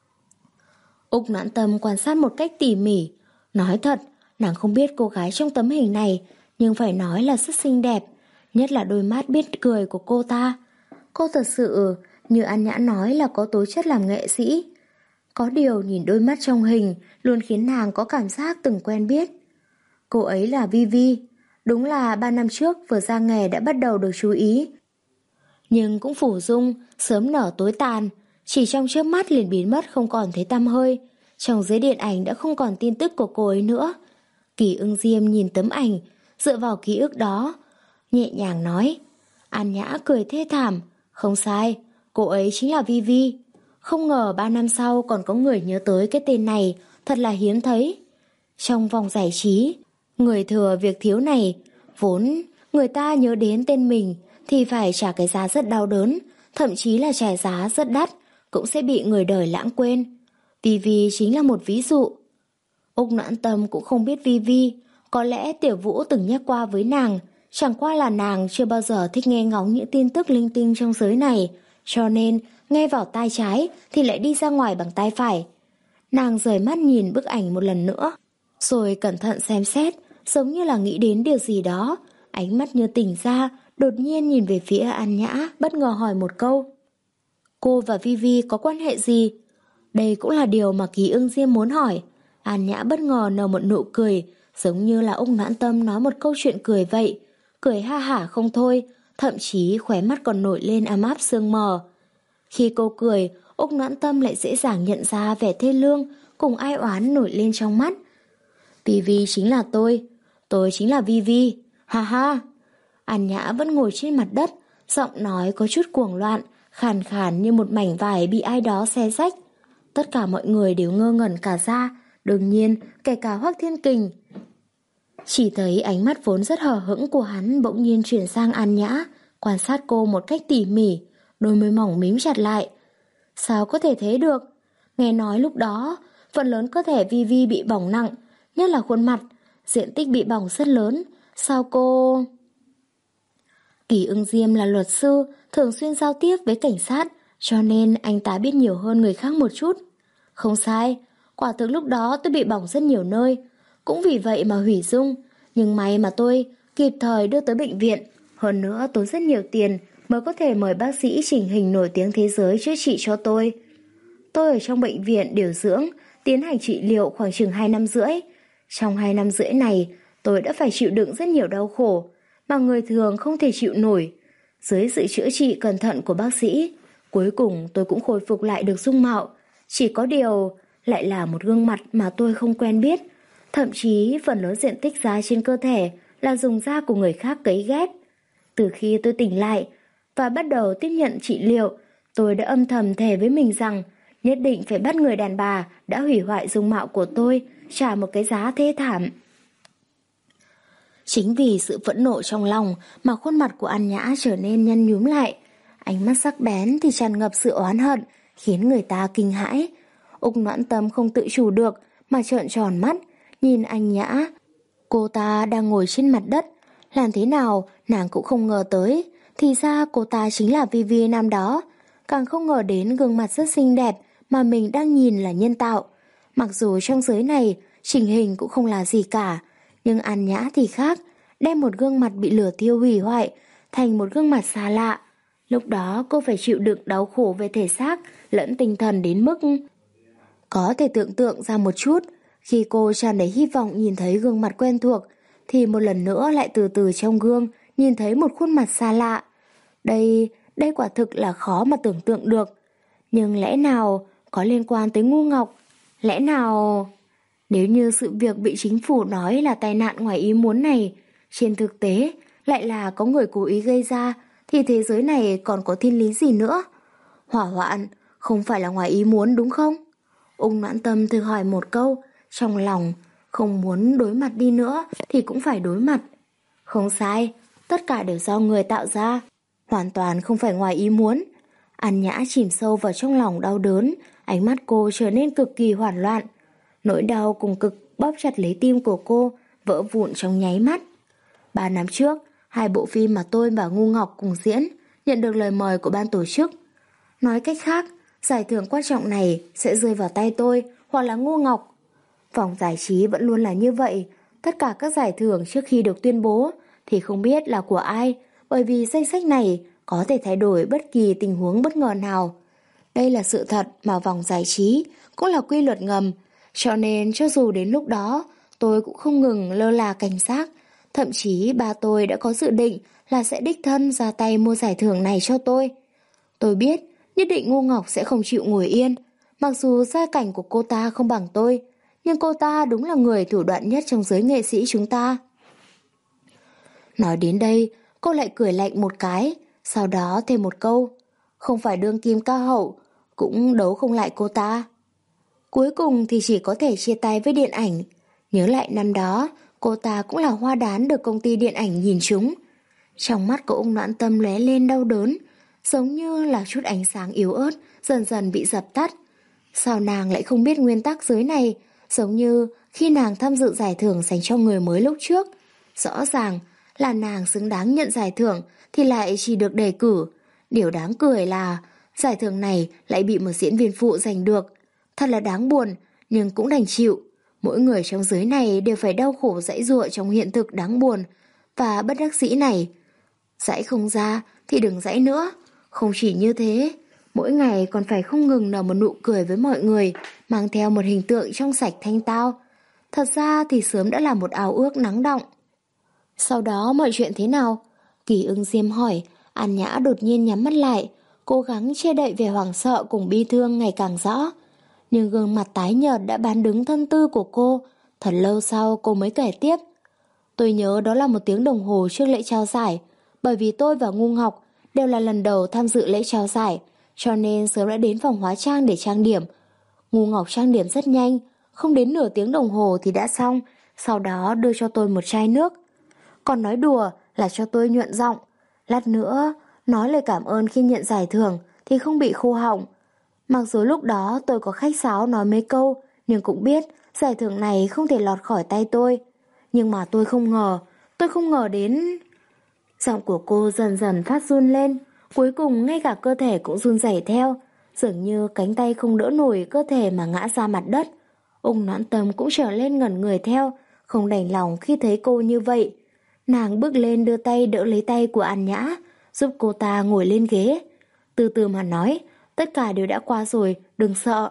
Úc Noãn Tâm quan sát một cách tỉ mỉ. Nói thật, nàng không biết cô gái trong tấm hình này, nhưng phải nói là rất xinh đẹp, nhất là đôi mắt biết cười của cô ta. Cô thật sự, như An Nhã nói, là có tố chất làm nghệ sĩ. Có điều nhìn đôi mắt trong hình luôn khiến nàng có cảm giác từng quen biết. Cô ấy là Vi Vi, đúng là ba năm trước vừa ra nghề đã bắt đầu được chú ý. Nhưng cũng phủ dung, sớm nở tối tàn, chỉ trong chớp mắt liền biến mất không còn thấy tăm hơi. Trong giới điện ảnh đã không còn tin tức của cô ấy nữa. Kỳ Ưng Diêm nhìn tấm ảnh, dựa vào ký ức đó, nhẹ nhàng nói. An Nhã cười thê thảm, không sai, cô ấy chính là Vi Vi. Không ngờ ba năm sau còn có người nhớ tới cái tên này, thật là hiếm thấy. Trong vòng giải trí, người thừa việc thiếu này, vốn người ta nhớ đến tên mình thì phải trả cái giá rất đau đớn, thậm chí là trả giá rất đắt, cũng sẽ bị người đời lãng quên. Vi Vi chính là một ví dụ. Úc Noãn Tâm cũng không biết Vi Vi, có lẽ Tiểu Vũ từng nhắc qua với nàng, chẳng qua là nàng chưa bao giờ thích nghe ngóng những tin tức linh tinh trong giới này, cho nên nghe vào tai trái thì lại đi ra ngoài bằng tai phải. Nàng rời mắt nhìn bức ảnh một lần nữa, rồi cẩn thận xem xét, giống như là nghĩ đến điều gì đó, ánh mắt như tỉnh ra, đột nhiên nhìn về phía An Nhã, bất ngờ hỏi một câu. Cô và Vi Vi có quan hệ gì? Đây cũng là điều mà Kỳ Ưng Diêm muốn hỏi. An Nhã bất ngờ nở một nụ cười, giống như là Úc Noãn Tâm nói một câu chuyện cười vậy, cười ha hả không thôi, thậm chí khóe mắt còn nổi lên ấm áp sương mờ. Khi cô cười, Úc Noãn Tâm lại dễ dàng nhận ra vẻ thê lương cùng ai oán nổi lên trong mắt. Vi Vi chính là tôi, tôi chính là Vi Vi, ha ha. An Nhã vẫn ngồi trên mặt đất, giọng nói có chút cuồng loạn, khàn khàn như một mảnh vải bị ai đó xé rách. Tất cả mọi người đều ngơ ngẩn cả ra, Đương nhiên, kể cả Hoắc Thiên Kình. Chỉ thấy ánh mắt vốn rất hờ hững của hắn bỗng nhiên chuyển sang An Nhã, quan sát cô một cách tỉ mỉ, đôi môi mỏng mím chặt lại. Sao có thể thế được? Nghe nói lúc đó, phần lớn cơ thể Vi Vi bị bỏng nặng, nhất là khuôn mặt, diện tích bị bỏng rất lớn. Sao cô... Kỳ Ưng Diêm là luật sư, thường xuyên giao tiếp với cảnh sát, cho nên anh ta biết nhiều hơn người khác một chút. Không sai, quả thực lúc đó tôi bị bỏng rất nhiều nơi, cũng vì vậy mà hủy dung. Nhưng may mà tôi kịp thời đưa tới bệnh viện, hơn nữa tốn rất nhiều tiền mới có thể mời bác sĩ chỉnh hình nổi tiếng thế giới chữa trị cho tôi. Tôi ở trong bệnh viện điều dưỡng, tiến hành trị liệu khoảng chừng hai năm rưỡi. Trong hai năm rưỡi này, tôi đã phải chịu đựng rất nhiều đau khổ, mà người thường không thể chịu nổi. Dưới sự chữa trị cẩn thận của bác sĩ, cuối cùng tôi cũng khôi phục lại được dung mạo. Chỉ có điều, lại là một gương mặt mà tôi không quen biết. Thậm chí phần lớn diện tích da trên cơ thể là dùng da của người khác cấy ghép. Từ khi tôi tỉnh lại và bắt đầu tiếp nhận trị liệu, tôi đã âm thầm thề với mình rằng nhất định phải bắt người đàn bà đã hủy hoại dung mạo của tôi trả một cái giá thê thảm. Chính vì sự phẫn nộ trong lòng mà khuôn mặt của An Nhã trở nên nhăn nhúm lại. Ánh mắt sắc bén thì tràn ngập sự oán hận, khiến người ta kinh hãi. Úc Noãn Tâm không tự chủ được mà trợn tròn mắt, nhìn An Nhã. Cô ta đang ngồi trên mặt đất, làm thế nào nàng cũng không ngờ tới. Thì ra cô ta chính là Vi Vi năm đó. Càng không ngờ đến gương mặt rất xinh đẹp mà mình đang nhìn là nhân tạo. Mặc dù trong giới này chỉnh hình cũng không là gì cả, nhưng An Nhã thì khác, đem một gương mặt bị lửa thiêu hủy hoại thành một gương mặt xa lạ. Lúc đó cô phải chịu đựng đau khổ về thể xác lẫn tinh thần đến mức... Có thể tưởng tượng ra một chút, khi cô tràn đầy hy vọng nhìn thấy gương mặt quen thuộc, thì một lần nữa lại từ từ trong gương nhìn thấy một khuôn mặt xa lạ. Đây, đây quả thực là khó mà tưởng tượng được. Nhưng lẽ nào có liên quan tới Ngu Ngọc? Lẽ nào... Nếu như sự việc bị chính phủ nói là tai nạn ngoài ý muốn này, trên thực tế lại là có người cố ý gây ra, thì thế giới này còn có thiên lý gì nữa? Hỏa hoạn không phải là ngoài ý muốn đúng không? Ung Noãn Tâm thử hỏi một câu, trong lòng không muốn đối mặt đi nữa thì cũng phải đối mặt. Không sai, tất cả đều do người tạo ra, hoàn toàn không phải ngoài ý muốn. An Nhã chìm sâu vào trong lòng đau đớn, ánh mắt cô trở nên cực kỳ hoảng loạn. Nỗi đau cùng cực bóp chặt lấy tim của cô, vỡ vụn trong nháy mắt. Ba năm trước, hai bộ phim mà tôi và Ngu Ngọc cùng diễn nhận được lời mời của ban tổ chức. Nói cách khác, giải thưởng quan trọng này sẽ rơi vào tay tôi hoặc là Ngu Ngọc. Vòng giải trí vẫn luôn là như vậy, tất cả các giải thưởng trước khi được tuyên bố thì không biết là của ai, bởi vì danh sách này có thể thay đổi bất kỳ tình huống bất ngờ nào. Đây là sự thật mà vòng giải trí cũng là quy luật ngầm, cho nên cho dù đến lúc đó tôi cũng không ngừng lơ là cảnh giác. Thậm chí ba tôi đã có dự định là sẽ đích thân ra tay mua giải thưởng này cho tôi. Tôi biết nhất định Ngu Ngọc sẽ không chịu ngồi yên. Mặc dù gia cảnh của cô ta không bằng tôi, nhưng cô ta đúng là người thủ đoạn nhất trong giới nghệ sĩ chúng ta. Nói đến đây, cô lại cười lạnh một cái, sau đó thêm một câu. Không phải đương kim ca hậu, cũng đấu không lại cô ta. Cuối cùng thì chỉ có thể chia tay với điện ảnh. Nhớ lại năm đó, cô ta cũng là hoa đán được công ty điện ảnh nhìn trúng. Trong mắt của Ung Noãn Tâm lóe lên đau đớn, giống như là chút ánh sáng yếu ớt dần dần bị dập tắt. Sao nàng lại không biết nguyên tắc giới này, giống như khi nàng tham dự giải thưởng dành cho người mới lúc trước. Rõ ràng là nàng xứng đáng nhận giải thưởng thì lại chỉ được đề cử. Điều đáng cười là giải thưởng này lại bị một diễn viên phụ giành được. Thật là đáng buồn, nhưng cũng đành chịu. Mỗi người trong giới này đều phải đau khổ giãy giụa trong hiện thực đáng buồn và bất đắc dĩ này. Giãy không ra thì đừng giãy nữa. Không chỉ như thế, mỗi ngày còn phải không ngừng nở một nụ cười với mọi người, mang theo một hình tượng trong sạch thanh tao. Thật ra thì sớm đã là một ao ước nắng đọng. Sau đó mọi chuyện thế nào? Kỳ Ưng Diêm hỏi. An Nhã đột nhiên nhắm mắt lại, cố gắng che đậy vẻ hoảng sợ cùng bi thương ngày càng rõ. Nhưng gương mặt tái nhợt đã bán đứng tâm tư của cô. Thật lâu sau cô mới kể tiếp. Tôi nhớ đó là một tiếng đồng hồ trước lễ trao giải, bởi vì tôi và Ngu Ngọc đều là lần đầu tham dự lễ trao giải, cho nên sớm đã đến phòng hóa trang để trang điểm. Ngu Ngọc trang điểm rất nhanh, không đến nửa tiếng đồng hồ thì đã xong, sau đó đưa cho tôi một chai nước. Còn nói đùa là cho tôi nhuận giọng, lát nữa nói lời cảm ơn khi nhận giải thưởng thì không bị khô họng. Mặc dù lúc đó tôi có khách sáo nói mấy câu, nhưng cũng biết giải thưởng này không thể lọt khỏi tay tôi. Nhưng mà tôi không ngờ, tôi không ngờ đến... Giọng của cô dần dần phát run lên, cuối cùng ngay cả cơ thể cũng run rẩy theo, dường như cánh tay không đỡ nổi cơ thể mà ngã ra mặt đất. Ung Noãn Tâm cũng trở lên ngẩn người theo, không đành lòng khi thấy cô như vậy. Nàng bước lên đưa tay đỡ lấy tay của An Nhã, giúp cô ta ngồi lên ghế. Từ từ mà nói, tất cả đều đã qua rồi, đừng sợ.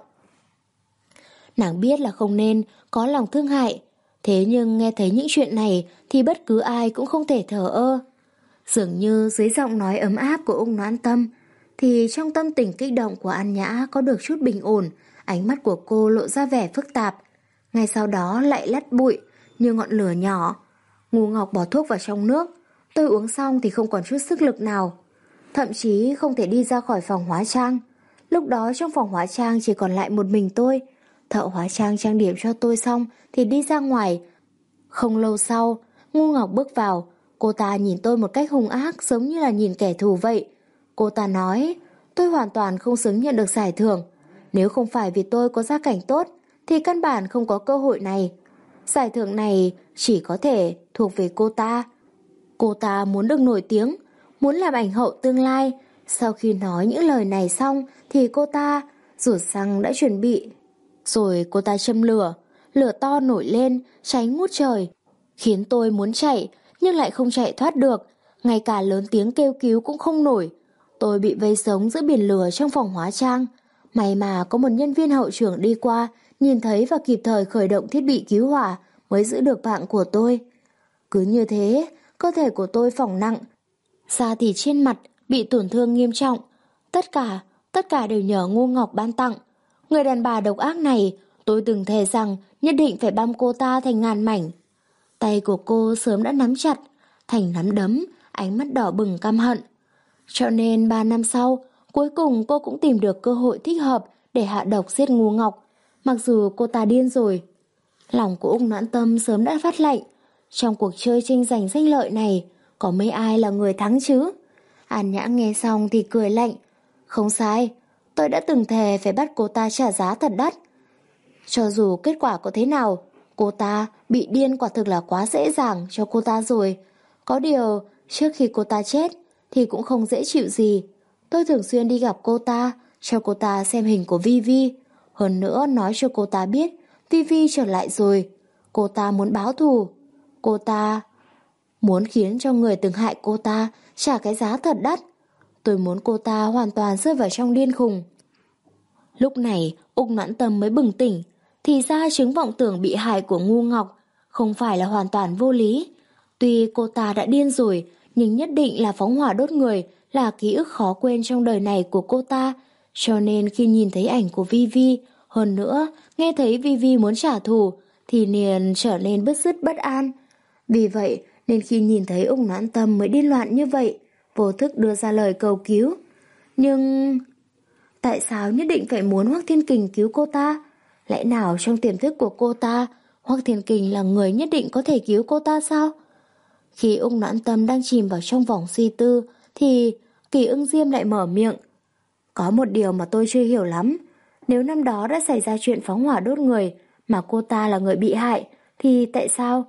Nàng biết là không nên có lòng thương hại, thế nhưng nghe thấy những chuyện này thì bất cứ ai cũng không thể thờ ơ. Dường như dưới giọng nói ấm áp của Ung Noãn Tâm thì trong tâm tình kích động của An Nhã có được chút bình ổn, ánh mắt của cô lộ ra vẻ phức tạp. Ngay sau đó lại lắt bụi như ngọn lửa nhỏ. Ngu Ngọc bỏ thuốc vào trong nước, tôi uống xong thì không còn chút sức lực nào, thậm chí không thể đi ra khỏi phòng hóa trang. Lúc đó trong phòng hóa trang chỉ còn lại một mình tôi. Thợ hóa trang trang điểm cho tôi xong thì đi ra ngoài. Không lâu sau, Ngu Ngọc bước vào. Cô ta nhìn tôi một cách hung ác, giống như là nhìn kẻ thù vậy. Cô ta nói, tôi hoàn toàn không xứng nhận được giải thưởng. Nếu không phải vì tôi có gia cảnh tốt thì căn bản không có cơ hội này. Giải thưởng này chỉ có thể thuộc về cô ta. Cô ta muốn được nổi tiếng, muốn làm ảnh hậu tương lai. Sau khi nói những lời này xong thì cô ta rủi xăng đã chuẩn bị. Rồi cô ta châm lửa, lửa to nổi lên, cháy ngút trời, khiến tôi muốn chạy nhưng lại không chạy thoát được, ngay cả lớn tiếng kêu cứu cũng không nổi. Tôi bị vây sống giữa biển lửa trong phòng hóa trang. May mà có một nhân viên hậu trưởng đi qua, nhìn thấy và kịp thời khởi động thiết bị cứu hỏa mới giữ được mạng của tôi. Cứ như thế, cơ thể của tôi phỏng nặng, da thịt trên mặt bị tổn thương nghiêm trọng. Tất cả, tất cả đều nhờ Ngu Ngọc ban tặng. Người đàn bà độc ác này, tôi từng thề rằng nhất định phải băm cô ta thành ngàn mảnh. Tay của cô sớm đã nắm chặt thành nắm đấm, ánh mắt đỏ bừng căm hận. Cho nên ba năm sau, cuối cùng cô cũng tìm được cơ hội thích hợp để hạ độc giết Ngu Ngọc, mặc dù cô ta điên rồi. Lòng của Ung Noãn Tâm sớm đã phát lạnh. Trong cuộc chơi tranh giành danh lợi này, có mấy ai là người thắng chứ? An Nhã nghe xong thì cười lạnh. Không sai, tôi đã từng thề phải bắt cô ta trả giá thật đắt. Cho dù kết quả có thế nào, cô ta bị điên quả thực là quá dễ dàng cho cô ta rồi. Có điều, trước khi cô ta chết thì cũng không dễ chịu gì. Tôi thường xuyên đi gặp cô ta, cho cô ta xem hình của Vi Vi. Hơn nữa nói cho cô ta biết Vi Vi trở lại rồi. Cô ta muốn báo thù. Cô ta muốn khiến cho người từng hại cô ta trả cái giá thật đắt. Tôi muốn cô ta hoàn toàn rơi vào trong điên khùng. Lúc này Ung Noãn Tâm mới bừng tỉnh. Thì ra chứng vọng tưởng bị hại của Ngu Ngọc không phải là hoàn toàn vô lý. Tuy cô ta đã điên rồi, nhưng nhất định là phóng hỏa đốt người là ký ức khó quên trong đời này của cô ta. Cho nên khi nhìn thấy ảnh của Vi Vi, hơn nữa nghe thấy Vi Vi muốn trả thù, thì liền trở nên bứt rứt bất an. Vì vậy nên khi nhìn thấy Ung Noãn Tâm mới điên loạn như vậy, vô thức đưa ra lời cầu cứu. Nhưng tại sao nhất định phải muốn Hoắc Thiên Kình cứu cô ta? Lẽ nào trong tiềm thức của cô ta, Hoắc Thiên Kình là người nhất định có thể cứu cô ta sao? Khi Ung Noãn Tâm đang chìm vào trong vòng suy tư, thì Kỳ Ưng Diêm lại mở miệng. Có một điều mà tôi chưa hiểu lắm. Nếu năm đó đã xảy ra chuyện phóng hỏa đốt người, mà cô ta là người bị hại, thì tại sao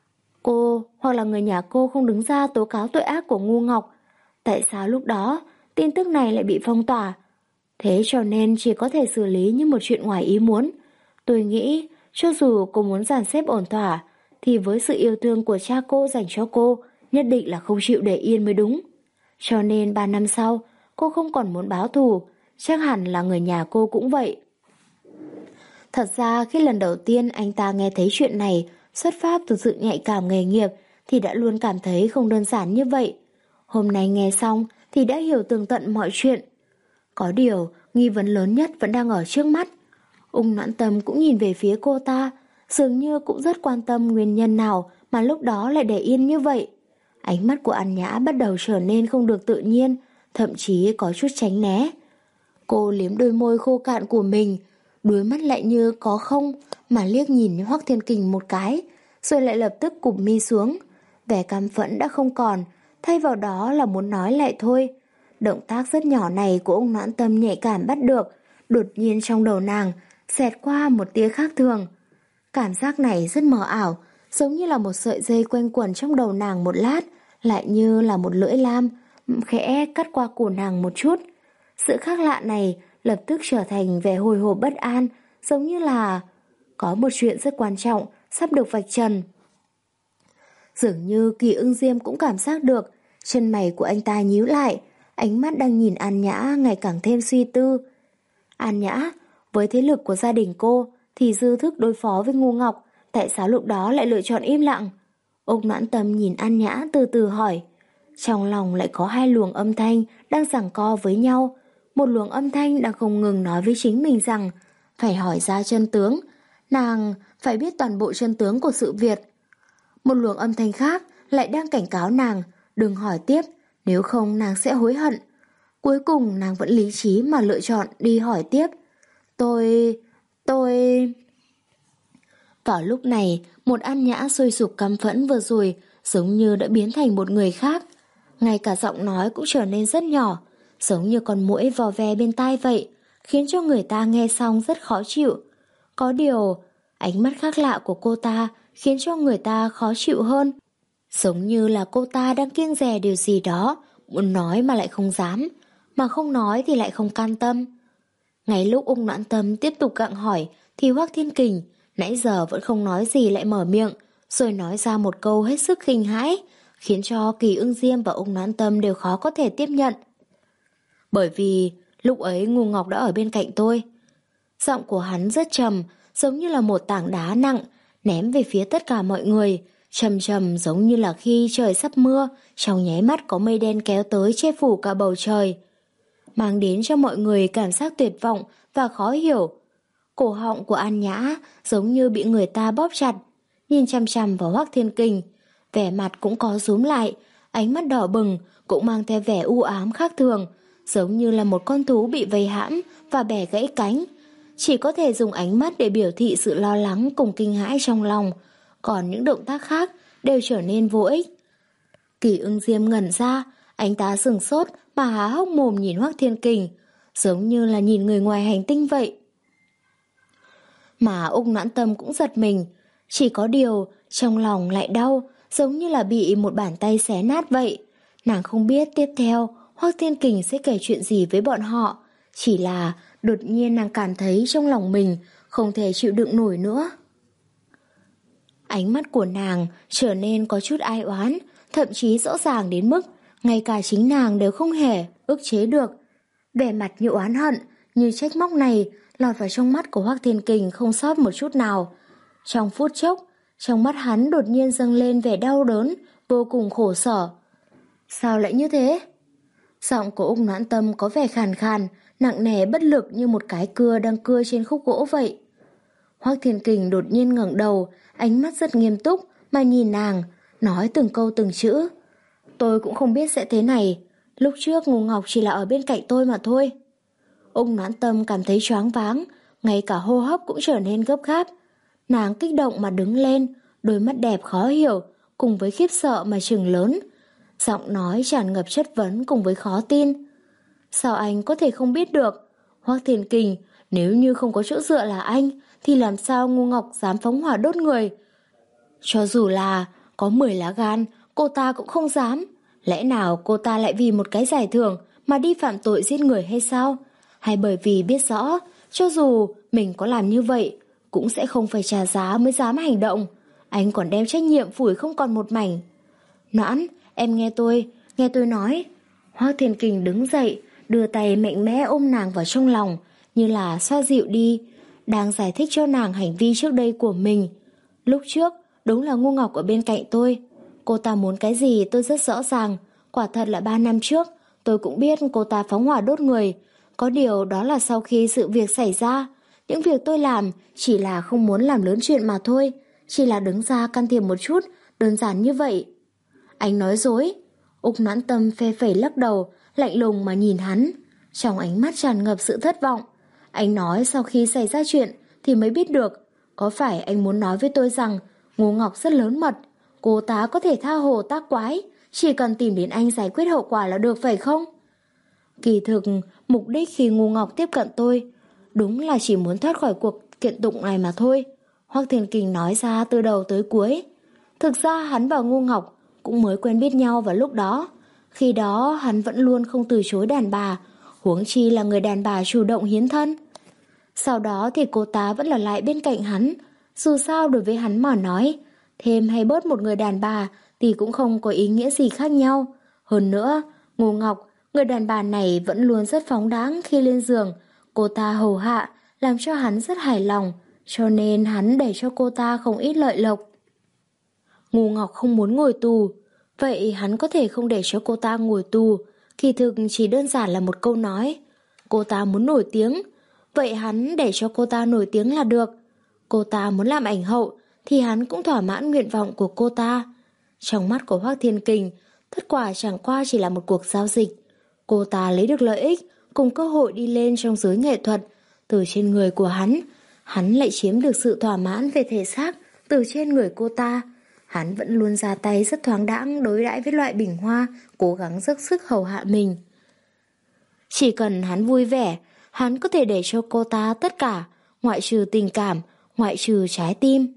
cô hoặc là người nhà cô không đứng ra tố cáo tội ác của Ngu Ngọc? Tại sao lúc đó tin tức này lại bị phong tỏa? Thế cho nên chỉ có thể xử lý như một chuyện ngoài ý muốn. Tôi nghĩ cho dù cô muốn dàn xếp ổn thỏa, thì với sự yêu thương của cha cô dành cho cô, nhất định là không chịu để yên mới đúng. Cho nên ba năm sau, cô không còn muốn báo thù, chắc hẳn là người nhà cô cũng vậy. Thật ra khi lần đầu tiên anh ta nghe thấy chuyện này, xuất phát từ sự nhạy cảm nghề nghiệp, thì đã luôn cảm thấy không đơn giản như vậy. Hôm nay nghe xong thì đã hiểu tường tận mọi chuyện. Có điều, nghi vấn lớn nhất vẫn đang ở trước mắt. Ung Noãn Tâm cũng nhìn về phía cô ta, dường như cũng rất quan tâm nguyên nhân nào mà lúc đó lại để yên như vậy. Ánh mắt của An Nhã bắt đầu trở nên không được tự nhiên, thậm chí có chút tránh né. Cô liếm đôi môi khô cạn của mình, đuôi mắt lại như có không mà liếc nhìn Hoắc Thiên Kình một cái, rồi lại lập tức cụp mi xuống. Vẻ căm phẫn đã không còn, thay vào đó là muốn nói lại thôi. Động tác rất nhỏ này của ông Noãn Tâm nhạy cảm bắt được, đột nhiên trong đầu nàng xẹt qua một tia khác thường. Cảm giác này rất mờ ảo, giống như là một sợi dây quanh quẩn trong đầu nàng một lát, lại như là một lưỡi lam khẽ cắt qua cổ nàng một chút. Sự khác lạ này lập tức trở thành vẻ hồi hộp bất an, giống như là có một chuyện rất quan trọng sắp được vạch trần. Dường như Kỳ Ưng Diêm cũng cảm giác được, chân mày của anh ta nhíu lại, ánh mắt đang nhìn An Nhã ngày càng thêm suy tư. An Nhã, với thế lực của gia đình cô thì dư thức đối phó với Ngô Ngọc, tại sao lúc đó lại lựa chọn im lặng? Úc Noãn Tâm nhìn An Nhã từ từ hỏi. Trong lòng lại có hai luồng âm thanh đang giằng co với nhau. Một luồng âm thanh đang không ngừng nói với chính mình rằng phải hỏi ra chân tướng, nàng phải biết toàn bộ chân tướng của sự việc. Một luồng âm thanh khác lại đang cảnh cáo nàng đừng hỏi tiếp, nếu không nàng sẽ hối hận. Cuối cùng nàng vẫn lý trí mà lựa chọn đi hỏi tiếp. Tôi... tôi... Vào lúc này, một An Nhã sôi sục căm phẫn vừa rồi giống như đã biến thành một người khác. Ngay cả giọng nói cũng trở nên rất nhỏ, giống như con muỗi vò ve bên tai vậy, khiến cho người ta nghe xong rất khó chịu. Có điều, ánh mắt khác lạ của cô ta khiến cho người ta khó chịu hơn. Giống như là cô ta đang kiêng dè điều gì đó, muốn nói mà lại không dám, mà không nói thì lại không can tâm. Ngay lúc Ung Noãn Tâm tiếp tục gặng hỏi thì Hoắc Thiên Kình nãy giờ vẫn không nói gì lại mở miệng, rồi nói ra một câu hết sức khinh hãi, khiến cho Kỳ Ưng Diêm và Ung Noãn Tâm đều khó có thể tiếp nhận. Bởi vì lúc ấy Ngô Ngọc đã ở bên cạnh tôi. Giọng của hắn rất trầm, giống như là một tảng đá nặng, ném về phía tất cả mọi người, trầm trầm giống như là khi trời sắp mưa, trong nháy mắt có mây đen kéo tới che phủ cả bầu trời, mang đến cho mọi người cảm giác tuyệt vọng và khó hiểu. Cổ họng của An Nhã giống như bị người ta bóp chặt, nhìn chằm chằm vào Hoắc Thiên Kình, vẻ mặt cũng có rúm lại, ánh mắt đỏ bừng cũng mang theo vẻ u ám khác thường, giống như là một con thú bị vây hãm và bẻ gãy cánh, chỉ có thể dùng ánh mắt để biểu thị sự lo lắng cùng kinh hãi trong lòng, còn những động tác khác đều trở nên vô ích. Kỳ Ưng Diêm ngẩn ra, anh ta sừng sốt mà há hốc mồm nhìn Hoắc Thiên Kình, giống như là nhìn người ngoài hành tinh vậy. Mà Ung Noãn Tâm cũng giật mình, chỉ có điều trong lòng lại đau, giống như là bị một bàn tay xé nát vậy. Nàng không biết tiếp theo Hoắc Thiên Kình sẽ kể chuyện gì với bọn họ, chỉ là đột nhiên nàng cảm thấy trong lòng mình không thể chịu đựng nổi nữa. Ánh mắt của nàng trở nên có chút ai oán, thậm chí rõ ràng đến mức ngay cả chính nàng đều không hề ức chế được. Vẻ mặt như oán hận, như trách móc này lọt vào trong mắt của Hoắc Thiên Kình không sót một chút nào. Trong phút chốc, trong mắt hắn đột nhiên dâng lên vẻ đau đớn, vô cùng khổ sở. Sao lại như thế? Giọng của Ung Noãn Tâm có vẻ khàn khàn, nặng nề bất lực như một cái cưa đang cưa trên khúc gỗ vậy. Hoắc Thiên Kình đột nhiên ngẩng đầu, ánh mắt rất nghiêm túc mà nhìn nàng, nói từng câu từng chữ. Tôi cũng không biết sẽ thế này, lúc trước Ngô Ngọc chỉ là ở bên cạnh tôi mà thôi. Ung Noãn Tâm cảm thấy choáng váng, ngay cả hô hấp cũng trở nên gấp gáp. Nàng kích động mà đứng lên, đôi mắt đẹp khó hiểu, cùng với khiếp sợ mà trừng lớn. Giọng nói tràn ngập chất vấn cùng với khó tin. Sao anh có thể không biết được? Hoắc Thiên Kình, nếu như không có chỗ dựa là anh, thì làm sao Ngô Ngọc dám phóng hỏa đốt người? Cho dù là có mười lá gan, cô ta cũng không dám. Lẽ nào cô ta lại vì một cái giải thưởng mà đi phạm tội giết người hay sao? Hay bởi vì biết rõ, cho dù mình có làm như vậy, cũng sẽ không phải trả giá mới dám hành động. Anh còn đem trách nhiệm phủi không còn một mảnh. Noãn, em nghe tôi, nghe tôi nói. Hoắc Thiên Kình đứng dậy, đưa tay mạnh mẽ ôm nàng vào trong lòng, như là xoa dịu đi, đang giải thích cho nàng hành vi trước đây của mình. Lúc trước, đúng là Ngô Ngọc ở bên cạnh tôi. Cô ta muốn cái gì tôi rất rõ ràng. Quả thật là ba năm trước, tôi cũng biết cô ta phóng hỏa đốt người. Có điều đó là sau khi sự việc xảy ra. Những việc tôi làm chỉ là không muốn làm lớn chuyện mà thôi. Chỉ là đứng ra can thiệp một chút, đơn giản như vậy. Anh nói dối. Úc Noãn Tâm phe phẩy lắc đầu, lạnh lùng mà nhìn hắn. Trong ánh mắt tràn ngập sự thất vọng. Anh nói sau khi xảy ra chuyện thì mới biết được có phải anh muốn nói với tôi rằng Ngô Ngọc rất lớn mật, cô ta có thể tha hồ tác quái, chỉ cần tìm đến anh giải quyết hậu quả là được phải không? Kỳ thực, mục đích khi Ngô Ngọc tiếp cận tôi đúng là chỉ muốn thoát khỏi cuộc kiện tụng này mà thôi. Hoắc Thiên Kình nói ra từ đầu tới cuối. Thực ra hắn và Ngô Ngọc cũng mới quen biết nhau vào lúc đó. Khi đó hắn vẫn luôn không từ chối đàn bà, huống chi là người đàn bà chủ động hiến thân. Sau đó thì cô ta vẫn ở lại bên cạnh hắn. Dù sao đối với hắn mà nói, thêm hay bớt một người đàn bà thì cũng không có ý nghĩa gì khác nhau. Hơn nữa, Ngô Ngọc, người đàn bà này vẫn luôn rất phóng đãng khi lên giường. Cô ta hầu hạ, làm cho hắn rất hài lòng, cho nên hắn để cho cô ta không ít lợi lộc. Ngô Ngọc không muốn ngồi tù, vậy hắn có thể không để cho cô ta ngồi tù. Kỳ thực chỉ đơn giản là một câu nói. Cô ta muốn nổi tiếng, vậy hắn để cho cô ta nổi tiếng là được. Cô ta muốn làm ảnh hậu, thì hắn cũng thỏa mãn nguyện vọng của cô ta. Trong mắt của Hoắc Thiên Kình, tất quả chẳng qua chỉ là một cuộc giao dịch. Cô ta lấy được lợi ích, cùng cơ hội đi lên trong giới nghệ thuật. Từ trên người của hắn, hắn lại chiếm được sự thỏa mãn về thể xác từ trên người cô ta. Hắn vẫn luôn ra tay rất thoáng đãng đối đãi với loại bình hoa, cố gắng dốc sức hầu hạ mình. Chỉ cần hắn vui vẻ, hắn có thể để cho cô ta tất cả, ngoại trừ tình cảm, ngoại trừ trái tim.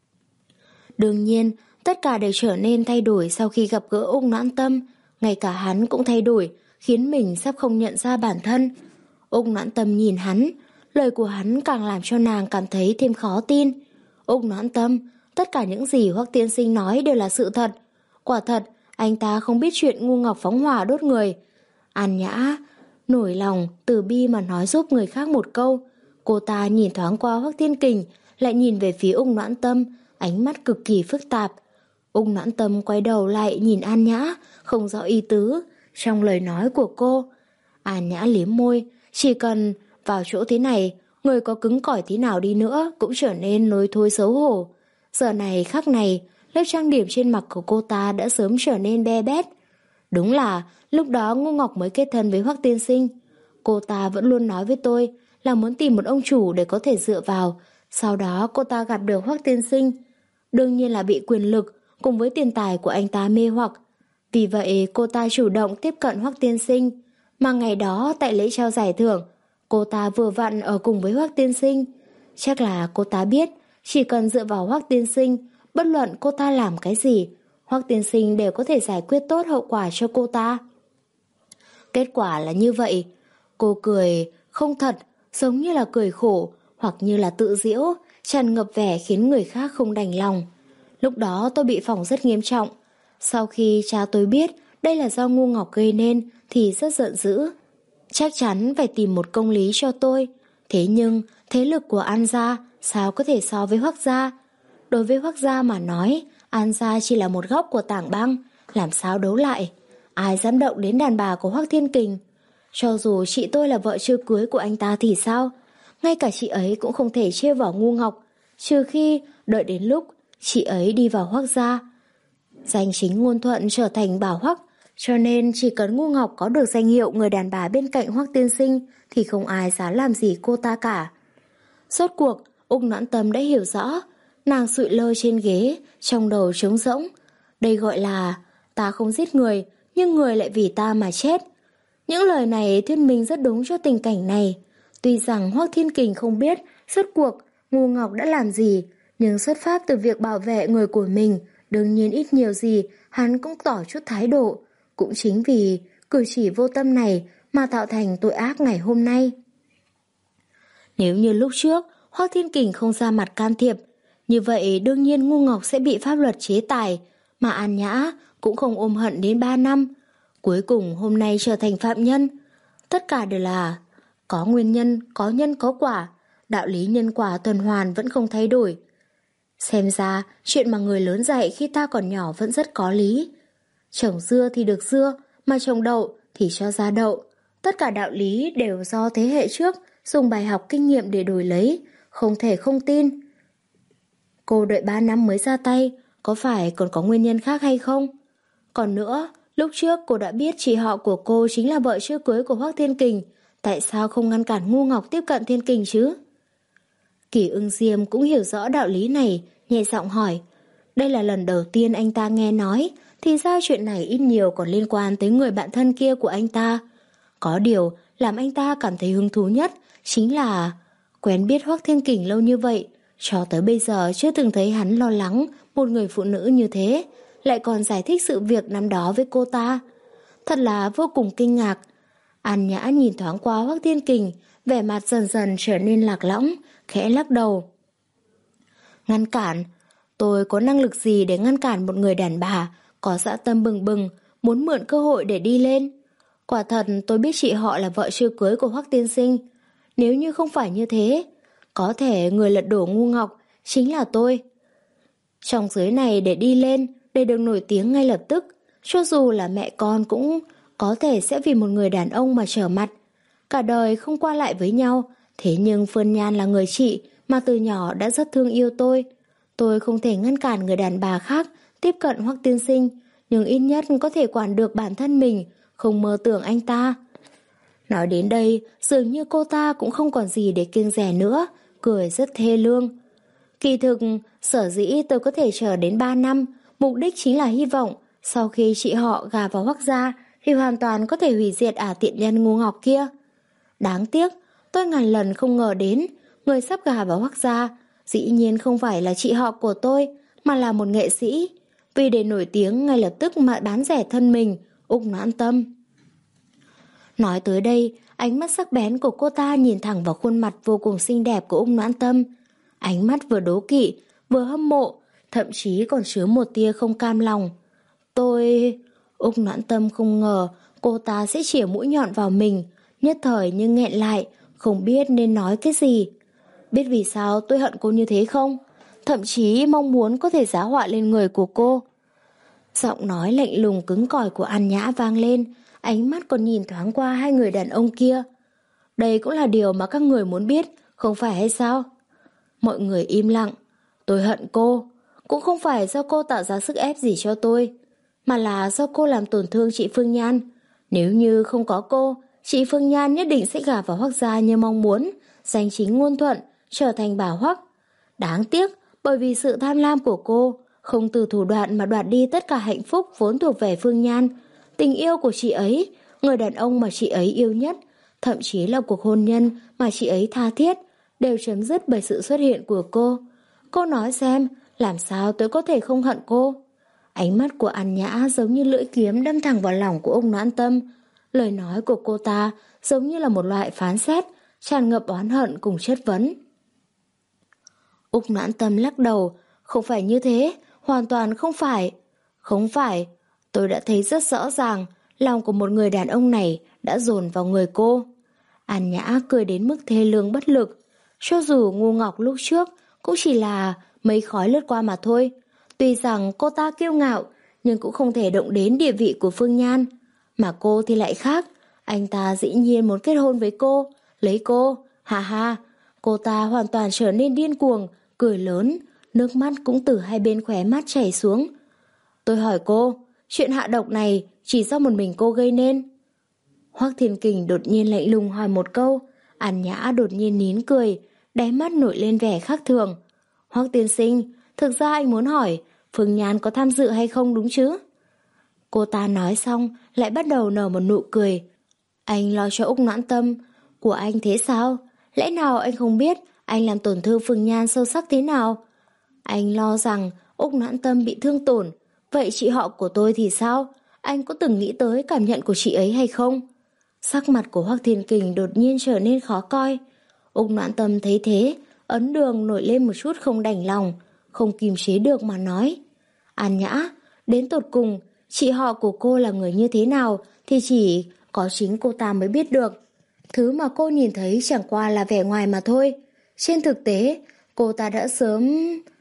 Đương nhiên, tất cả đều trở nên thay đổi sau khi gặp gỡ Úc Noãn Tâm. Ngay cả hắn cũng thay đổi, khiến mình sắp không nhận ra bản thân. Úc Noãn Tâm nhìn hắn, lời của hắn càng làm cho nàng cảm thấy thêm khó tin. Úc Noãn Tâm, tất cả những gì Hoắc tiên sinh nói đều là sự thật. Quả thật, anh ta không biết chuyện ngu ngọc phóng hỏa đốt người. An Nhã nổi lòng từ bi mà nói giúp người khác một câu. Cô ta nhìn thoáng qua Hoắc Thiên Kình, lại nhìn về phía Úc Noãn Tâm, ánh mắt cực kỳ phức tạp. Úc Noãn Tâm quay đầu lại nhìn An Nhã, không rõ ý tứ trong lời nói của cô. An Nhã liếm môi, chỉ cần vào chỗ thế này, người có cứng cỏi thế nào đi nữa cũng trở nên lôi thôi xấu hổ. Giờ này khắc này, lớp trang điểm trên mặt của cô ta đã sớm trở nên be bét. Đúng là lúc đó Ngô Ngọc mới kết thân với Hoắc tiên sinh. Cô ta vẫn luôn nói với tôi là muốn tìm một ông chủ để có thể dựa vào. Sau đó cô ta gặp được Hoắc tiên sinh. Đương nhiên là bị quyền lực cùng với tiền tài của anh ta mê hoặc. Vì vậy cô ta chủ động tiếp cận Hoắc tiên sinh. Mà ngày đó tại lễ trao giải thưởng, cô ta vừa vặn ở cùng với Hoắc tiên sinh. Chắc là cô ta biết chỉ cần dựa vào Hoắc tiên sinh, bất luận cô ta làm cái gì, Hoắc tiên sinh đều có thể giải quyết tốt hậu quả cho cô ta. Kết quả là như vậy. Cô cười không thật, giống như là cười khổ, hoặc như là tự giễu, tràn ngập vẻ khiến người khác không đành lòng. Lúc đó tôi bị phỏng rất nghiêm trọng. Sau khi cha tôi biết đây là do Ngu Ngọc gây nên thì rất giận dữ. Chắc chắn phải tìm một công lý cho tôi. Thế nhưng thế lực của An gia sao có thể so với Hoắc gia? Đối với Hoắc gia mà nói, An gia chỉ là một góc của tảng băng, làm sao đấu lại? Ai dám động đến đàn bà của Hoắc Thiên Kình? Cho dù chị tôi là vợ chưa cưới của anh ta thì sao? Ngay cả chị ấy cũng không thể trêu vào Ngu Ngọc, trừ khi đợi đến lúc chị ấy đi vào Hoắc gia. Danh chính ngôn thuận trở thành bà Hoắc, cho nên chỉ cần Ngu Ngọc có được danh hiệu người đàn bà bên cạnh Hoắc tiên sinh thì không ai dám làm gì cô ta cả. Rốt cuộc, Úc Noãn Tâm đã hiểu rõ. Nàng sụi lơ trên ghế, trong đầu trống rỗng. Đây gọi là ta không giết người, nhưng người lại vì ta mà chết. Những lời này thuyết minh rất đúng cho tình cảnh này. Tuy rằng Hoắc Thiên Kình không biết rốt cuộc Ngu Ngọc đã làm gì, nhưng xuất phát từ việc bảo vệ người của mình, đương nhiên ít nhiều gì hắn cũng tỏ chút thái độ. Cũng chính vì cử chỉ vô tâm này mà tạo thành tội ác ngày hôm nay. Nếu như lúc trước Hoắc Thiên Kình không ra mặt can thiệp, như vậy đương nhiên Ngu Ngọc sẽ bị pháp luật chế tài, mà An Nhã cũng không ôm hận đến ba năm. Cuối cùng hôm nay trở thành phạm nhân. Tất cả đều là có nguyên nhân, có nhân có quả. Đạo lý nhân quả tuần hoàn vẫn không thay đổi. Xem ra chuyện mà người lớn dạy khi ta còn nhỏ vẫn rất có lý. Trồng dưa thì được dưa, mà trồng đậu thì cho ra đậu. Tất cả đạo lý đều do thế hệ trước dùng bài học kinh nghiệm để đổi lấy, không thể không tin. Cô đợi ba năm mới ra tay, có phải còn có nguyên nhân khác hay không? Còn nữa, lúc trước cô đã biết chị họ của cô chính là vợ chưa cưới của Hoắc Thiên Kình, tại sao không ngăn cản Ngu Ngọc tiếp cận Thiên Kình chứ? Kỷ Ưng Diêm cũng hiểu rõ đạo lý này, nhẹ giọng hỏi. Đây là lần đầu tiên anh ta nghe nói, thì ra chuyện này ít nhiều còn liên quan tới người bạn thân kia của anh ta. Có điều làm anh ta cảm thấy hứng thú nhất chính là quen biết Hoắc Thiên Kình lâu như vậy, cho tới bây giờ chưa từng thấy hắn lo lắng một người phụ nữ như thế, lại còn giải thích sự việc năm đó với cô ta. Thật là vô cùng kinh ngạc. An Nhã nhìn thoáng qua Hoắc Thiên Kình, vẻ mặt dần dần trở nên lạc lõng, khẽ lắc đầu. Ngăn cản? Tôi có năng lực gì để ngăn cản một người đàn bà có dã tâm bừng bừng, muốn mượn cơ hội để đi lên? Quả thật tôi biết chị họ là vợ chưa cưới của Hoắc tiên sinh. Nếu như không phải như thế, có thể người lật đổ ngu ngọc chính là tôi. Trong giới này để đi lên, để được nổi tiếng ngay lập tức, cho dù là mẹ con cũng có thể sẽ vì một người đàn ông mà trở mặt. Cả đời không qua lại với nhau, thế nhưng Phương Nhan là người chị mà từ nhỏ đã rất thương yêu tôi. Tôi không thể ngăn cản người đàn bà khác tiếp cận Hoắc tiên sinh, nhưng ít nhất có thể quản được bản thân mình, không mơ tưởng anh ta. Nói đến đây, dường như cô ta cũng không còn gì để kiêng dè nữa, cười rất thê lương. Kỳ thực, sở dĩ tôi có thể chờ đến ba năm, mục đích chính là hy vọng sau khi chị họ gà vào Hoắc gia thì hoàn toàn có thể hủy diệt ả tiện nhân ngu ngọc kia. Đáng tiếc, tôi ngàn lần không ngờ đến người sắp gà vào Hoắc gia dĩ nhiên không phải là chị họ của tôi, mà là một nghệ sĩ. Vì để nổi tiếng ngay lập tức mà bán rẻ thân mình, Úc Noãn Tâm. Nói tới đây, ánh mắt sắc bén của cô ta nhìn thẳng vào khuôn mặt vô cùng xinh đẹp của Úc Noãn Tâm. Ánh mắt vừa đố kỵ, vừa hâm mộ, thậm chí còn chứa một tia không cam lòng. Tôi... Úc Noãn Tâm không ngờ cô ta sẽ chĩa mũi nhọn vào mình, nhất thời nhưng nghẹn lại, không biết nên nói cái gì. Biết vì sao tôi hận cô như thế không? Thậm chí mong muốn có thể giá họa lên người của cô. Giọng nói lạnh lùng cứng cỏi của An Nhã vang lên, ánh mắt còn nhìn thoáng qua hai người đàn ông kia. Đây cũng là điều mà các người muốn biết, không phải hay sao? Mọi người im lặng. Tôi hận cô, cũng không phải do cô tạo ra sức ép gì cho tôi, mà là do cô làm tổn thương chị Phương Nhan. Nếu như không có cô, chị Phương Nhan nhất định sẽ gả vào Hoắc gia như mong muốn, danh chính ngôn thuận, trở thành bà Hoắc. Đáng tiếc, bởi vì sự tham lam của cô, không từ thủ đoạn mà đoạt đi tất cả hạnh phúc vốn thuộc về Phương Nhan. Tình yêu của chị ấy, người đàn ông mà chị ấy yêu nhất, thậm chí là cuộc hôn nhân mà chị ấy tha thiết, đều chấm dứt bởi sự xuất hiện của cô. Cô nói xem, làm sao tôi có thể không hận cô? Ánh mắt của An Nhã giống như lưỡi kiếm đâm thẳng vào lòng của Úc Noãn Tâm. Lời nói của cô ta giống như là một loại phán xét, tràn ngập oán hận cùng chất vấn. Úc Noãn Tâm lắc đầu, không phải như thế, hoàn toàn không phải. Không phải, tôi đã thấy rất rõ ràng, lòng của một người đàn ông này đã dồn vào người cô. An Nhã cười đến mức thê lương bất lực. Cho dù ngu ngọc lúc trước cũng chỉ là mấy khói lướt qua mà thôi. Tuy rằng cô ta kiêu ngạo, nhưng cũng không thể động đến địa vị của Phương Nhan. Mà cô thì lại khác, anh ta dĩ nhiên muốn kết hôn với cô, lấy cô, ha ha. Cô ta hoàn toàn trở nên điên cuồng, cười lớn, nước mắt cũng từ hai bên khóe mắt chảy xuống. Tôi hỏi cô, chuyện hạ độc này chỉ do một mình cô gây nên? Hoắc Thiên Kình đột nhiên lạnh lùng hỏi một câu. An Nhã đột nhiên nín cười, đáy mắt nổi lên vẻ khác thường. Hoắc tiên sinh, thực ra anh muốn hỏi Phương Nhan có tham dự hay không đúng chứ? Cô ta nói xong lại bắt đầu nở một nụ cười. Anh lo cho Úc Noãn Tâm của anh thế sao? Lẽ nào anh không biết anh làm tổn thương Phương Nhan sâu sắc thế nào? Anh lo rằng Úc Noãn Tâm bị thương tổn. Vậy chị họ của tôi thì sao? Anh có từng nghĩ tới cảm nhận của chị ấy hay không? Sắc mặt của Hoắc Thiên Kình đột nhiên trở nên khó coi. Úc Noãn Tâm thấy thế, ấn đường nổi lên một chút không đành lòng, không kìm chế được mà nói. An Nhã, đến tột cùng, chị họ của cô là người như thế nào thì chỉ có chính cô ta mới biết được. Thứ mà cô nhìn thấy chẳng qua là vẻ ngoài mà thôi. Trên thực tế, cô ta đã sớm...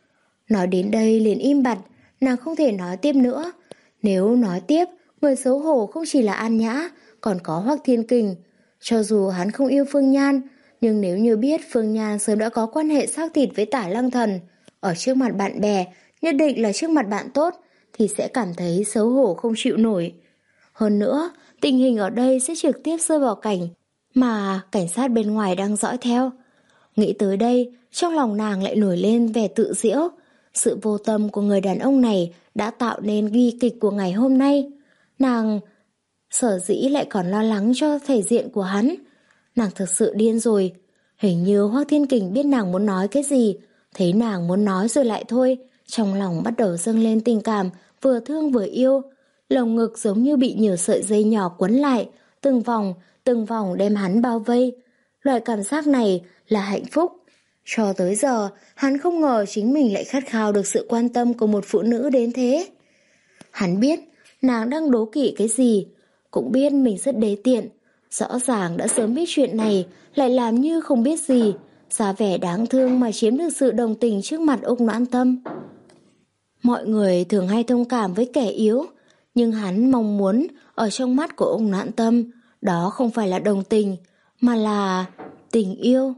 Nói đến đây liền im bặt, nàng không thể nói tiếp nữa. Nếu nói tiếp, người xấu hổ không chỉ là An Nhã, còn có Hoắc Thiên Kình. Cho dù hắn không yêu Phương Nhan, nhưng nếu như biết Phương Nhan sớm đã có quan hệ xác thịt với Tả Lăng Thần, ở trước mặt bạn bè, nhất định là trước mặt bạn tốt, thì sẽ cảm thấy xấu hổ không chịu nổi. Hơn nữa, tình hình ở đây sẽ trực tiếp rơi vào cảnh mà cảnh sát bên ngoài đang dõi theo. Nghĩ tới đây, trong lòng nàng lại nổi lên vẻ tự giễu. Sự vô tâm của người đàn ông này đã tạo nên bi kịch của ngày hôm nay. Nàng sở dĩ lại còn lo lắng cho thể diện của hắn. Nàng thực sự điên rồi. Hình như Hoắc Thiên Kình biết nàng muốn nói cái gì, thấy nàng muốn nói rồi lại thôi, trong lòng bắt đầu dâng lên tình cảm vừa thương vừa yêu. Lồng ngực giống như bị nhiều sợi dây nhỏ quấn lại, từng vòng, từng vòng đem hắn bao vây. Loại cảm giác này là hạnh phúc. Cho tới giờ, hắn không ngờ chính mình lại khát khao được sự quan tâm của một phụ nữ đến thế. Hắn biết nàng đang đố kỵ cái gì, cũng biết mình rất đê tiện. Rõ ràng đã sớm biết chuyện này, lại làm như không biết gì, ra vẻ đáng thương mà chiếm được sự đồng tình trước mặt Úc Noãn Tâm. Mọi người thường hay thông cảm với kẻ yếu, nhưng hắn mong muốn ở trong mắt của Úc Noãn Tâm, đó không phải là đồng tình, mà là tình yêu.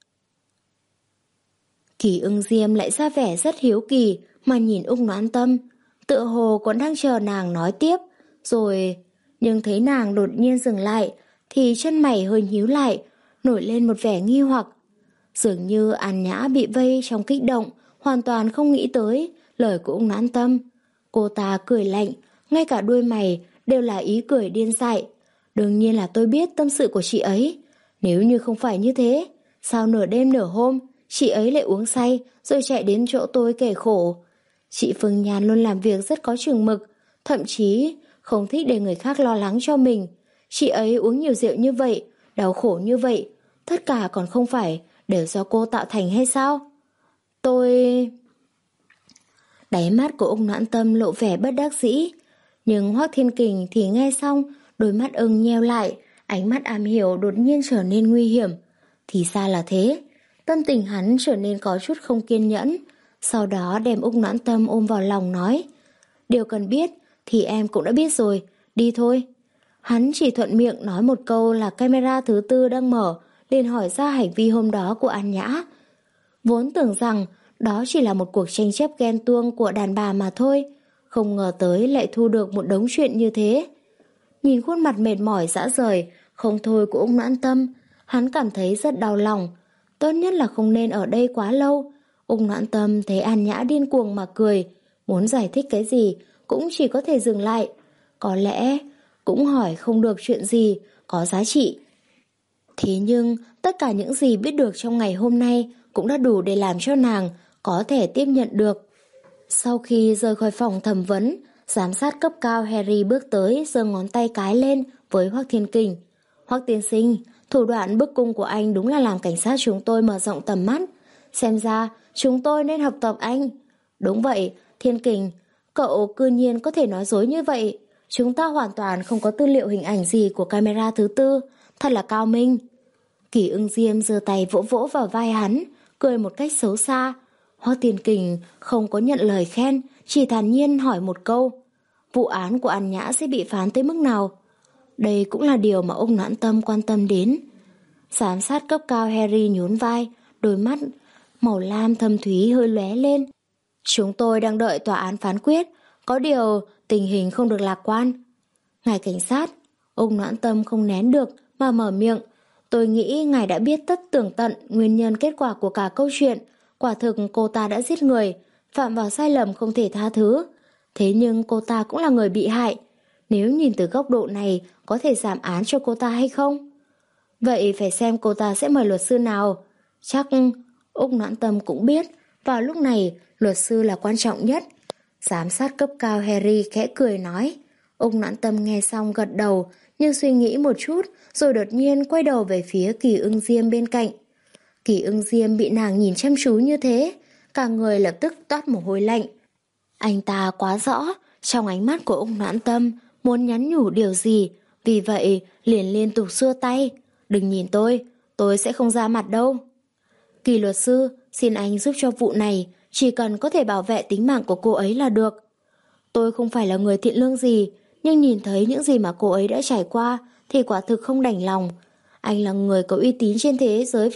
Kỳ Ưng Diêm lại ra vẻ rất hiếu kỳ mà nhìn Úc Noãn Tâm, tựa hồ còn đang chờ nàng nói tiếp, rồi nhưng thấy nàng đột nhiên dừng lại, thì chân mày hơi nhíu lại, nổi lên một vẻ nghi hoặc. Dường như An Nhã bị vây trong kích động, hoàn toàn không nghĩ tới lời của Úc Noãn Tâm. Cô ta cười lạnh, ngay cả đuôi mày đều là ý cười điên dại. Đương nhiên là tôi biết tâm sự của chị ấy. Nếu như không phải như thế, sao nửa đêm nửa hôm chị ấy lại uống say rồi chạy đến chỗ tôi kể khổ. Chị Phương Nhan luôn làm việc rất có chừng mực, thậm chí không thích để người khác lo lắng cho mình. Chị ấy uống nhiều rượu như vậy, đau khổ như vậy, tất cả còn không phải đều do cô tạo thành hay sao? Tôi... Đáy mắt của Úc Noãn Tâm lộ vẻ bất đắc dĩ, nhưng Hoắc Thiên Kình thì nghe xong, đôi mắt ưng nheo lại, ánh mắt am hiểu đột nhiên trở nên nguy hiểm. Thì ra là thế, tâm tình hắn trở nên có chút không kiên nhẫn, sau đó đem Úc Noãn Tâm ôm vào lòng nói: điều cần biết thì em cũng đã biết rồi, đi thôi. Hắn chỉ thuận miệng nói một câu là camera thứ tư đang mở, liền hỏi ra hành vi hôm đó của An Nhã. Vốn tưởng rằng đó chỉ là một cuộc tranh chấp ghen tuông của đàn bà mà thôi, không ngờ tới lại thu được một đống chuyện như thế. Nhìn khuôn mặt mệt mỏi rã rời, không thôi của Úc Noãn Tâm, hắn cảm thấy rất đau lòng. Tốt nhất là không nên ở đây quá lâu. Úc Noãn Tâm thấy An Nhã điên cuồng mà cười, muốn giải thích cái gì cũng chỉ có thể dừng lại. Có lẽ cũng hỏi không được chuyện gì có giá trị. Thế nhưng tất cả những gì biết được trong ngày hôm nay cũng đã đủ để làm cho nàng có thể tiếp nhận được. Sau khi rời khỏi phòng thẩm vấn, giám sát cấp cao Harry bước tới giơ ngón tay cái lên với Hoắc Thiên Kình. Hoắc tiên sinh, thủ đoạn bức cung của anh đúng là làm cảnh sát chúng tôi mở rộng tầm mắt. Xem ra chúng tôi nên học tập anh. Đúng vậy, Thiên Kình, cậu cư nhiên có thể nói dối như vậy. Chúng ta hoàn toàn không có tư liệu hình ảnh gì của camera thứ tư, thật là cao minh. Kỳ Ưng Diêm giơ tay vỗ vỗ vào vai hắn, cười một cách xấu xa. Hoắc Thiên Kình không có nhận lời khen, chỉ thản nhiên hỏi một câu: vụ án của An Nhã sẽ bị phán tới mức nào? Đây cũng là điều mà ông Noãn Tâm quan tâm đến. Giám sát cấp cao Harry nhún vai, đôi mắt màu lam thâm thúy hơi lóe lên. Chúng tôi đang đợi tòa án phán quyết, có điều tình hình không được lạc quan. Ngài cảnh sát, ông Noãn Tâm không nén được mà mở miệng. Tôi nghĩ ngài đã biết tất tường tận nguyên nhân kết quả của cả câu chuyện. Quả thực cô ta đã giết người, phạm vào sai lầm không thể tha thứ. Thế nhưng cô ta cũng là người bị hại. Nếu nhìn từ góc độ này, có thể giảm án cho cô ta hay không? Vậy phải xem cô ta sẽ mời luật sư nào. Chắc Úc Noãn Tâm cũng biết, vào lúc này luật sư là quan trọng nhất. Giám sát cấp cao Harry khẽ cười nói. Úc Noãn Tâm nghe xong gật đầu, nhưng suy nghĩ một chút, rồi đột nhiên quay đầu về phía Kỳ Ưng Diêm bên cạnh. Kỳ Ưng Diêm bị nàng nhìn chăm chú như thế, cả người lập tức toát mồ hôi lạnh. Anh ta quá rõ trong ánh mắt của Úc Noãn Tâm muốn nhắn nhủ điều gì, vì vậy liền liên tục xua tay. Đừng nhìn tôi, tôi sẽ không ra mặt đâu. Kỳ luật sư, xin anh giúp cho vụ này, chỉ cần có thể bảo vệ tính mạng của cô ấy là được. Tôi không phải là người thiện lương gì, nhưng nhìn thấy những gì mà cô ấy đã trải qua thì quả thực không đành lòng. Anh là người có uy tín trên thế giới.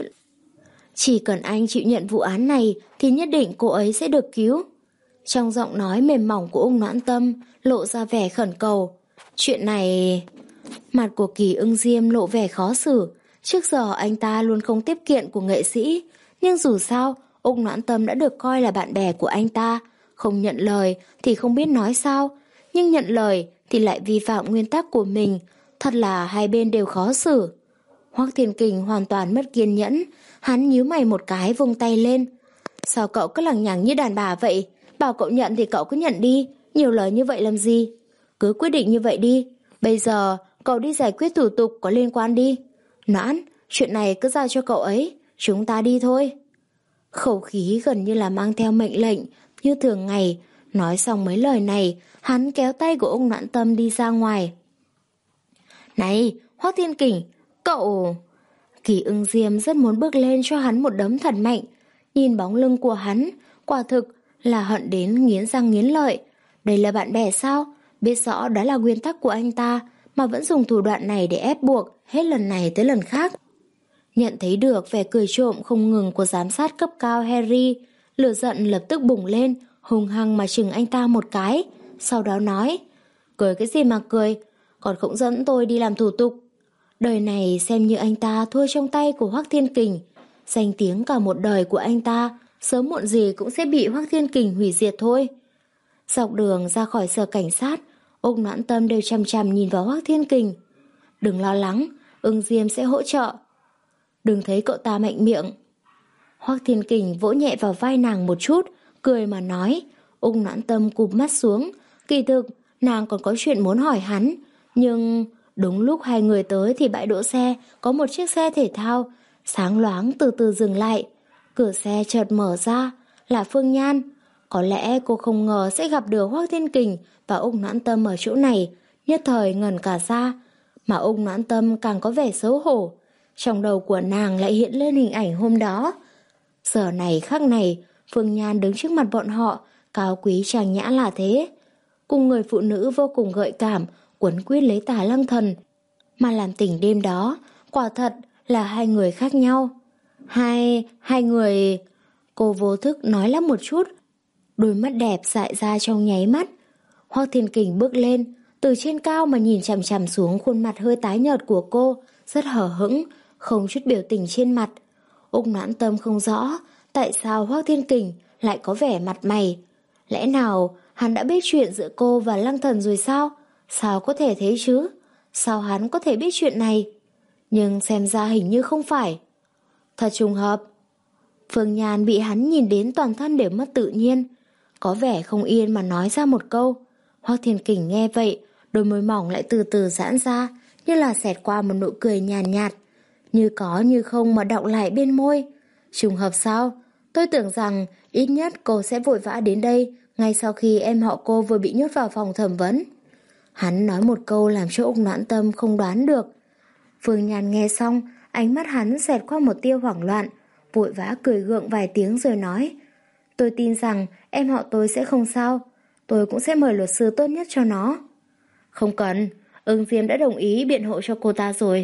Chỉ cần anh chịu nhận vụ án này thì nhất định cô ấy sẽ được cứu. Trong giọng nói mềm mỏng của Úc Noãn Tâm lộ ra vẻ khẩn cầu. Chuyện này... Mặt của Kỳ Ưng Diêm lộ vẻ khó xử. Trước giờ anh ta luôn không tiếp kiện của nghệ sĩ, Nhưng dù sao, Úc Noãn Tâm đã được coi là bạn bè của anh ta. Không nhận lời thì không biết nói sao, nhưng nhận lời thì lại vi phạm nguyên tắc của mình. Thật là hai bên đều khó xử. Hoắc Thiên Kình hoàn toàn mất kiên nhẫn. Hắn nhíu mày một cái vung tay lên. Sao cậu cứ lằng nhằng như đàn bà vậy? Bảo cậu nhận thì cậu cứ nhận đi. Nhiều lời như vậy làm gì? Cứ quyết định như vậy đi. Bây giờ cậu đi giải quyết thủ tục có liên quan đi. Noãn, chuyện này cứ giao cho cậu ấy. Chúng ta đi thôi. Khẩu khí gần như là mang theo mệnh lệnh. Như thường ngày. Nói xong mấy lời này, hắn kéo tay của Úc Noãn Tâm đi ra ngoài. Này, Hoắc Thiên Kình, cậu... Kỳ Ưng Diêm rất muốn bước lên cho hắn một đấm thật mạnh. Nhìn bóng lưng của hắn, quả thực là hận đến nghiến răng nghiến lợi. Đây là bạn bè sao? Biết rõ đó là nguyên tắc của anh ta, mà vẫn dùng thủ đoạn này để ép buộc, hết lần này tới lần khác. Nhận thấy được vẻ cười trộm không ngừng của giám sát cấp cao Harry, lửa giận lập tức bùng lên, hung hăng mà chừng anh ta một cái. Sau đó nói, cười cái gì mà cười, còn không dẫn tôi đi làm thủ tục. Đời này xem như anh ta thua trong tay của Hoắc Thiên Kình. Danh tiếng cả một đời của anh ta sớm muộn gì cũng sẽ bị Hoắc Thiên Kình hủy diệt thôi. Dọc đường ra khỏi sở cảnh sát, Úc Noãn Tâm đều chằm chằm nhìn vào Hoắc Thiên Kình. Đừng lo lắng, Ưng Diêm sẽ hỗ trợ. Đừng thấy cậu ta mạnh miệng. Hoắc Thiên Kình vỗ nhẹ vào vai nàng một chút, cười mà nói. Úc Noãn Tâm cụp mắt xuống. Kỳ thực nàng còn có chuyện muốn hỏi hắn, nhưng đúng lúc hai người tới thì bãi đỗ xe có một chiếc xe thể thao sáng loáng từ từ dừng lại. Cửa xe chợt mở ra, là Phương Nhan. Có lẽ cô không ngờ sẽ gặp được Hoắc Thiên Kình và Úc Noãn Tâm ở chỗ này, nhất thời ngẩn cả ra. Mà Úc Noãn Tâm càng có vẻ xấu hổ. Trong đầu của nàng lại hiện lên hình ảnh hôm đó. Giờ này khắc này, Phương Nhan đứng trước mặt bọn họ, cao quý trang nhã là thế. Cùng người phụ nữ vô cùng gợi cảm, quấn quýt lấy Tả Lăng Thần. Mà làm tỉnh đêm đó, quả thật là hai người khác nhau. Hai... hai người... Cô vô thức nói lắp một chút. Đôi mắt đẹp dại ra trong nháy mắt. Hoắc Thiên Kình bước lên, từ trên cao mà nhìn chằm chằm xuống khuôn mặt hơi tái nhợt của cô, rất hờ hững, không chút biểu tình trên mặt. Úc Noãn Tâm không rõ tại sao Hoắc Thiên Kình lại có vẻ mặt mày. Lẽ nào hắn đã biết chuyện giữa cô và Lăng Thần rồi sao? Sao có thể thế chứ? Sao hắn có thể biết chuyện này? Nhưng xem ra hình như không phải. Thật trùng hợp. Phương Nhan bị hắn nhìn đến toàn thân đều mất tự nhiên, có vẻ không yên mà nói ra một câu. Hoắc Thiên Kình nghe vậy, đôi môi mỏng lại từ từ giãn ra, như là xẹt qua một nụ cười nhàn nhạt, nhạt, như có như không mà đọng lại bên môi. Trùng hợp sao? Tôi tưởng rằng ít nhất cô sẽ vội vã đến đây ngay sau khi em họ cô vừa bị nhốt vào phòng thẩm vấn. Hắn nói một câu làm cho Úc Noãn Tâm không đoán được. Phương Nhan nghe xong, ánh mắt hắn xẹt qua một tia hoảng loạn, vội vã cười gượng vài tiếng rồi nói, tôi tin rằng em họ tôi sẽ không sao, tôi cũng sẽ mời luật sư tốt nhất cho nó. Không cần, Ưng Diêm đã đồng ý biện hộ cho cô ta rồi.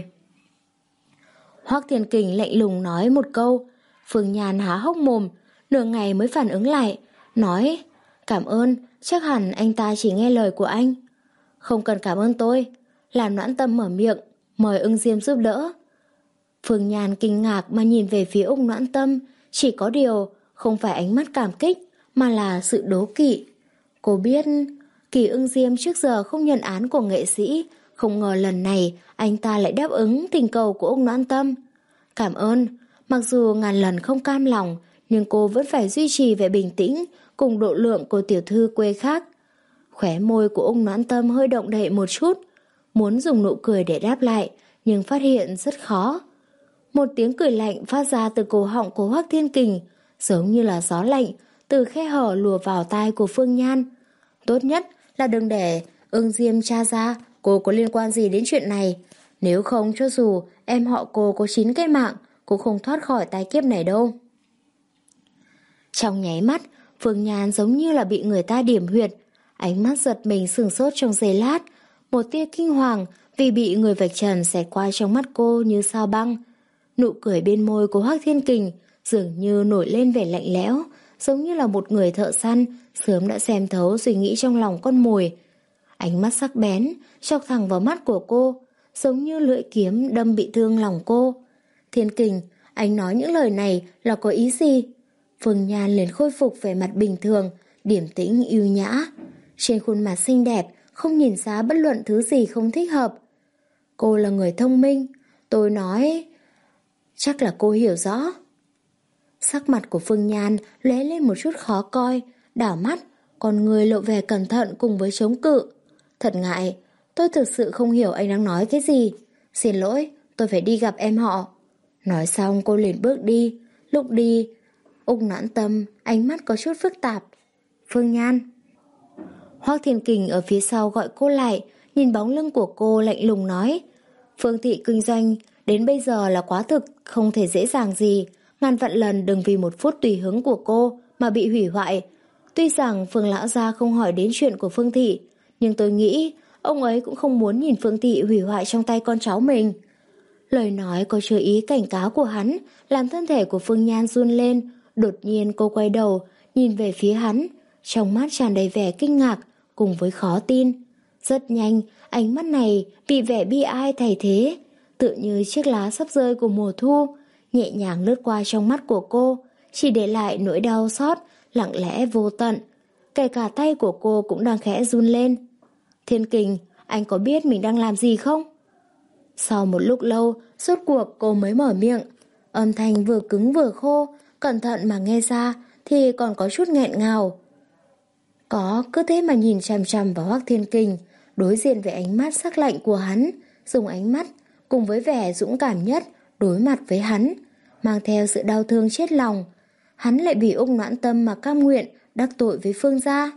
Hoắc Thiên Kình lạnh lùng nói một câu. Phương Nhan há hốc mồm, nửa ngày mới phản ứng lại, nói, cảm ơn, chắc hẳn anh ta chỉ nghe lời của anh. Không cần cảm ơn tôi. Làm Noãn Tâm mở miệng, mời Ưng Diêm giúp đỡ. Phương Nhan kinh ngạc mà nhìn về phía Úc Noãn Tâm, chỉ có điều không phải ánh mắt cảm kích mà là sự đố kỵ. Cô biết Kỳ Ưng Diêm trước giờ không nhận án của nghệ sĩ, không ngờ lần này anh ta lại đáp ứng tình cầu của Úc Noãn Tâm. Cảm ơn. Mặc dù ngàn lần không cam lòng, nhưng cô vẫn phải duy trì vẻ bình tĩnh cùng độ lượng của tiểu thư quê khác. Khóe môi của Úc Noãn Tâm hơi động đậy một chút, muốn dùng nụ cười để đáp lại, nhưng phát hiện rất khó. Một tiếng cười lạnh phát ra từ cổ họng của Hoắc Thiên Kình, giống như là gió lạnh từ khe hở lùa vào tai của Phương Nhan. Tốt nhất là đừng để Ưng Diêm tra ra cô có liên quan gì đến chuyện này. Nếu không, cho dù em họ cô có chín cái mạng, cũng không thoát khỏi tai kiếp này đâu. Trong nháy mắt, Phương Nhan giống như là bị người ta điểm huyệt, ánh mắt giật mình sửng sốt trong giây lát, một tia kinh hoàng vì bị người vạch trần xẹt qua trong mắt cô như sao băng. Nụ cười bên môi của Hoắc Thiên Kình dường như nổi lên vẻ lạnh lẽo, giống như là một người thợ săn sớm đã xem thấu suy nghĩ trong lòng con mồi. Ánh mắt sắc bén chọc thẳng vào mắt của cô, giống như lưỡi kiếm đâm bị thương lòng cô. Thiên Kình, anh nói những lời này là có ý gì? Phương Nhan liền khôi phục vẻ mặt bình thường, điềm tĩnh yêu nhã. Trên khuôn mặt xinh đẹp không nhìn ra bất luận thứ gì không thích hợp. Cô là người thông minh, tôi nói chắc là cô hiểu rõ. Sắc mặt của Phương Nhan lóe lên một chút khó coi, đảo mắt, còn người lộ vẻ cẩn thận cùng với chống cự. Thật ngại, tôi thực sự không hiểu anh đang nói cái gì. Xin lỗi, tôi phải đi gặp em họ. Nói xong cô liền bước đi. Lúc đi, Úc Noãn Tâm ánh mắt có chút phức tạp. Phương Nhan. Hoắc Thiên Kình ở phía sau gọi cô lại, nhìn bóng lưng của cô lạnh lùng nói. Phương thị kinh doanh đến bây giờ là quá thực, không thể dễ dàng gì. Ngàn vạn lần đừng vì một phút tùy hứng của cô mà bị hủy hoại. Tuy rằng Phương lão gia không hỏi đến chuyện của Phương thị, nhưng tôi nghĩ ông ấy cũng không muốn nhìn Phương thị hủy hoại trong tay con cháu mình. Lời nói có chứa ý cảnh cáo của hắn làm thân thể của Phương Nhan run lên. Đột nhiên cô quay đầu nhìn về phía hắn, trong mắt tràn đầy vẻ kinh ngạc cùng với khó tin. Rất nhanh, ánh mắt này bị vẻ bi ai thay thế, tựa như chiếc lá sắp rơi của mùa thu, nhẹ nhàng lướt qua trong mắt của cô, chỉ để lại nỗi đau xót lặng lẽ vô tận. Kể cả tay của cô cũng đang khẽ run lên. Thiên Kình, anh có biết mình đang làm gì không? Sau một lúc lâu, rốt cuộc cô mới mở miệng. Âm thanh vừa cứng vừa khô, cẩn thận mà nghe ra thì còn có chút nghẹn ngào. Có, cứ thế mà nhìn chằm chằm vào Hoắc Thiên Kình, đối diện với ánh mắt sắc lạnh của hắn, dùng ánh mắt cùng với vẻ dũng cảm nhất đối mặt với hắn, mang theo sự đau thương chết lòng. Hắn lại bị Úc Noãn Tâm mà cam nguyện đắc tội với Phương gia.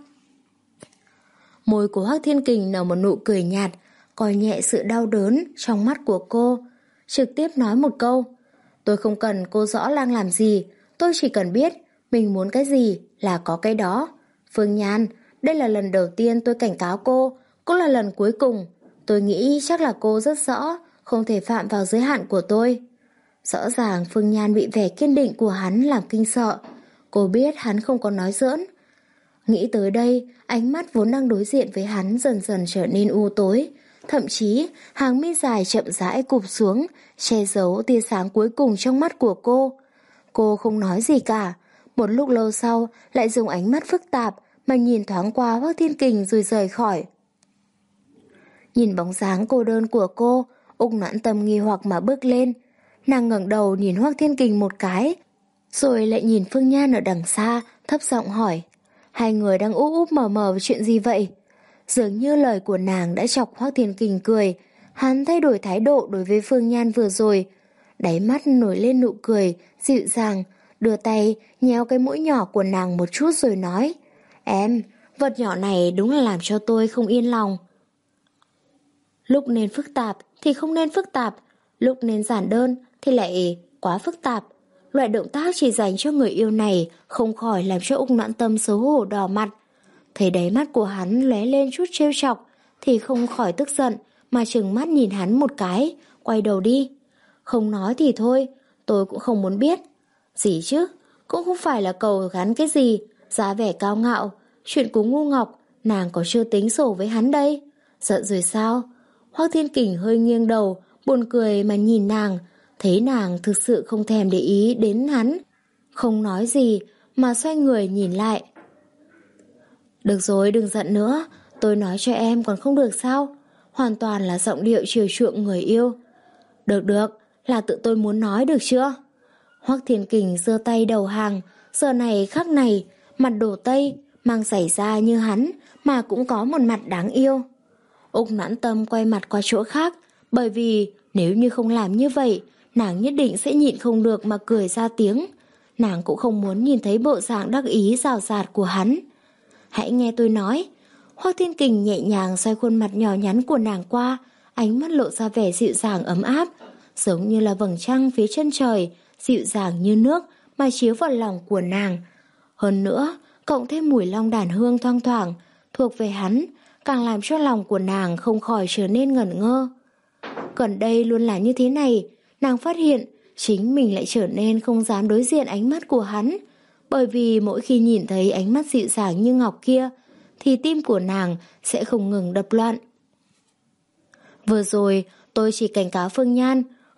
Môi của Hoắc Thiên Kình nở một nụ cười nhạt, coi nhẹ sự đau đớn trong mắt của cô, trực tiếp nói một câu. Tôi không cần cô rõ đang làm gì, tôi chỉ cần biết mình muốn cái gì là có cái đó. Phương Nhan, đây là lần đầu tiên tôi cảnh cáo cô, cũng là lần cuối cùng. Tôi nghĩ chắc là cô rất rõ không thể phạm vào giới hạn của tôi. Rõ ràng Phương Nhan bị vẻ kiên định của hắn làm kinh sợ. Cô biết hắn không có nói giỡn. Nghĩ tới đây, ánh mắt vốn đang đối diện với hắn dần dần trở nên u tối. Thậm chí, hàng mi dài chậm rãi cụp xuống, che giấu tia sáng cuối cùng trong mắt của cô. Cô không nói gì cả. Một lúc lâu sau, lại dùng ánh mắt phức tạp mà nhìn thoáng qua Hoắc Thiên Kình rồi rời khỏi. Nhìn bóng dáng cô đơn của cô, Úc Noãn Tâm nghi hoặc mà bước lên. Nàng ngẩng đầu nhìn Hoắc Thiên Kình một cái, rồi lại nhìn Phương Nhan ở đằng xa, thấp giọng hỏi. Hai người đang úp úp mở mở với chuyện gì vậy? Dường như lời của nàng đã chọc Hoắc Thiên Kình cười. Hắn thay đổi thái độ đối với Phương Nhan vừa rồi. Đáy mắt nổi lên nụ cười, dịu dàng, đưa tay nhéo cái mũi nhỏ của nàng một chút rồi nói. Em, vật nhỏ này đúng là làm cho tôi không yên lòng. Lúc nên phức tạp thì không nên phức tạp, lúc nên giản đơn thì lại quá phức tạp. Loại động tác chỉ dành cho người yêu này không khỏi làm cho Úc Noãn Tâm xấu hổ đỏ mặt. Thấy đáy mắt của hắn lóe lên chút trêu chọc thì không khỏi tức giận mà trừng mắt nhìn hắn một cái, quay đầu đi. Không nói thì thôi, tôi cũng không muốn biết. Gì chứ, cũng không phải là cầu gắn cái gì, giá vẻ cao ngạo. Chuyện của ngu ngọc, nàng có chưa tính sổ với hắn đây. Giận rồi sao? Hoắc Thiên Kình hơi nghiêng đầu, buồn cười mà nhìn nàng, thấy nàng thực sự không thèm để ý đến hắn. Không nói gì mà xoay người nhìn lại. Được rồi, đừng giận nữa, tôi nói cho em còn không được sao? Hoàn toàn là giọng điệu chiều chuộng người yêu. Được được, là tự tôi muốn nói được chưa? Hoắc Thiên Kình giơ tay đầu hàng, giờ này khắc này, mặt đổ tây, mang giày da như hắn mà cũng có một mặt đáng yêu. Úc Noãn Tâm quay mặt qua chỗ khác, bởi vì nếu như không làm như vậy, nàng nhất định sẽ nhịn không được mà cười ra tiếng. Nàng cũng không muốn nhìn thấy bộ dạng đắc ý rào rạt của hắn. Hãy nghe tôi nói. Hoắc Thiên Kình nhẹ nhàng xoay khuôn mặt nhỏ nhắn của nàng qua, ánh mắt lộ ra vẻ dịu dàng ấm áp, giống như là vầng trăng phía chân trời, dịu dàng như nước mà chiếu vào lòng của nàng. Hơn nữa, cộng thêm mùi long đàn hương thoang thoảng thuộc về hắn, càng làm cho lòng của nàng không khỏi trở nên ngẩn ngơ. Gần đây luôn là như thế này, nàng phát hiện chính mình lại trở nên không dám đối diện ánh mắt của hắn, bởi vì mỗi khi nhìn thấy ánh mắt dịu dàng như ngọc kia, thì tim của nàng sẽ không ngừng đập loạn. Vừa rồi, tôi chỉ cảnh cáo Phương Nhan,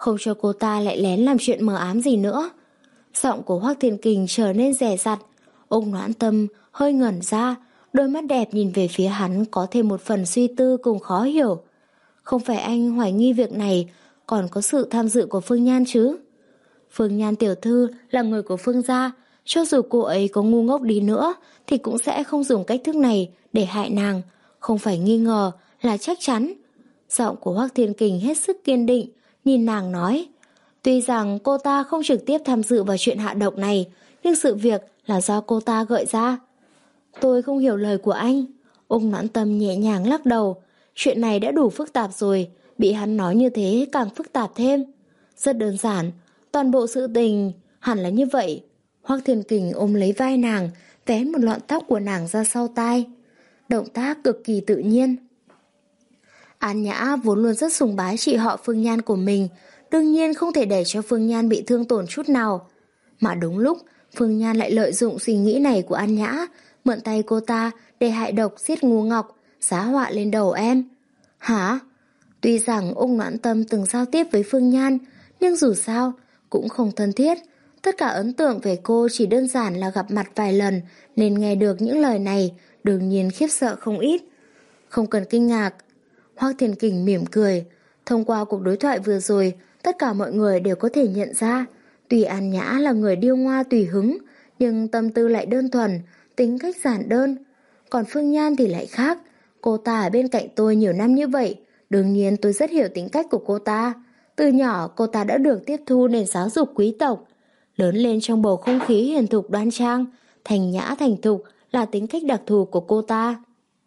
không cho cô ta lại lén làm chuyện mờ ám gì nữa. Giọng của Hoắc Thiên Kình trở nên dè dặt. Úc Noãn Tâm hơi ngẩn ra, đôi mắt đẹp nhìn về phía hắn có thêm một phần suy tư cùng khó hiểu. Không phải anh hoài nghi việc này còn có sự tham dự của Phương Nhan chứ? Phương Nhan tiểu thư là người của Phương gia, cho dù cô ấy có ngu ngốc đi nữa thì cũng sẽ không dùng cách thức này để hại nàng, không phải nghi ngờ là chắc chắn. Giọng của Hoắc Thiên Kình hết sức kiên định, nhìn nàng nói, tuy rằng cô ta không trực tiếp tham dự vào chuyện hạ độc này, nhưng sự việc là do cô ta gợi ra. Tôi không hiểu lời của anh. Úc Noãn Tâm nhẹ nhàng lắc đầu, chuyện này đã đủ phức tạp rồi, bị hắn nói như thế càng phức tạp thêm. Rất đơn giản, toàn bộ sự tình hẳn là như vậy. Hoắc Thiên Kình ôm lấy vai nàng, vén một lọn tóc của nàng ra sau tai. Động tác cực kỳ tự nhiên. An Nhã vốn luôn rất sùng bái chị họ Phương Nhan của mình, đương nhiên không thể để cho Phương Nhan bị thương tổn chút nào. Mà đúng lúc, Phương Nhan lại lợi dụng suy nghĩ này của An Nhã, mượn tay cô ta để hại độc giết Ngô Ngọc, xá họa lên đầu em. Hả? Tuy rằng Úc Noãn Tâm từng giao tiếp với Phương Nhan, nhưng dù sao cũng không thân thiết. Tất cả ấn tượng về cô chỉ đơn giản là gặp mặt vài lần, nên nghe được những lời này đương nhiên khiếp sợ không ít. Không cần kinh ngạc. Hoắc Thiên Kình mỉm cười. Thông qua cuộc đối thoại vừa rồi, tất cả mọi người đều có thể nhận ra, tuy An Nhã là người điêu ngoa tùy hứng, nhưng tâm tư lại đơn thuần, tính cách giản đơn. Còn Phương Nhan thì lại khác. Cô ta ở bên cạnh tôi nhiều năm như vậy, đương nhiên tôi rất hiểu tính cách của cô ta. Từ nhỏ cô ta đã được tiếp thu nền giáo dục quý tộc, lớn lên trong bầu không khí hiền thục đoan trang, thành nhã thành thục là tính cách đặc thù của cô ta.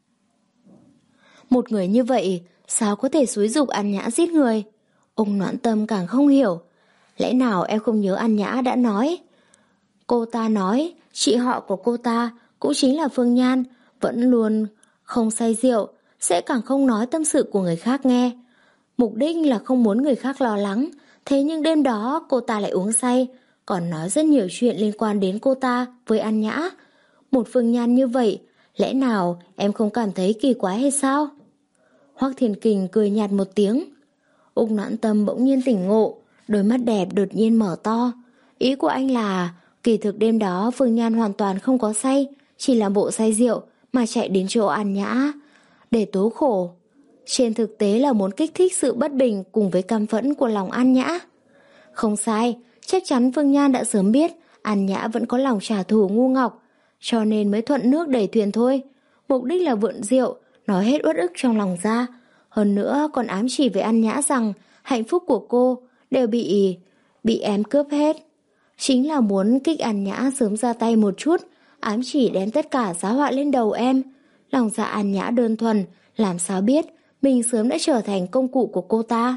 Một người như vậy sao có thể xúi giục An Nhã giết người? Ông Noãn Tâm càng không hiểu. Lẽ nào em không nhớ An Nhã đã nói? Cô ta nói chị họ của cô ta cũng chính là Phương Nhan, vẫn luôn không say rượu, sẽ càng không nói tâm sự của người khác nghe. Mục đích là không muốn người khác lo lắng. Thế nhưng đêm đó cô ta lại uống say, còn nói rất nhiều chuyện liên quan đến cô ta với An Nhã. Một Phương Nhan như vậy, lẽ nào em không cảm thấy kỳ quái hay sao? Hoắc Thiên Kình cười nhạt một tiếng. Úc Noãn Tâm bỗng nhiên tỉnh ngộ, đôi mắt đẹp đột nhiên mở to. Ý của anh là kỳ thực đêm đó Phương Nhan hoàn toàn không có say, chỉ là bộ say rượu mà chạy đến chỗ An Nhã để tố khổ. Trên thực tế là muốn kích thích sự bất bình cùng với căm phẫn của lòng An Nhã. Không sai, chắc chắn Phương Nhan đã sớm biết An Nhã vẫn có lòng trả thù ngu ngọc, cho nên mới thuận nước đẩy thuyền thôi. Mục đích là vượn rượu, nói hết uất ức trong lòng ra. Hơn nữa còn ám chỉ với An Nhã rằng hạnh phúc của cô đều bị bị em cướp hết. Chính là muốn kích An Nhã sớm ra tay một chút, ám chỉ đem tất cả giá họa lên đầu em. Lòng dạ An Nhã đơn thuần, làm sao biết mình sớm đã trở thành công cụ của cô ta.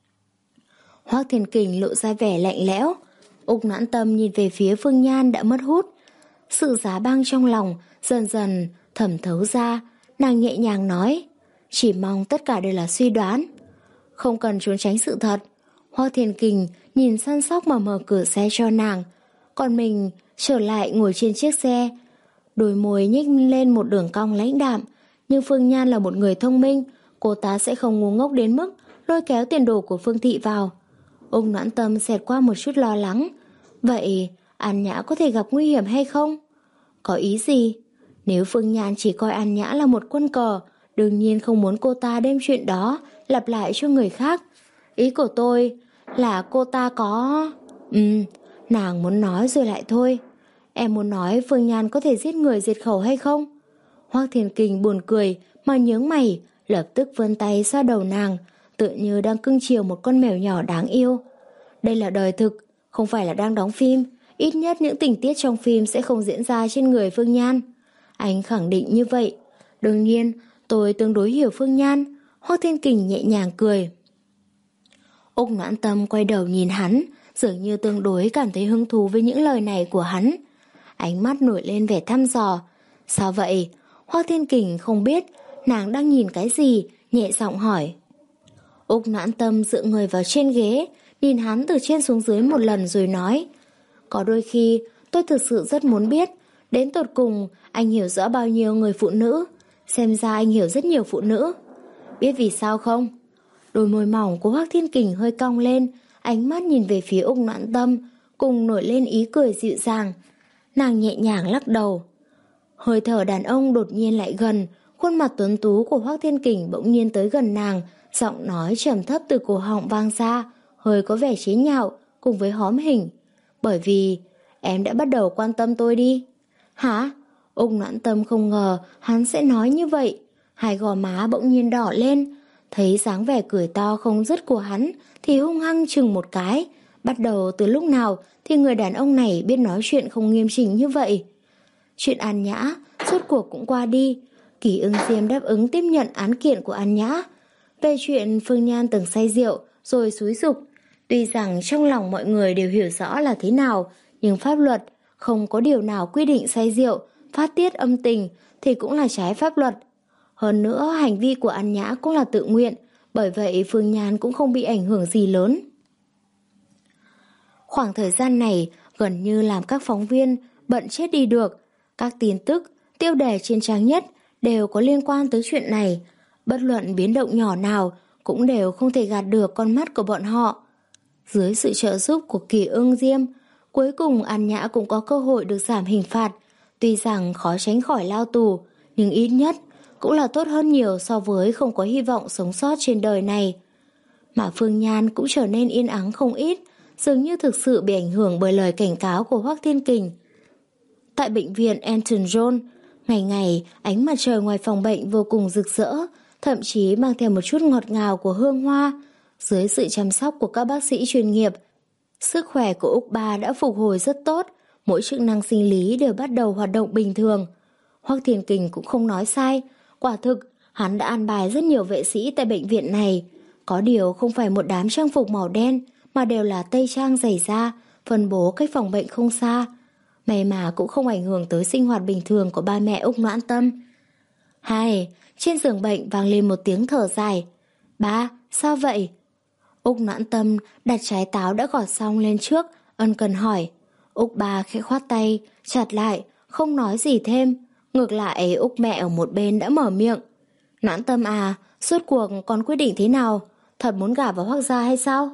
Hoắc Thiên Kình lộ ra vẻ lạnh lẽo. Úc Noãn Tâm nhìn về phía Phương Nhan đã mất hút. Sự giá băng trong lòng dần dần thẩm thấu ra. Nàng nhẹ nhàng nói, chỉ mong tất cả đều là suy đoán, không cần trốn tránh sự thật. Hoắc Thiên Kình nhìn săn sóc mà mở cửa xe cho nàng, còn mình trở lại ngồi trên chiếc xe. Đôi môi nhếch lên một đường cong lãnh đạm. Nhưng Phương Nhan là một người thông minh, cô ta sẽ không ngu ngốc đến mức lôi kéo tiền đồ của Phương Thị vào. Úc Noãn Tâm xẹt qua một chút lo lắng. Vậy An Nhã có thể gặp nguy hiểm hay không? Có ý gì? Nếu Phương Nhan chỉ coi An Nhã là một quân cờ, đương nhiên không muốn cô ta đem chuyện đó lặp lại cho người khác. Ý của tôi là cô ta có... Ừm, nàng muốn nói rồi lại thôi. Em muốn nói Phương Nhan có thể giết người diệt khẩu hay không? Hoắc Thiên Kình buồn cười mà nhướng mày, lập tức vươn tay xoa đầu nàng, tựa như đang cưng chiều một con mèo nhỏ đáng yêu. Đây là đời thực, không phải là đang đóng phim. Ít nhất những tình tiết trong phim sẽ không diễn ra trên người Phương Nhan. Anh khẳng định như vậy. Đương nhiên, tôi tương đối hiểu Phương Nhan. Hoắc Thiên Kình nhẹ nhàng cười. Úc Noãn Tâm quay đầu nhìn hắn, dường như tương đối cảm thấy hứng thú với những lời này của hắn. Ánh mắt nổi lên vẻ thăm dò. Sao vậy? Hoắc Thiên Kình không biết nàng đang nhìn cái gì, nhẹ giọng hỏi. Úc Noãn Tâm dựa người vào trên ghế, nhìn hắn từ trên xuống dưới một lần rồi nói, có đôi khi tôi thực sự rất muốn biết đến tột cùng anh hiểu rõ bao nhiêu người phụ nữ. Xem ra anh hiểu rất nhiều phụ nữ. Biết vì sao không? Đôi môi mỏng của Hoắc Thiên Kình hơi cong lên, ánh mắt nhìn về phía Úc Noãn Tâm, cùng nổi lên ý cười dịu dàng. Nàng nhẹ nhàng lắc đầu. Hơi thở đàn ông đột nhiên lại gần, khuôn mặt tuấn tú của Hoắc Thiên Kình bỗng nhiên tới gần nàng, giọng nói trầm thấp từ cổ họng vang ra, hơi có vẻ chế nhạo, cùng với hóm hỉnh. Bởi vì, em đã bắt đầu quan tâm tôi đi. Hả? Úc Noãn Tâm không ngờ hắn sẽ nói như vậy. Hai gò má bỗng nhiên đỏ lên, thấy dáng vẻ cười to không dứt của hắn thì hung hăng chừng một cái. Bắt đầu từ lúc nào thì người đàn ông này biết nói chuyện không nghiêm chỉnh như vậy? Chuyện An Nhã suốt cuộc cũng qua đi. Kỳ Ưng Diêm đáp ứng tiếp nhận án kiện của An Nhã. Về chuyện Phương Nhan từng say rượu rồi xúi giục, tuy rằng trong lòng mọi người đều hiểu rõ là thế nào, nhưng pháp luật không có điều nào quy định say rượu, phát tiết âm tình thì cũng là trái pháp luật. Hơn nữa hành vi của An Nhã cũng là tự nguyện, bởi vậy Phương Nhan cũng không bị ảnh hưởng gì lớn. Khoảng thời gian này gần như làm các phóng viên bận chết đi được. Các tin tức, tiêu đề trên trang nhất đều có liên quan tới chuyện này. Bất luận biến động nhỏ nào cũng đều không thể gạt được con mắt của bọn họ. Dưới sự trợ giúp của Kỳ Ưng Diêm, cuối cùng An Nhã cũng có cơ hội được giảm hình phạt. Tuy rằng khó tránh khỏi lao tù, nhưng ít nhất cũng là tốt hơn nhiều so với không có hy vọng sống sót trên đời này. Mà Phương Nhan cũng trở nên yên ắng không ít, dường như thực sự bị ảnh hưởng bởi lời cảnh cáo của Hoắc Thiên Kình. Tại bệnh viện Elton John, ngày ngày ánh mặt trời ngoài phòng bệnh vô cùng rực rỡ, thậm chí mang theo một chút ngọt ngào của hương hoa. Dưới sự chăm sóc của các bác sĩ chuyên nghiệp, sức khỏe của Úc Ba đã phục hồi rất tốt, mỗi chức năng sinh lý đều bắt đầu hoạt động bình thường. Hoắc Thiên Kình cũng không nói sai, quả thực hắn đã an bài rất nhiều vệ sĩ tại bệnh viện này. Có điều không phải một đám trang phục màu đen, mà đều là tây trang dày da, phân bố cách phòng bệnh không xa. May mà cũng không ảnh hưởng tới sinh hoạt bình thường của ba mẹ Úc Noãn Tâm. Hai, trên giường bệnh vang lên một tiếng thở dài. Ba, sao vậy? Úc Noãn Tâm đặt trái táo đã gọt xong lên trước, ân cần hỏi. Úc Ba khẽ khoát tay, chặt lại, không nói gì thêm. Ngược lại Úc mẹ ở một bên đã mở miệng. Noãn Tâm à, suốt cuộc con quyết định thế nào? Thật muốn gả vào Hoắc gia hay sao?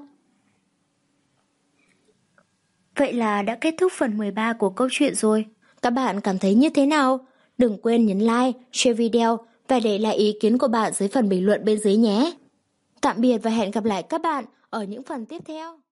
Vậy là đã kết thúc phần mười ba của câu chuyện rồi. Các bạn cảm thấy như thế nào? Đừng quên nhấn like, share video và để lại ý kiến của bạn dưới phần bình luận bên dưới nhé. Tạm biệt và hẹn gặp lại các bạn ở những phần tiếp theo.